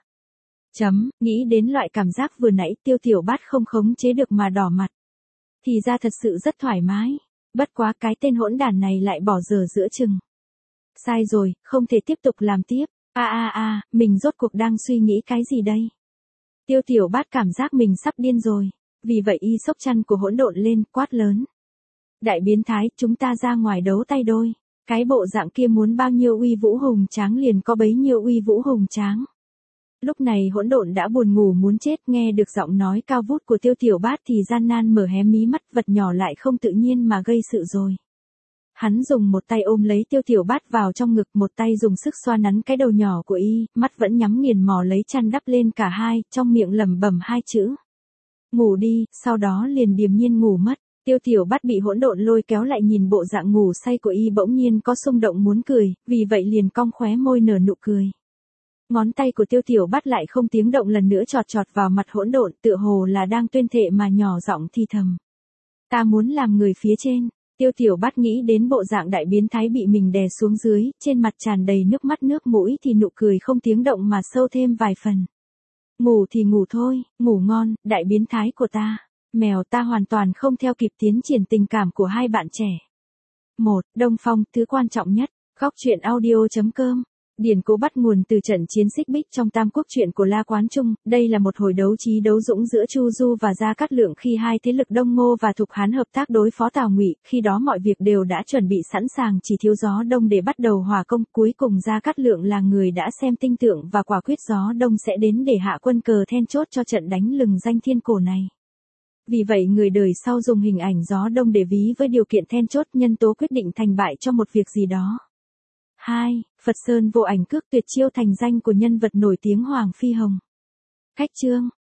Nghĩ đến loại cảm giác vừa nãy Tiêu Tiểu Bát không khống chế được mà đỏ mặt. Thì ra thật sự rất thoải mái. Bất quá cái tên hỗn đản này lại bỏ dở giữa chừng. Sai rồi, không thể tiếp tục làm tiếp. Mình rốt cuộc đang suy nghĩ cái gì đây? Tiêu Tiểu Bát cảm giác mình sắp điên rồi. Vì vậy y xốc chăn của hỗn độn lên, quát lớn. Đại biến thái, chúng ta ra ngoài đấu tay đôi. Cái bộ dạng kia muốn bao nhiêu uy vũ hùng tráng liền có bấy nhiêu uy vũ hùng tráng. Lúc này hỗn độn đã buồn ngủ muốn chết, nghe được giọng nói cao vút của Tiêu Tiểu Bát thì gian nan mở hé mí mắt, vật nhỏ lại không tự nhiên mà gây sự rồi. Hắn dùng một tay ôm lấy Tiêu Tiểu Bát vào trong ngực, một tay dùng sức xoa nắn cái đầu nhỏ của y, mắt vẫn nhắm nghiền mò lấy chăn đắp lên cả hai, trong miệng lẩm bẩm hai chữ. Ngủ đi, sau đó liền điềm nhiên ngủ mất. Tiêu Tiểu Bát bị hỗn độn lôi kéo lại, nhìn bộ dạng ngủ say của y bỗng nhiên có xung động muốn cười, vì vậy liền cong khóe môi nở nụ cười. Ngón tay của Tiêu Tiểu Bát lại không tiếng động lần nữa chọt chọt vào mặt hỗn độn, tựa hồ là đang tuyên thệ mà nhỏ giọng thì thầm. Ta muốn làm người phía trên. Tiêu Tiểu Bát nghĩ đến bộ dạng đại biến thái bị mình đè xuống dưới, trên mặt tràn đầy nước mắt nước mũi thì nụ cười không tiếng động mà sâu thêm vài phần. Ngủ thì ngủ thôi, ngủ ngon, đại biến thái của ta. Mèo, ta hoàn toàn không theo kịp tiến triển tình cảm của hai bạn trẻ. 1. Đông Phong, thứ quan trọng nhất. Góc truyện audio.com. Điển cố bắt nguồn từ trận chiến xích bích trong Tam Quốc truyện của La Quán Trung. Đây là một hồi đấu trí đấu dũng giữa Chu Du và Gia Cát Lượng khi hai thế lực Đông Ngô và Thục Hán hợp tác đối phó Tào Ngụy. Khi đó mọi việc đều đã chuẩn bị sẵn sàng, chỉ thiếu Gió Đông để bắt đầu hòa công. Cuối cùng Gia Cát Lượng là người đã xem tinh tượng và quả quyết Gió Đông sẽ đến để hạ quân cờ then chốt cho trận đánh lừng danh thiên cổ này. Vì vậy người đời sau dùng hình ảnh Gió Đông để ví với điều kiện then chốt, nhân tố quyết định thành bại cho một việc gì đó. 2. Phật Sơn vô ảnh cước, tuyệt chiêu thành danh của nhân vật nổi tiếng Hoàng Phi Hồng. Khách chương.